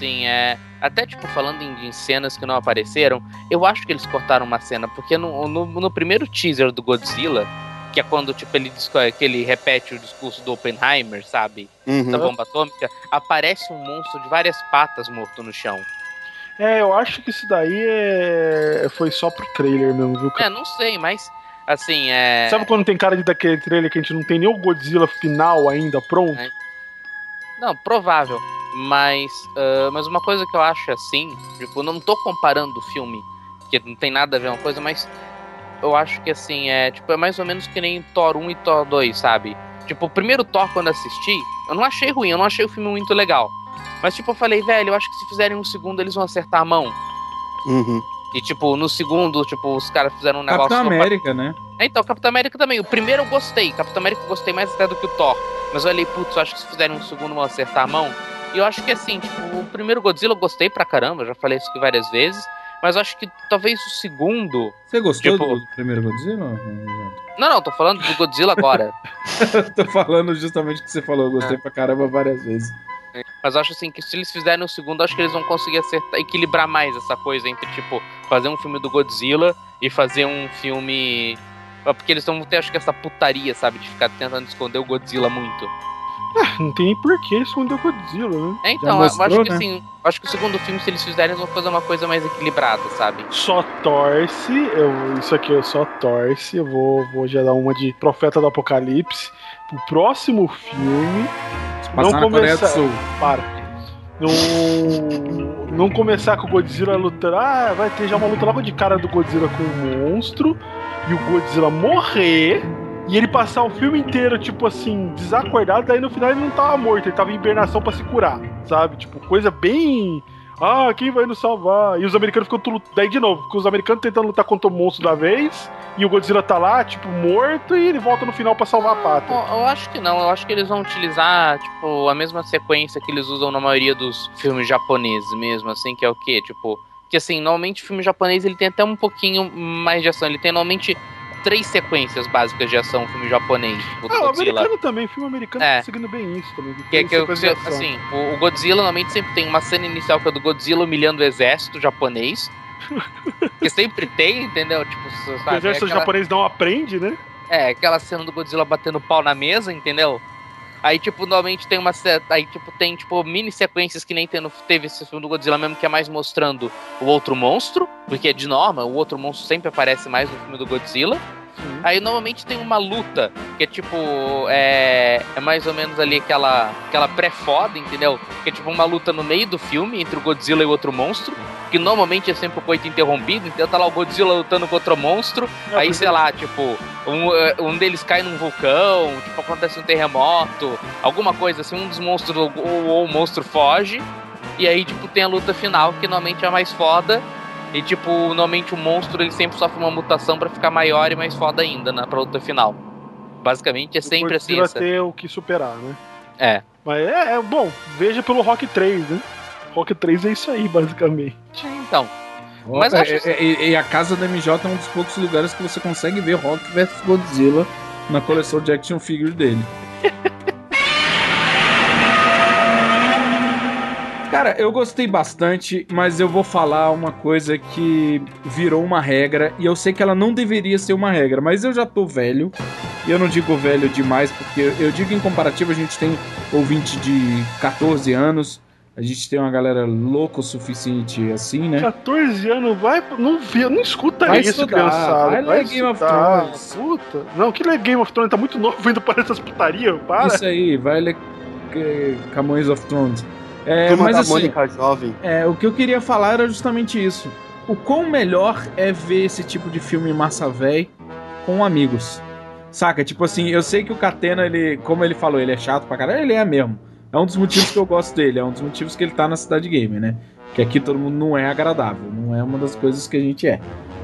até tipo, falando em cenas que não apareceram, eu acho que eles cortaram uma cena, porque no primeiro teaser do Godzilla, que é quando, tipo, ele repete o discurso do Oppenheimer, sabe? Da bomba atômica, aparece um monstro de várias patas morto no chão. Eu acho que isso daí foi só pro trailer mesmo, viu? Não sei, mas, assim, Sabe quando tem cara daquele trailer que a gente não tem nem o Godzilla final ainda pronto? Não, provável. Mas uma coisa que eu acho assim, tipo, não tô comparando o filme, que não tem nada a ver uma coisa, mas eu acho que assim, é mais ou menos que nem Thor 1 e Thor 2, sabe? Tipo, o primeiro Thor, quando assisti, eu não achei ruim, eu não achei o filme muito legal. Mas, tipo, eu falei, velho, eu acho que se fizerem um segundo, eles vão acertar a mão. E, tipo, no segundo, tipo, os caras fizeram um negócio... Capitão América, né? Então, Capitão América também. O primeiro eu gostei. Capitão América eu gostei mais até do que o Thor. Mas eu olhei, putz, eu acho que se fizerem um segundo, vão acertar a mão. E eu acho que, assim, tipo, o primeiro Godzilla eu gostei pra caramba. Eu já falei isso aqui várias vezes. Mas eu acho que talvez o segundo... Você gostou do primeiro Godzilla? Não, tô falando do Godzilla agora. Tô falando justamente o que você falou. Eu gostei pra caramba várias vezes. Mas eu acho assim que se eles fizerem o segundo, acho que eles vão conseguir equilibrar mais essa coisa entre, tipo, fazer um filme do Godzilla e fazer um filme... Porque eles vão ter, acho que, essa putaria, sabe? De ficar tentando esconder o Godzilla muito. Não tem nem porquê esconder o Godzilla, né? Então, mostrou, eu acho que assim, acho que o segundo filme, se eles fizerem, eles vão fazer uma coisa mais equilibrada, sabe? Só torce, isso aqui eu só torce, eu vou já dar uma de Profeta do Apocalipse. Pro próximo filme, não começar... Para. Não começar com o Godzilla lutando. Vai ter já uma luta logo de cara do Godzilla com o monstro e o Godzilla morrer. E ele passar o filme inteiro, tipo assim, desacordado, daí no final ele não tava morto, ele tava em hibernação pra se curar, sabe? Tipo, coisa bem... quem vai nos salvar? E os americanos ficam... Daí, de novo, os americanos tentando lutar contra o monstro da vez, e o Godzilla tá lá, tipo, morto, e ele volta no final pra salvar a pátria. Eu acho que não, eu acho que eles vão utilizar, tipo, a mesma sequência que eles usam na maioria dos filmes japoneses mesmo, assim, que é o quê? Tipo, que assim, normalmente o filme japonês, ele tem até um pouquinho mais de ação, ele tem normalmente 3 sequências básicas de ação, filme japonês. Tipo, o americano também, filme americano tá conseguindo bem isso também. Assim, o Godzilla normalmente sempre tem uma cena inicial que é do Godzilla humilhando o exército japonês. Que sempre tem, entendeu? Tipo, sabe, o exército japonês não aprende, né? Aquela cena do Godzilla batendo pau na mesa, entendeu? Aí, tipo, normalmente tem tem, mini sequências que nem teve esse filme do Godzilla mesmo, que é mais mostrando o outro monstro, porque de norma, o outro monstro sempre aparece mais no filme do Godzilla. Sim. Aí, normalmente tem uma luta, que é tipo, é mais ou menos ali aquela pré-foda, entendeu? Que é tipo uma luta no meio do filme, entre o Godzilla e o outro monstro, que normalmente é sempre o coito interrompido, então tá lá o Godzilla lutando contra o monstro, aí, sei lá, tipo, um deles cai num vulcão, tipo, acontece um terremoto, alguma coisa assim, um dos monstros, ou o monstro foge, e aí, tipo, tem a luta final, que normalmente é a mais foda, e, tipo, normalmente o monstro, ele sempre sofre uma mutação pra ficar maior e mais foda ainda, pra luta final. Basicamente, é sempre assim. Vai ter o que superar, né? Mas bom, veja pelo Rock 3, né? Rock 3 é isso aí, basicamente. Então. Mas e a casa da MJ é um dos poucos lugares que você consegue ver Rock vs Godzilla na coleção de action figure dele. Cara, eu gostei bastante, mas eu vou falar uma coisa que virou uma regra, e eu sei que ela não deveria ser uma regra, mas eu já tô velho, e eu não digo velho demais, porque eu digo em comparativo, a gente tem ouvinte de 14 anos, a gente tem uma galera louca o suficiente assim, né? 14 anos, não escuta vai isso, estudar, criançada. Vai Game of Thrones. Puta. Não, que ler Game of Thrones, tá muito novo indo para essas putarias, para. Isso aí, vai ler Camões of Thrones. Mas assim, Mônica jovem. O que eu queria falar era justamente isso. O quão melhor é ver esse tipo de filme massa véi com amigos. Saca? Tipo assim, eu sei que o Catena, como ele falou, ele é chato pra caralho, ele é mesmo. É um dos motivos que eu gosto dele, é um dos motivos que ele tá na Cidade Gamer, né? Que aqui todo mundo não é agradável, não é uma das coisas que a gente é.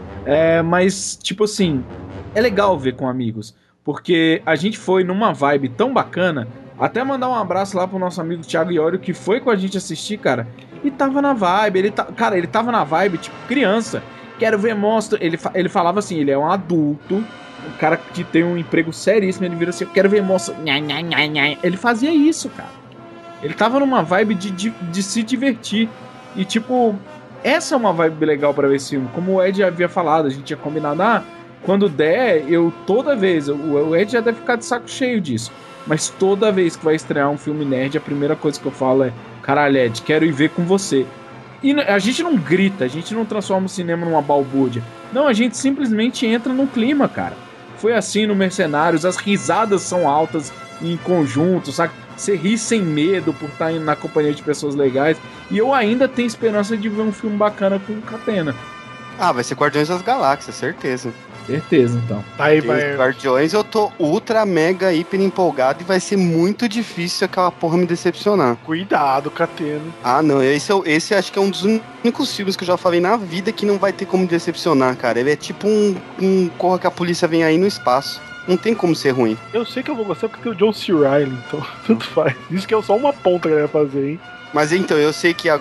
Mas, tipo assim, é legal ver com amigos, porque a gente foi numa vibe tão bacana. Até mandar um abraço lá pro nosso amigo Thiago Iorio, que foi com a gente assistir, cara, e tava na vibe, ele tava na vibe, tipo, criança, quero ver monstro, ele falava assim, ele é um adulto, um cara que tem um emprego seríssimo, ele vira assim, eu quero ver monstro, ele fazia isso, cara, ele tava numa vibe de se divertir, e tipo, essa é uma vibe legal pra ver esse filme, como o Ed havia falado, a gente tinha combinado, quando der, toda vez, o Ed já deve ficar de saco cheio disso, mas toda vez que vai estrear um filme nerd, a primeira coisa que eu falo é, caralho, Ed, quero ir ver com você. E a gente não grita, a gente não transforma o cinema numa balbúrdia. Não, a gente simplesmente entra no clima, cara. Foi assim no Mercenários, as risadas são altas em conjunto, sabe? Você ri sem medo por estar na companhia de pessoas legais. E eu ainda tenho esperança de ver um filme bacana com o Catena. Vai ser Guardiões das Galáxias, certeza. Certeza, então. Aí vai. Guardiões, eu tô ultra, mega, hiper empolgado e vai ser muito difícil aquela porra me decepcionar. Cuidado, Catena. Não, esse acho que é um dos únicos filmes que eu já falei na vida que não vai ter como me decepcionar, cara. Ele é tipo um Corra que a Polícia Vem Aí no espaço. Não tem como ser ruim. Eu sei que eu vou gostar porque tem o John C. Reilly, então tanto faz. Isso que é só uma ponta que ele vai fazer, hein? Mas então, eu sei que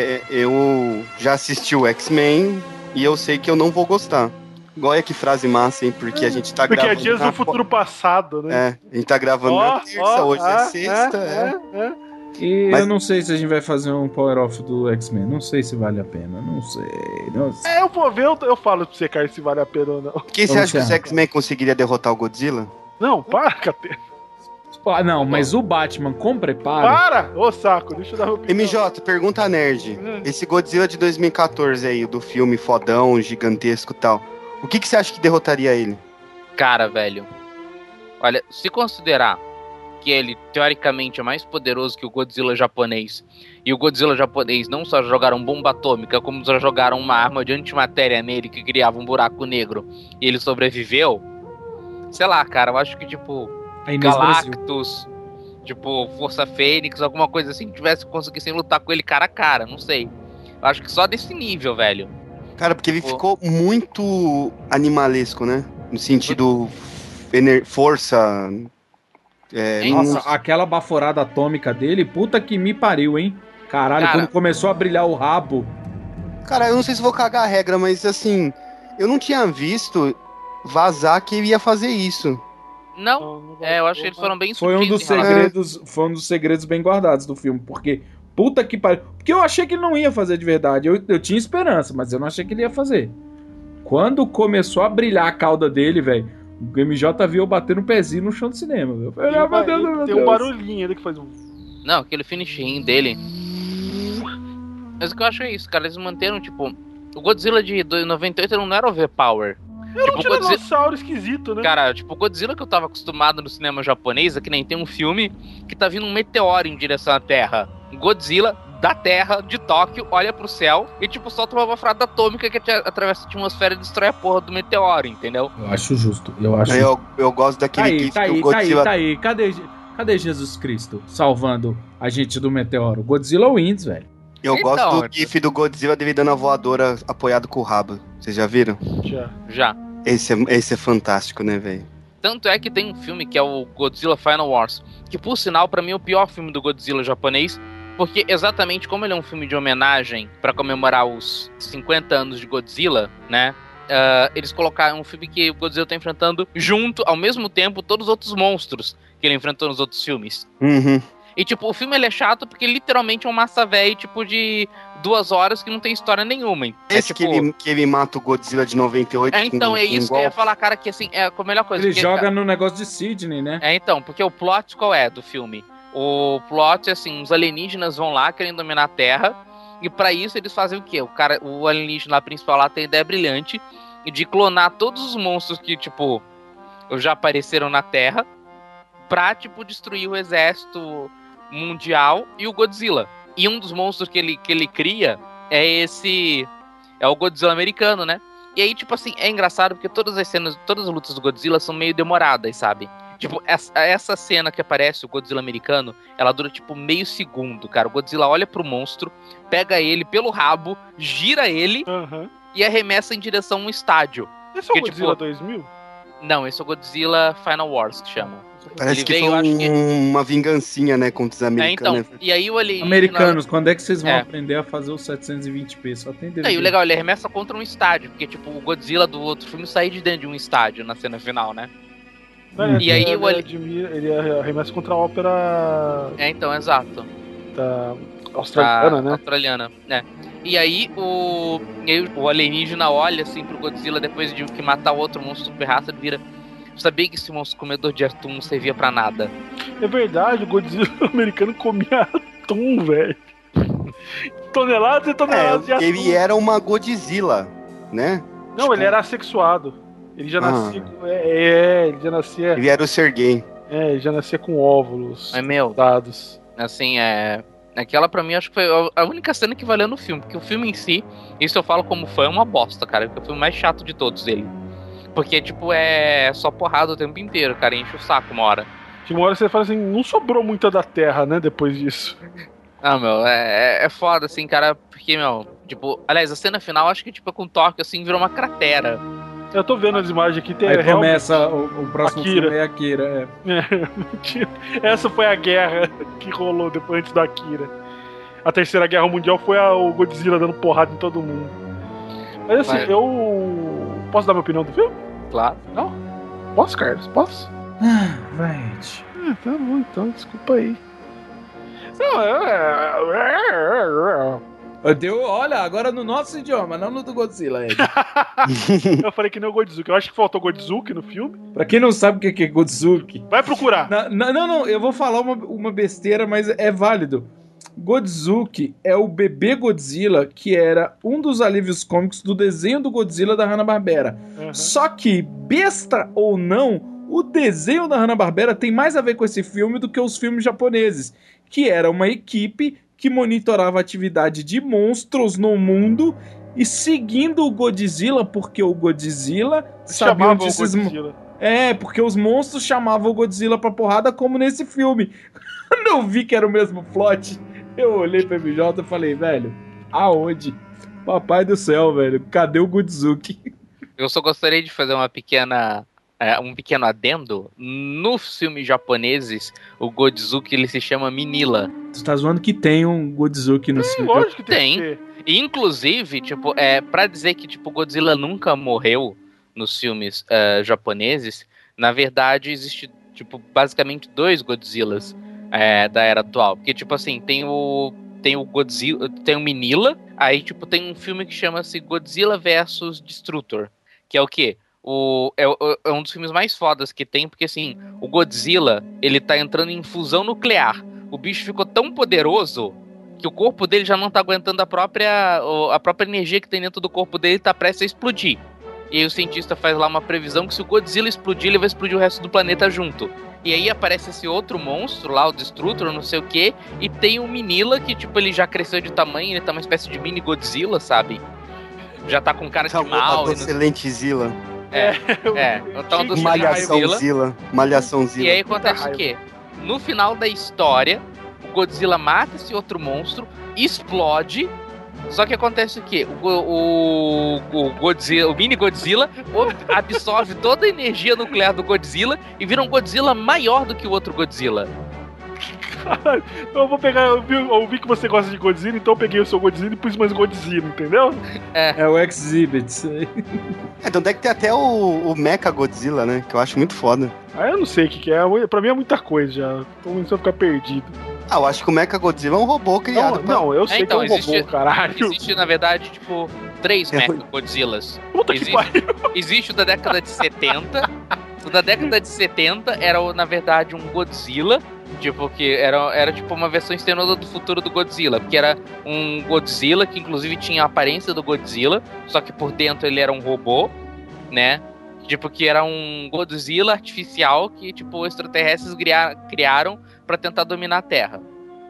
eu já assisti o X-Men e eu sei que eu não vou gostar. Olha que frase massa, hein? Porque a gente tá gravando... Porque é dias do futuro passado, né? A gente tá gravando na terça, hoje é sexta, E eu não sei se a gente vai fazer um power-off do X-Men. Não sei se vale a pena. Não sei. Eu vou ver, eu falo pra você, cara, se vale a pena ou não. Quem você acha que o X-Men conseguiria derrotar o Godzilla? Não, para, Catena. Não, mas o Batman com preparo... Para! Ô, saco, deixa eu dar uma opinião. MJ, pergunta nerd. Esse Godzilla de 2014 aí, do filme fodão, gigantesco e tal. O que você acha que derrotaria ele? Cara, velho. Olha, se considerar que ele, teoricamente, é mais poderoso que o Godzilla japonês, e o Godzilla japonês não só jogaram bomba atômica, como só jogaram uma arma de antimatéria nele que criava um buraco negro, e ele sobreviveu, sei lá, cara, eu acho que, tipo, Galactus, tipo, Força Fênix, alguma coisa assim, que conseguissem lutar com ele cara a cara, não sei. Eu acho que só desse nível, velho. Cara, porque ele ficou muito animalesco, né? No sentido força... Nossa, aquela baforada atômica dele, puta que me pariu, hein? Caralho, quando começou a brilhar o rabo. Cara, eu não sei se vou cagar a regra, mas assim, eu não tinha visto vazar que ele ia fazer isso. Não, eu acho que eles foram bem foi um dos segredos bem guardados do filme, porque puta que pariu. Porque eu achei que ele não ia fazer de verdade. Eu tinha esperança, mas eu não achei que ele ia fazer. Quando começou a brilhar a cauda dele, velho, o MJ viu eu bater no pezinho no chão do cinema. Eu falei, tem um barulhinho ali que faz um... Não, aquele finishing dele. Mas o que eu acho é isso, cara. Eles manteram, tipo... O Godzilla de 98 não era overpower. Era um tiranossauro esquisito, né? Cara, tipo, o Godzilla que eu tava acostumado no cinema japonês, é que nem tem um filme que tá vindo um meteoro em direção à Terra. Godzilla da Terra, de Tóquio, olha pro céu e, tipo, solta uma bafrada atômica que atravessa a atmosfera e destrói a porra do meteoro, entendeu? Eu acho justo. Eu gosto daquele Tá aí. Cadê Jesus Cristo salvando a gente do meteoro? Godzilla wins, velho. Eu gosto do gif do Godzilla dele dando a voadora apoiado com o rabo. Vocês já viram? Já. Esse é fantástico, né, velho? Tanto é que tem um filme que é o Godzilla Final Wars, que, por sinal, pra mim é o pior filme do Godzilla japonês, porque exatamente como ele é um filme de homenagem pra comemorar os 50 anos de Godzilla, né? Eles colocaram um filme que o Godzilla tá enfrentando junto, ao mesmo tempo, todos os outros monstros que ele enfrentou nos outros filmes. Uhum. E, tipo, o filme ele é chato porque literalmente é um massa véi, tipo, de 2 horas que não tem história nenhuma. Esse tipo... que ele mata o Godzilla de 98. Então, é isso que eu ia falar, cara, que assim, é a melhor coisa. Ele joga no negócio de Sydney, né? Então, porque o plot qual é do filme? O plot é assim, os alienígenas vão lá querendo dominar a Terra, e pra isso eles fazem o quê? O alienígena lá principal lá tem a ideia brilhante de clonar todos os monstros que, tipo, já apareceram na Terra, pra, tipo, destruir o exército mundial e o Godzilla. E um dos monstros que ele cria é o Godzilla americano, né? E aí, tipo assim, é engraçado porque todas as lutas do Godzilla são meio demoradas, sabe? Tipo, essa cena que aparece o Godzilla americano, ela dura tipo meio segundo, cara. O Godzilla olha pro monstro, pega ele pelo rabo, gira ele e arremessa em direção a um estádio. Esse é o Godzilla 2000? Não, esse é o Godzilla Final Wars, que chama. Parece que foi uma vingancinha, né, contra os americanos. Então, e aí o alienígena... Americanos, quando é que vocês vão aprender a fazer os 720p? Só tem DVD. E o legal, ele arremessa contra um estádio, porque, tipo, o Godzilla do outro filme sai de dentro de um estádio na cena final, né? E aí ele arremessa contra a ópera... então, exato. Da australiana, né? Australiana, né? E aí o alienígena olha, assim, pro Godzilla depois de que matar o outro monstro super raça, ele vira... Sabia que esse monstro comedor de atum não servia pra nada. É verdade, o Godzilla americano comia atum, velho. Toneladas e toneladas de atum. Ele era uma Godzilla, né? Não, tipo... ele era assexuado. Ele já nascia... ele já nascia... Ele era o Sergei. Ele já nascia com óvulos dados. Assim, aquela pra mim acho que foi a única cena que valeu no filme. Porque o filme em si, isso eu falo como fã, é uma bosta, cara. Porque é o filme mais chato de todos dele. Porque, tipo, é só porrada o tempo inteiro, cara. Enche o saco uma hora. De uma hora você fala assim, não sobrou muita da Terra, né, depois disso. Ah, meu, é foda, assim, cara. Porque, meu, tipo... Aliás, a cena final, acho que, tipo, com Tóquio, assim, virou uma cratera. Eu tô vendo as imagens aqui. Tem aí começa o próximo Akira. Filme é Akira, Essa foi a guerra que rolou depois antes da Akira. A Terceira Guerra Mundial foi o Godzilla dando porrada em todo mundo. Mas assim, eu... Posso dar minha opinião do filme? Claro. Não? Posso, Carlos? Posso? Vai. Tá bom, então. Desculpa aí. Não, Olha, agora no nosso idioma, não no do Godzilla. Eu falei que nem o Godzuki. Eu acho que faltou Godzuki no filme. Pra quem não sabe o que é Godzuki... Vai procurar. Não, eu vou falar uma besteira, mas é válido. Godzuki é o bebê Godzilla, que era um dos alívios cômicos do desenho do Godzilla da Hanna-Barbera. Só que, besta ou não, o desenho da Hanna-Barbera tem mais a ver com esse filme do que os filmes japoneses, que era uma equipe que monitorava a atividade de monstros no mundo e seguindo o Godzilla, porque o Godzilla sabia onde esses... porque os monstros chamavam o Godzilla pra porrada, como nesse filme. Quando eu vi que era o mesmo plot, eu olhei pra MJ e falei, velho, aonde? Papai do céu, velho, cadê o Godzuki? Eu só gostaria de fazer um pequeno adendo. Nos filmes japoneses, o Godzuki ele se chama Minilla. Tu tá zoando que tem um Godzuki no filme? Lógico que tem. Inclusive, tipo, pra dizer que tipo, Godzilla nunca morreu nos filmes japoneses, na verdade existe tipo, basicamente 2 Godzillas da era atual. Porque, tipo assim, tem o Godzilla, tem o Minilla, aí tipo, tem um filme que chama-se Godzilla vs Destructor, que é o quê? É um dos filmes mais fodas que tem, porque assim, o Godzilla, ele tá entrando em fusão nuclear. O bicho ficou tão poderoso que o corpo dele já não tá aguentando a própria energia que tem dentro do corpo dele, tá prestes a explodir. E aí o cientista faz lá uma previsão que se o Godzilla explodir, ele vai explodir o resto do planeta junto. E aí aparece esse outro monstro lá, o Destructor, não sei o que, e tem o Minilla, que tipo, ele já cresceu de tamanho, ele tá uma espécie de mini Godzilla, sabe? Já tá com cara de mal. Excelente Zilla. Então do Malhação Zilla. E aí acontece o quê? No final da história, o Godzilla mata esse outro monstro, explode. Só que acontece o quê? O Godzilla, o mini Godzilla absorve toda a energia nuclear do Godzilla e vira um Godzilla maior do que o outro Godzilla. Caralho, eu vou pegar, eu vi que você gosta de Godzilla, então eu peguei o seu Godzilla e pus mais Godzilla, entendeu? É o Exhibit. Então deve ter até o Mecha Godzilla, né? Que eu acho muito foda. Eu não sei o que é, pra mim é muita coisa já. Tô começando a ficar perdido. Eu acho que o Mecha Godzilla é um robô criado. Não, eu sei então, que é um robô, caralho. Existe, na verdade, tipo, 3 Mecha Godzillas. Puta que pariu. Existe o da década de 70. O da década de 70 era, na verdade, um Godzilla. Tipo, que era tipo uma versão extenuada do futuro do Godzilla. Porque era um Godzilla que, inclusive, tinha a aparência do Godzilla. Só que por dentro ele era um robô, né? Tipo, que era um Godzilla artificial que, tipo, extraterrestres criaram pra tentar dominar a Terra.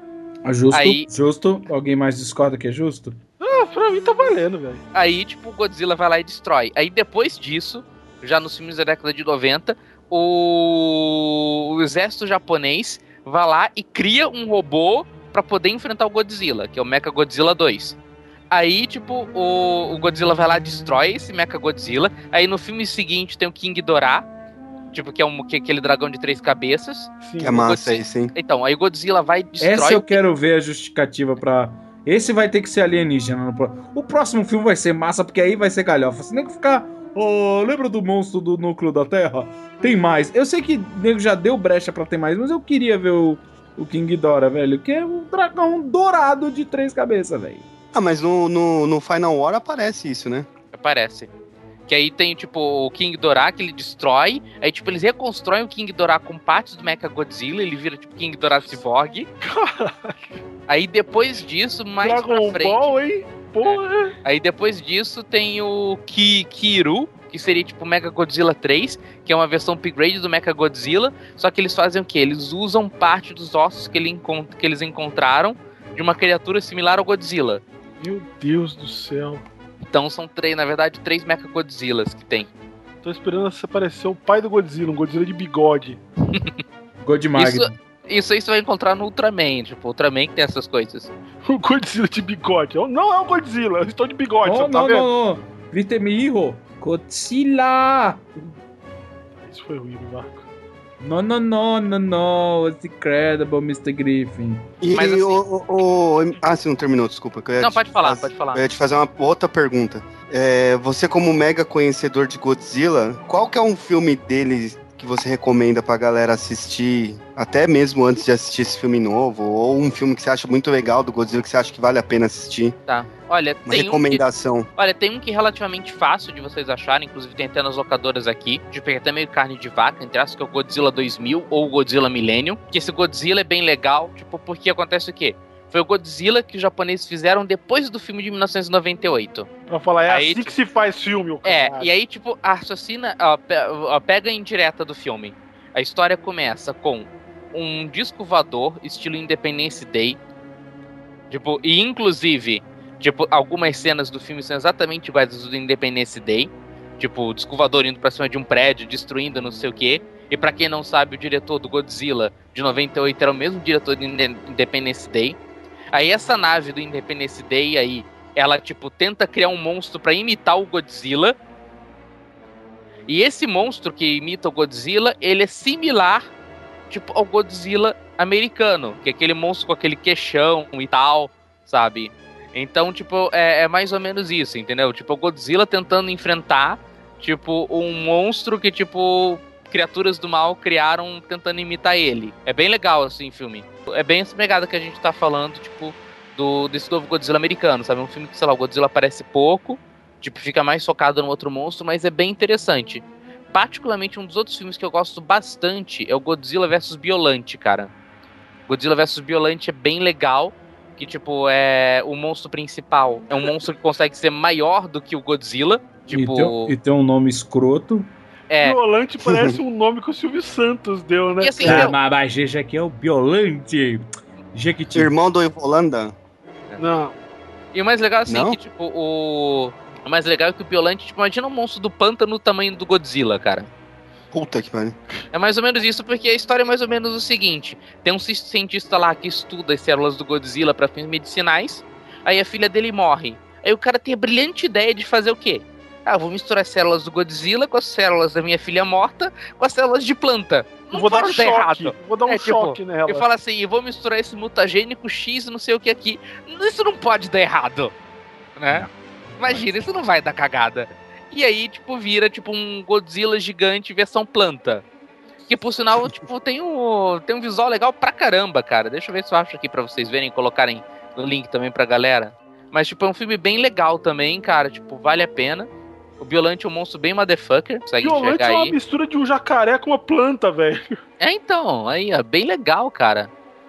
Justo? Alguém mais discorda que é justo? Pra mim tá valendo, velho. Aí, tipo, o Godzilla vai lá e destrói. Aí, depois disso, já nos filmes da década de 90, o exército japonês vai lá e cria um robô pra poder enfrentar o Godzilla, que é o Mecha Godzilla 2. Aí, tipo, o Godzilla vai lá e destrói esse Mecha Godzilla. Aí, no filme seguinte, tem o King Ghidorah, tipo, que é aquele dragão de 3 cabeças. Sim. Que é massa aí, sim. Então, aí o Godzilla vai e destrói... Essa eu quero ver a justificativa pra... Esse vai ter que ser alienígena. O próximo filme vai ser massa, porque aí vai ser galhofa. Você tem que ficar... lembra do monstro do núcleo da Terra? Tem mais. Eu sei que o nego já deu brecha pra ter mais, mas eu queria ver o King Ghidorah, velho. Que é um dragão dourado de 3 cabeças, velho. Mas no Final War aparece isso, né? Aparece. Que aí tem, tipo, o King Ghidorah que ele destrói. Aí, tipo, eles reconstroem o King Ghidorah com partes do Mecha Godzilla. Ele vira, tipo, King Ghidorah Cyborg. Aí, depois disso, mais Dragon pra frente... Ball, hein? Porra! Aí, depois disso, tem o Kiru, que seria, tipo, Mecha Godzilla 3, que é uma versão upgrade do Mecha Godzilla. Só que eles fazem o quê? Eles usam parte dos ossos que eles encontraram de uma criatura similar ao Godzilla. Meu Deus do céu. Então são 3, na verdade, 3 Mecha Godzillas que tem. Tô esperando aparecer o pai do Godzilla, um Godzilla de bigode. Godmagno. Isso aí você vai encontrar no Ultraman, tipo, o Ultraman que tem essas coisas. O Godzilla de bigode. Não é um Godzilla, eu estou de bigode, você tá vendo? Não. Vitemiho. Godzilla. Isso foi ruim, Marco. No, it's incredible, Mr. Griffin. Mas você não terminou, desculpa. Pode falar. Eu ia te fazer uma outra pergunta. Você como mega conhecedor de Godzilla, qual que é um filme dele que você recomenda pra galera assistir, até mesmo antes de assistir esse filme novo, ou um filme que você acha muito legal do Godzilla, que você acha que vale a pena assistir? Tá. Olha, Uma recomendação. Tem um que é relativamente fácil de vocês acharem, inclusive tem até nas locadoras aqui, de pegar até meio carne de vaca, entre aspas, que é o Godzilla 2000 ou o Godzilla Millennium, que esse Godzilla é bem legal, tipo, porque acontece o quê? Foi o Godzilla que os japoneses fizeram depois do filme de 1998. Pra falar, Aí, assim que se faz filme, o cara. E aí, tipo, a raciocina, pega a indireta do filme. A história começa com um disco voador, estilo Independence Day, tipo, e inclusive, tipo, algumas cenas do filme são exatamente iguais às do Independence Day, tipo, o disco voador indo pra cima de um prédio, destruindo não sei o quê. E pra quem não sabe, o diretor do Godzilla de 98 era o mesmo diretor de Independence Day. Aí essa nave do Independence Day aí, ela tipo tenta criar um monstro pra imitar o Godzilla. E esse monstro que imita o Godzilla, ele é similar tipo ao Godzilla americano, que é aquele monstro com aquele queixão e tal, sabe? Então, tipo, é mais ou menos isso, entendeu? Tipo, o Godzilla tentando enfrentar tipo um monstro que tipo criaturas do mal criaram tentando imitar ele. É bem legal, assim, o filme. É bem essa pegada que a gente tá falando, tipo, desse novo Godzilla americano, sabe? Um filme que, sei lá, o Godzilla aparece pouco, tipo, fica mais focado no outro monstro, mas é bem interessante. Particularmente, um dos outros filmes que eu gosto bastante é o Godzilla vs Biollante, cara. Godzilla vs Biollante é bem legal, que, tipo, é o monstro principal. É um monstro que consegue ser maior do que o Godzilla. Tipo... E tem um nome escroto. Biollante parece um nome que o Silvio Santos deu, né? E assim, mas esse aqui é o Biollante. Jequiti. Irmão do Evolanda? Não. E o mais legal, assim, Não? que, tipo, o mais legal é que o Biollante, tipo, imagina um monstro do pântano no tamanho do Godzilla, cara. Puta que pariu. É mais ou menos isso, porque a história é mais ou menos o seguinte. Tem um cientista lá que estuda as células do Godzilla para fins medicinais, aí a filha dele morre. Aí o cara tem a brilhante ideia de fazer o quê? Ah, vou misturar as células do Godzilla com as células da minha filha morta com as células de planta. Não vou dar um pode choque. errado. Vou dar um choque nela. Eu falo assim, eu vou misturar esse mutagênico X não sei o que aqui. Isso não pode dar errado, né? Imagina, isso não vai dar cagada. E aí, tipo, vira tipo um Godzilla gigante versão planta. Que, por sinal, tipo, tem um visual legal pra caramba, cara. Deixa eu ver se eu acho aqui pra vocês verem e colocarem no link também pra galera. Mas, tipo, é um filme bem legal também, cara. Tipo, vale a pena. O Biollante é um monstro bem motherfucker. Consegue Biollante enxergar é uma aí. mistura de um jacaré com uma planta, velho. Então, aí, ó, bem legal, cara.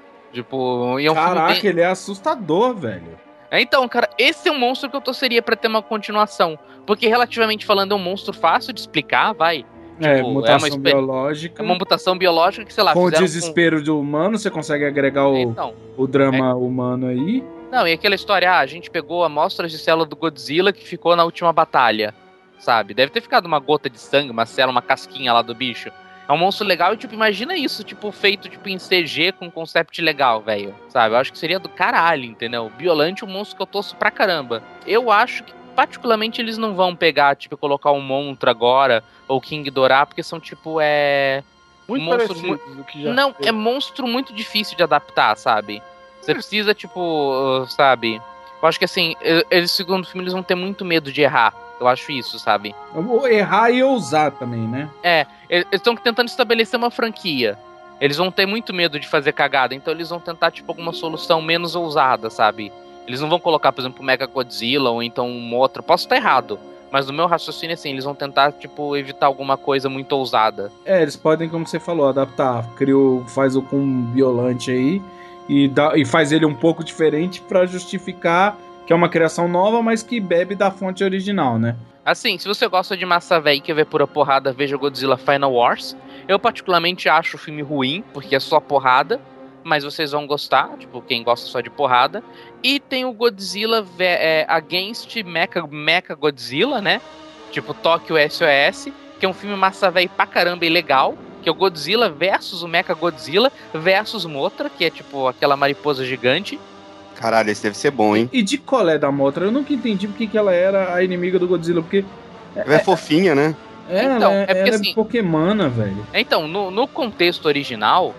Tipo, e é um Caraca, filme bem... ele é assustador, velho. Então, cara, esse é um monstro que eu torceria pra ter uma continuação. Porque, relativamente falando, é um monstro fácil de explicar, vai. Tipo, mutação biológica. É uma mutação biológica que, sei lá... Com o desespero do humano, você consegue agregar o drama humano aí. Não, e aquela história, a gente pegou amostras de célula do Godzilla que ficou na última batalha, sabe? Deve ter ficado uma gota de sangue, uma célula, uma casquinha lá do bicho. É um monstro legal e, tipo, imagina isso, tipo, feito, tipo, em CG com um concept legal, velho. Sabe? Eu acho que seria do caralho, entendeu? Biollante é um monstro que eu torço pra caramba. Eu acho que, particularmente, eles não vão pegar, tipo, colocar um Monstro agora, ou King Ghidorah, porque são, tipo, muito monstros parecidos do que já não, fez. é monstro muito difícil de adaptar, sabe? Você precisa, tipo, sabe? Eu acho que, assim, eles, segundo o filme, eles vão ter muito medo de errar. Eu acho isso, sabe? Eu vou errar e ousar também, né? Eles estão tentando estabelecer uma franquia. Eles vão ter muito medo de fazer cagada, então eles vão tentar, tipo, alguma solução menos ousada, sabe? Eles não vão colocar, por exemplo, o Mega Godzilla ou então um outro. Posso estar errado, mas no meu raciocínio, assim, eles vão tentar, tipo, evitar alguma coisa muito ousada. Eles podem, como você falou, adaptar. Faz o com um Biollante aí e faz ele um pouco diferente pra justificar que é uma criação nova, mas que bebe da fonte original, né? Assim, se você gosta de massa véia e quer ver pura porrada, veja Godzilla Final Wars. Eu particularmente acho o filme ruim, porque é só porrada, mas vocês vão gostar, tipo, quem gosta só de porrada. E tem o Godzilla Against Mecha Godzilla, né? Tipo, Tokyo SOS, que é um filme massa véia pra caramba e legal, que é o Godzilla versus o Mecha Godzilla versus Mothra, que é tipo aquela mariposa gigante. Caralho, esse deve ser bom, hein? E de colé da Mothra, eu nunca entendi porque que ela era a inimiga do Godzilla, porque... Ela é fofinha, né? Então, é porque ela assim... é Pokémona, velho. Então, no contexto original,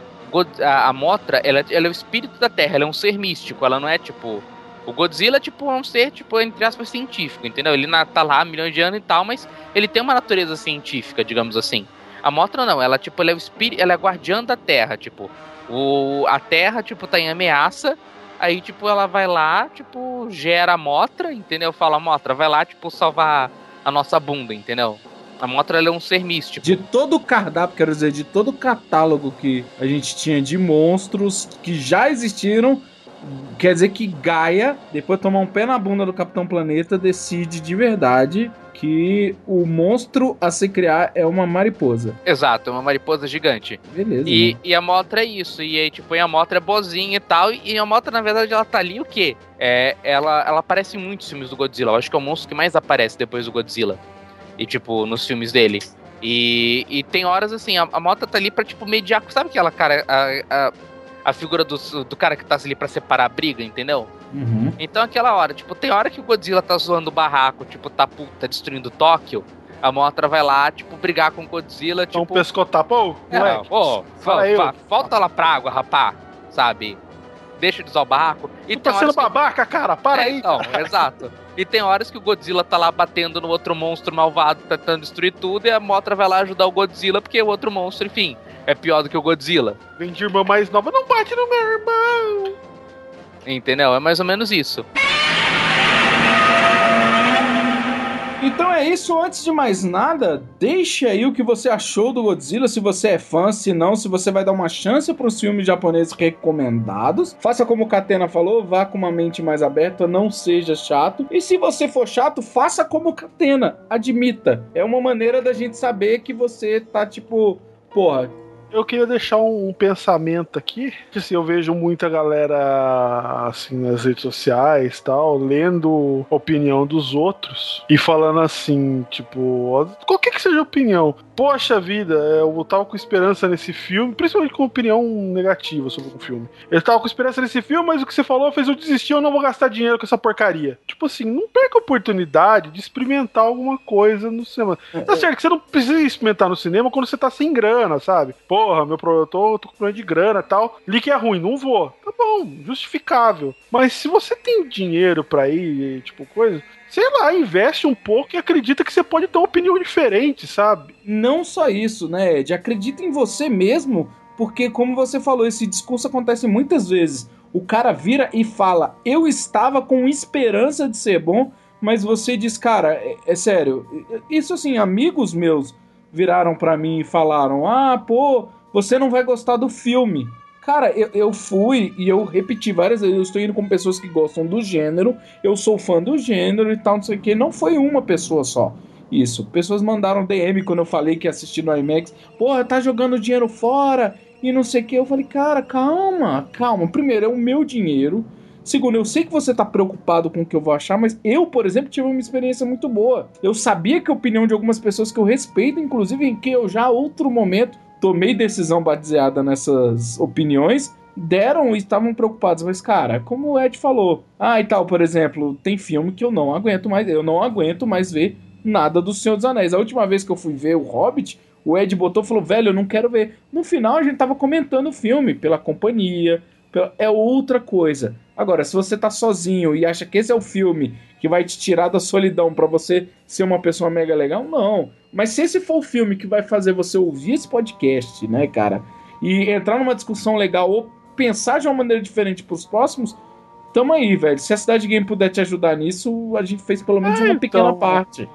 a Mothra, ela é o espírito da Terra, ela é um ser místico, ela não é tipo... O Godzilla é um ser, tipo, entre aspas, científico, entendeu? Ele tá lá há milhões de anos e tal, mas ele tem uma natureza científica, digamos assim. A Mothra não, ela, tipo, ela é o espírito, ela é a guardiã da Terra, tipo. A Terra, tipo, tá em ameaça. Aí, tipo, ela vai lá, tipo, gera a Mothra, entendeu? Fala, Mothra, vai lá, tipo, salvar a nossa bunda, entendeu? A Mothra, ela é um ser místico. De todo o cardápio, quero dizer, de todo o catálogo que a gente tinha de monstros que já existiram, quer dizer que Gaia, depois de tomar um pé na bunda do Capitão Planeta, decide de verdade que o monstro a se criar é uma mariposa. Exato, é uma mariposa gigante. Beleza. E a Mothra é isso. E aí, tipo, a Mothra é boazinha e tal. E a Mothra, na verdade, ela tá ali o quê? Ela aparece em muitos filmes do Godzilla. Eu acho que é o monstro que mais aparece depois do Godzilla. E, tipo, nos filmes dele. E tem horas, assim, a Mothra tá ali pra, tipo, mediar. Sabe aquela cara... A figura do cara que tá ali pra separar a briga, entendeu? Uhum. Então aquela hora, tipo, tem hora que o Godzilla tá zoando o barraco, tipo, tá destruindo Tóquio, a Mothra vai lá, tipo, brigar com o Godzilla, tipo... Um pescotapo? Volta lá pra água, rapá, sabe? Deixa de usar o barraco. E tá sendo babaca, cara, para aí! Então, exato. E tem horas que o Godzilla tá lá batendo no outro monstro malvado, tentando destruir tudo, e a Mothra vai lá ajudar o Godzilla, porque o outro monstro, enfim, é pior do que o Godzilla. Vem de irmã mais nova, não bate no meu irmão! Entendeu? É mais ou menos isso. Então é isso, antes de mais nada, deixe aí o que você achou do Godzilla, se você é fã, se não, se você vai dar uma chance para os filmes japoneses recomendados. Faça como o Catena falou, vá com uma mente mais aberta, não seja chato. E se você for chato, faça como o Catena, admita. É uma maneira da gente saber que você tá tipo, porra... Eu queria deixar um pensamento aqui, que assim, eu vejo muita galera assim nas redes sociais, tal, lendo a opinião dos outros e falando assim, tipo, qualquer que seja a opinião. Poxa vida, eu tava com esperança nesse filme, principalmente com opinião negativa sobre o filme. Eu tava com esperança nesse filme, mas o que você falou fez eu desistir, eu não vou gastar dinheiro com essa porcaria. Tipo assim, não perca a oportunidade de experimentar alguma coisa no cinema. Tá certo que você não precisa experimentar no cinema quando você tá sem grana, sabe? Porra, eu tô com problema de grana e tal. Li que é ruim, não vou. Tá bom, justificável. Mas se você tem dinheiro pra ir, tipo, coisa... sei lá, investe um pouco e acredita que você pode ter uma opinião diferente, sabe? Não só isso, né, Ed? Acredita em você mesmo, porque como você falou, esse discurso acontece muitas vezes. O cara vira e fala, eu estava com esperança de ser bom, mas você diz, cara, é sério. Isso assim, amigos meus viraram pra mim e falaram, pô, você não vai gostar do filme. Cara, eu fui e eu repeti várias vezes, eu estou indo com pessoas que gostam do gênero, eu sou fã do gênero e tal, não sei o que. Não foi uma pessoa só isso. Pessoas mandaram DM quando eu falei que ia assistir no IMAX. Porra, tá jogando dinheiro fora e não sei o que. Eu falei, cara, calma. Primeiro, é o meu dinheiro. Segundo, eu sei que você tá preocupado com o que eu vou achar, mas eu, por exemplo, tive uma experiência muito boa. Eu sabia que a opinião de algumas pessoas que eu respeito, inclusive em que eu já, outro momento, tomei decisão baseada nessas opiniões, deram e estavam preocupados. Mas, cara, como o Ed falou, e tal, por exemplo, tem filme que eu não aguento mais ver nada do Senhor dos Anéis. A última vez que eu fui ver o Hobbit, o Ed botou e falou, velho, eu não quero ver. No final, a gente tava comentando o filme, pela companhia, é outra coisa. Agora, se você tá sozinho e acha que esse é o filme que vai te tirar da solidão pra você ser uma pessoa mega legal, não. Mas se esse for o filme que vai fazer você ouvir esse podcast, né, cara, e entrar numa discussão legal ou pensar de uma maneira diferente pros próximos, tamo aí, velho. Se a Cidade Game puder te ajudar nisso, a gente fez pelo menos uma pequena parte.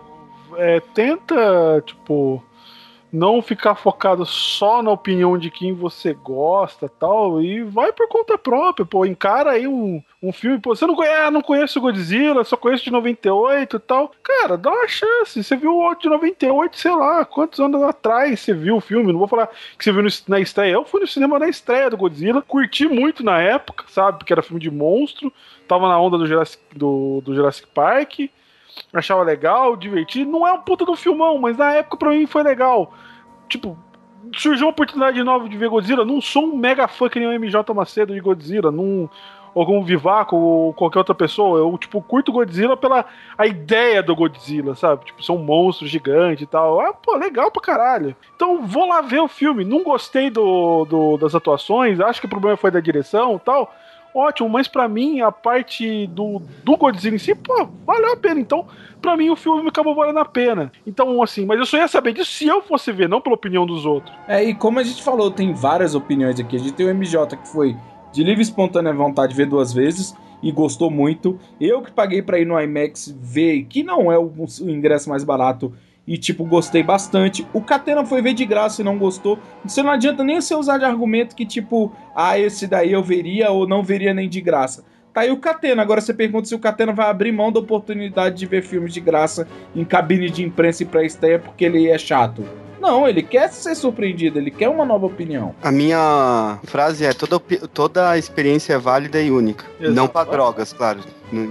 Tenta, tipo... não ficar focado só na opinião de quem você gosta tal, e vai por conta própria, pô, encara aí um filme, pô, você não conhece o Godzilla, só conhece de 98 e tal, cara, dá uma chance, você viu o outro de 98, sei lá, quantos anos atrás você viu o filme, não vou falar que você viu na estreia, eu fui no cinema na estreia do Godzilla, curti muito na época, sabe, porque era filme de monstro, tava na onda do Jurassic Park, achava legal, divertido. Não é um puta do filmão, mas na época pra mim foi legal. Tipo, surgiu uma oportunidade nova de ver Godzilla. Não sou um mega fã que nem o MJ Macedo de Godzilla, ou como o Vivaco ou qualquer outra pessoa. Eu, tipo, curto Godzilla pela a ideia do Godzilla, sabe? Tipo, ser um monstro gigante e tal. Pô, legal pra caralho. Então, vou lá ver o filme. Não gostei das atuações, acho que o problema foi da direção e tal. ótimo, mas pra mim a parte do Godzilla em si, pô, valeu a pena. Então, pra mim o filme acabou valendo a pena. Então, assim, mas eu só ia saber disso se eu fosse ver, não pela opinião dos outros. E como a gente falou, tem várias opiniões aqui. A gente tem o MJ que foi de livre e espontânea vontade ver 2 vezes e gostou muito. Eu que paguei pra ir no IMAX ver, que não é o ingresso mais barato, e, tipo, gostei bastante. O Catena foi ver de graça e não gostou. Você não adianta nem você usar de argumento que, tipo, esse daí eu veria ou não veria nem de graça. Tá aí o Catena. Agora você pergunta se o Catena vai abrir mão da oportunidade de ver filmes de graça em cabine de imprensa e pré-estreia porque ele é chato. Não, ele quer ser surpreendido, ele quer uma nova opinião. A minha frase é: toda experiência é válida e única. Exato. Não pra drogas, claro. Não,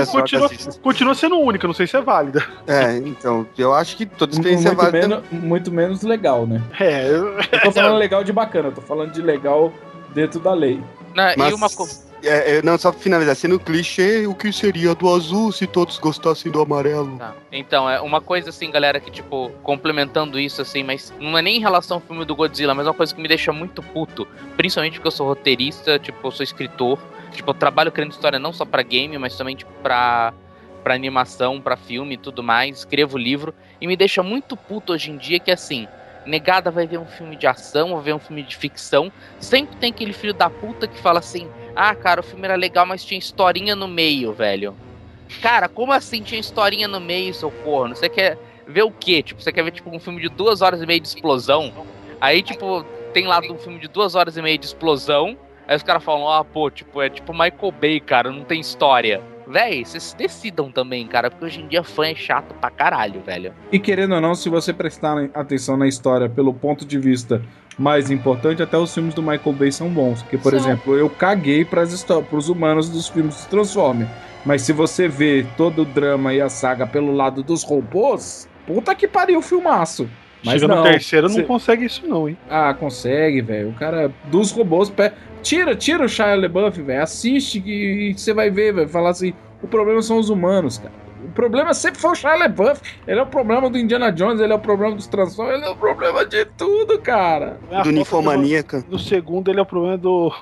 continua sendo única, não sei se é válida. Então, eu acho que toda experiência é válida. Muito menos legal, né? Eu tô falando legal de bacana, eu tô falando de legal dentro da lei. Mas, e uma não, só pra finalizar, sendo clichê, o que seria do azul se todos gostassem do amarelo? Tá. Então, é uma coisa assim, galera, que tipo, complementando isso assim, mas não é nem em relação ao filme do Godzilla, mas é uma coisa que me deixa muito puto, principalmente porque eu sou roteirista, tipo, eu sou escritor, tipo, eu trabalho criando história não só pra game, mas também, tipo, pra animação, pra filme e tudo mais, escrevo livro, e me deixa muito puto hoje em dia que, assim, negada vai ver um filme de ação, vai ver um filme de ficção, sempre tem aquele filho da puta que fala assim: cara, o filme era legal, mas tinha historinha no meio, velho. Cara, como assim tinha historinha no meio, seu corno? Você quer ver o quê? Tipo, você quer ver tipo um filme de 2 horas e meia de explosão? Aí, tipo, tem lá um filme de 2 horas e meia de explosão, aí os caras falam, tipo, é tipo Michael Bay, cara, não tem história. Véi, vocês decidam também, cara, porque hoje em dia fã é chato pra caralho, velho. E querendo ou não, se você prestar atenção na história pelo ponto de vista mais importante, até os filmes do Michael Bay são bons. Porque, por exemplo, eu caguei pros humanos dos filmes dos Transformers. Mas se você vê todo o drama e a saga pelo lado dos robôs, puta que pariu, filmaço. Mas chega no terceiro, não consegue isso não, hein? Consegue, velho. O cara dos robôs... Tira o Shia LaBeouf, velho. Assiste e você vai ver, vai falar assim, o problema são os humanos, cara. O problema sempre foi o Shia LaBeouf. Ele é o problema do Indiana Jones, ele é o problema dos Transformers, ele é o problema de tudo, cara. Do Ninfomaníaca. No segundo ele é o problema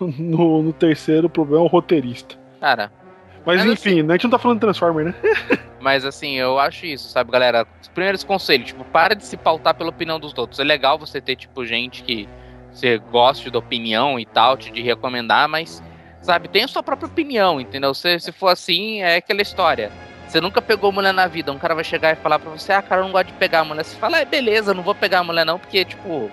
no terceiro o problema é o roteirista. Cara... Mas enfim, assim, a gente não tá falando de Transformer, né? Mas assim, eu acho isso, sabe, galera? Os primeiros conselhos, tipo, para de se pautar pela opinião dos outros. É legal você ter, tipo, gente que você goste da opinião e tal, de recomendar, mas, sabe, tem a sua própria opinião, entendeu? Se for assim, é aquela história. Você nunca pegou mulher na vida, um cara vai chegar e falar pra você, cara, eu não gosto de pegar a mulher. Você fala, beleza, não vou pegar a mulher não, porque, tipo...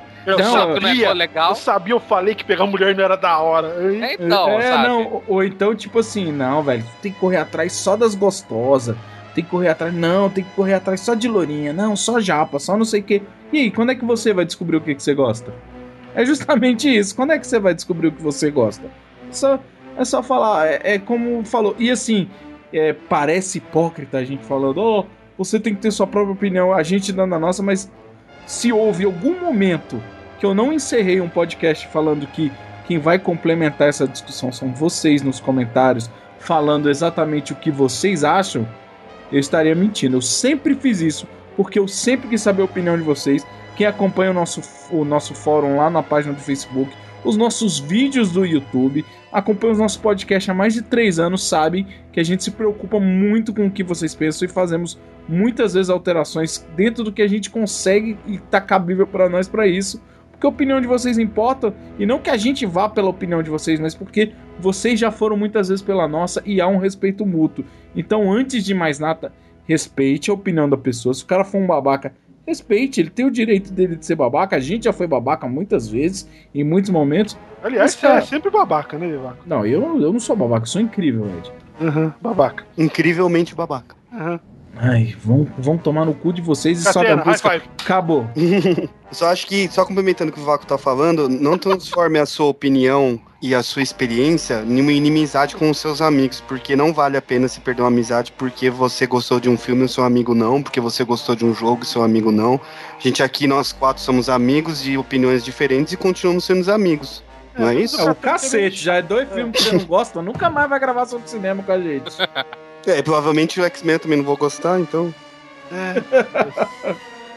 Eu sabia, eu falei que pegar mulher não era da hora. Então, sabe? Não, ou então, tipo assim, não, velho, tem que correr atrás só das gostosas. Tem que correr atrás, não, tem que correr atrás só de lourinha. Não, só japa, só não sei o quê. E aí, quando é que você vai descobrir o que você gosta? É justamente isso, quando é que você vai descobrir o que você gosta? É só falar, é como falou. E assim, parece hipócrita a gente falando, você tem que ter sua própria opinião, a gente dando a nossa, mas se houve algum momento que eu não encerrei um podcast falando que quem vai complementar essa discussão são vocês nos comentários, falando exatamente o que vocês acham, eu estaria mentindo. Eu sempre fiz isso, porque eu sempre quis saber a opinião de vocês. Quem acompanha o nosso fórum lá na página do Facebook, os nossos vídeos do YouTube, acompanha os nossos podcasts há mais de 3 anos, sabem que a gente se preocupa muito com o que vocês pensam e fazemos muitas vezes alterações dentro do que a gente consegue e tá cabível para nós para isso, porque a opinião de vocês importa, e não que a gente vá pela opinião de vocês, mas porque vocês já foram muitas vezes pela nossa e há um respeito mútuo. Então, antes de mais nada, respeite a opinião da pessoa. Se o cara for um babaca, respeite, ele tem o direito dele de ser babaca. A gente já foi babaca muitas vezes, em muitos momentos. Aliás, você é sempre babaca, né, Babaca? Não, eu não sou babaca, eu sou incrível, Ed. Babaca. Incrivelmente babaca. Ai, vão tomar no cu de vocês e sobe a música. Acabou. Só acho que, só complementando o que o Vaco tá falando, não transforme a sua opinião e a sua experiência em uma inimizade com os seus amigos, porque não vale a pena se perder uma amizade porque você gostou de um filme e o seu amigo não, porque você gostou de um jogo e seu amigo não. A gente aqui, nós 4 somos amigos de opiniões diferentes e continuamos sendo amigos. Não é isso? É o cacete, já é 2 filmes que você não gosta, nunca mais vai gravar sobre cinema com a gente. Provavelmente o X-Men também não vou gostar, então...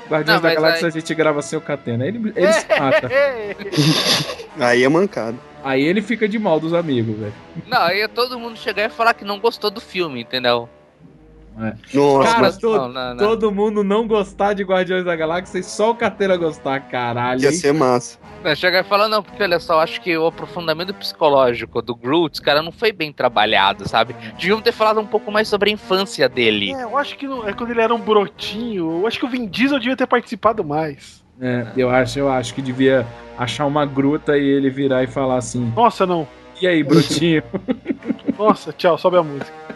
Guardiões da Galáxia a gente grava sem o Catena. Ele se mata. Aí é mancado. Aí ele fica de mal dos amigos, velho. Não, aí é todo mundo chegar e falar que não gostou do filme, entendeu? Nossa, cara, mas todo mundo não gostar de Guardiões da Galáxia e só o Catena gostar, caralho. ia ser massa. Chegar e falar, não, porque olha só, acho que o aprofundamento psicológico do Groot, cara, não foi bem trabalhado, sabe? Deviam ter falado um pouco mais sobre a infância dele. Eu acho que não, é quando ele era um brotinho. Eu acho que o Vin Diesel devia ter participado mais. Eu acho que devia achar uma gruta e ele virar e falar assim: Nossa, não. E aí, brotinho? Nossa, tchau, sobe a música.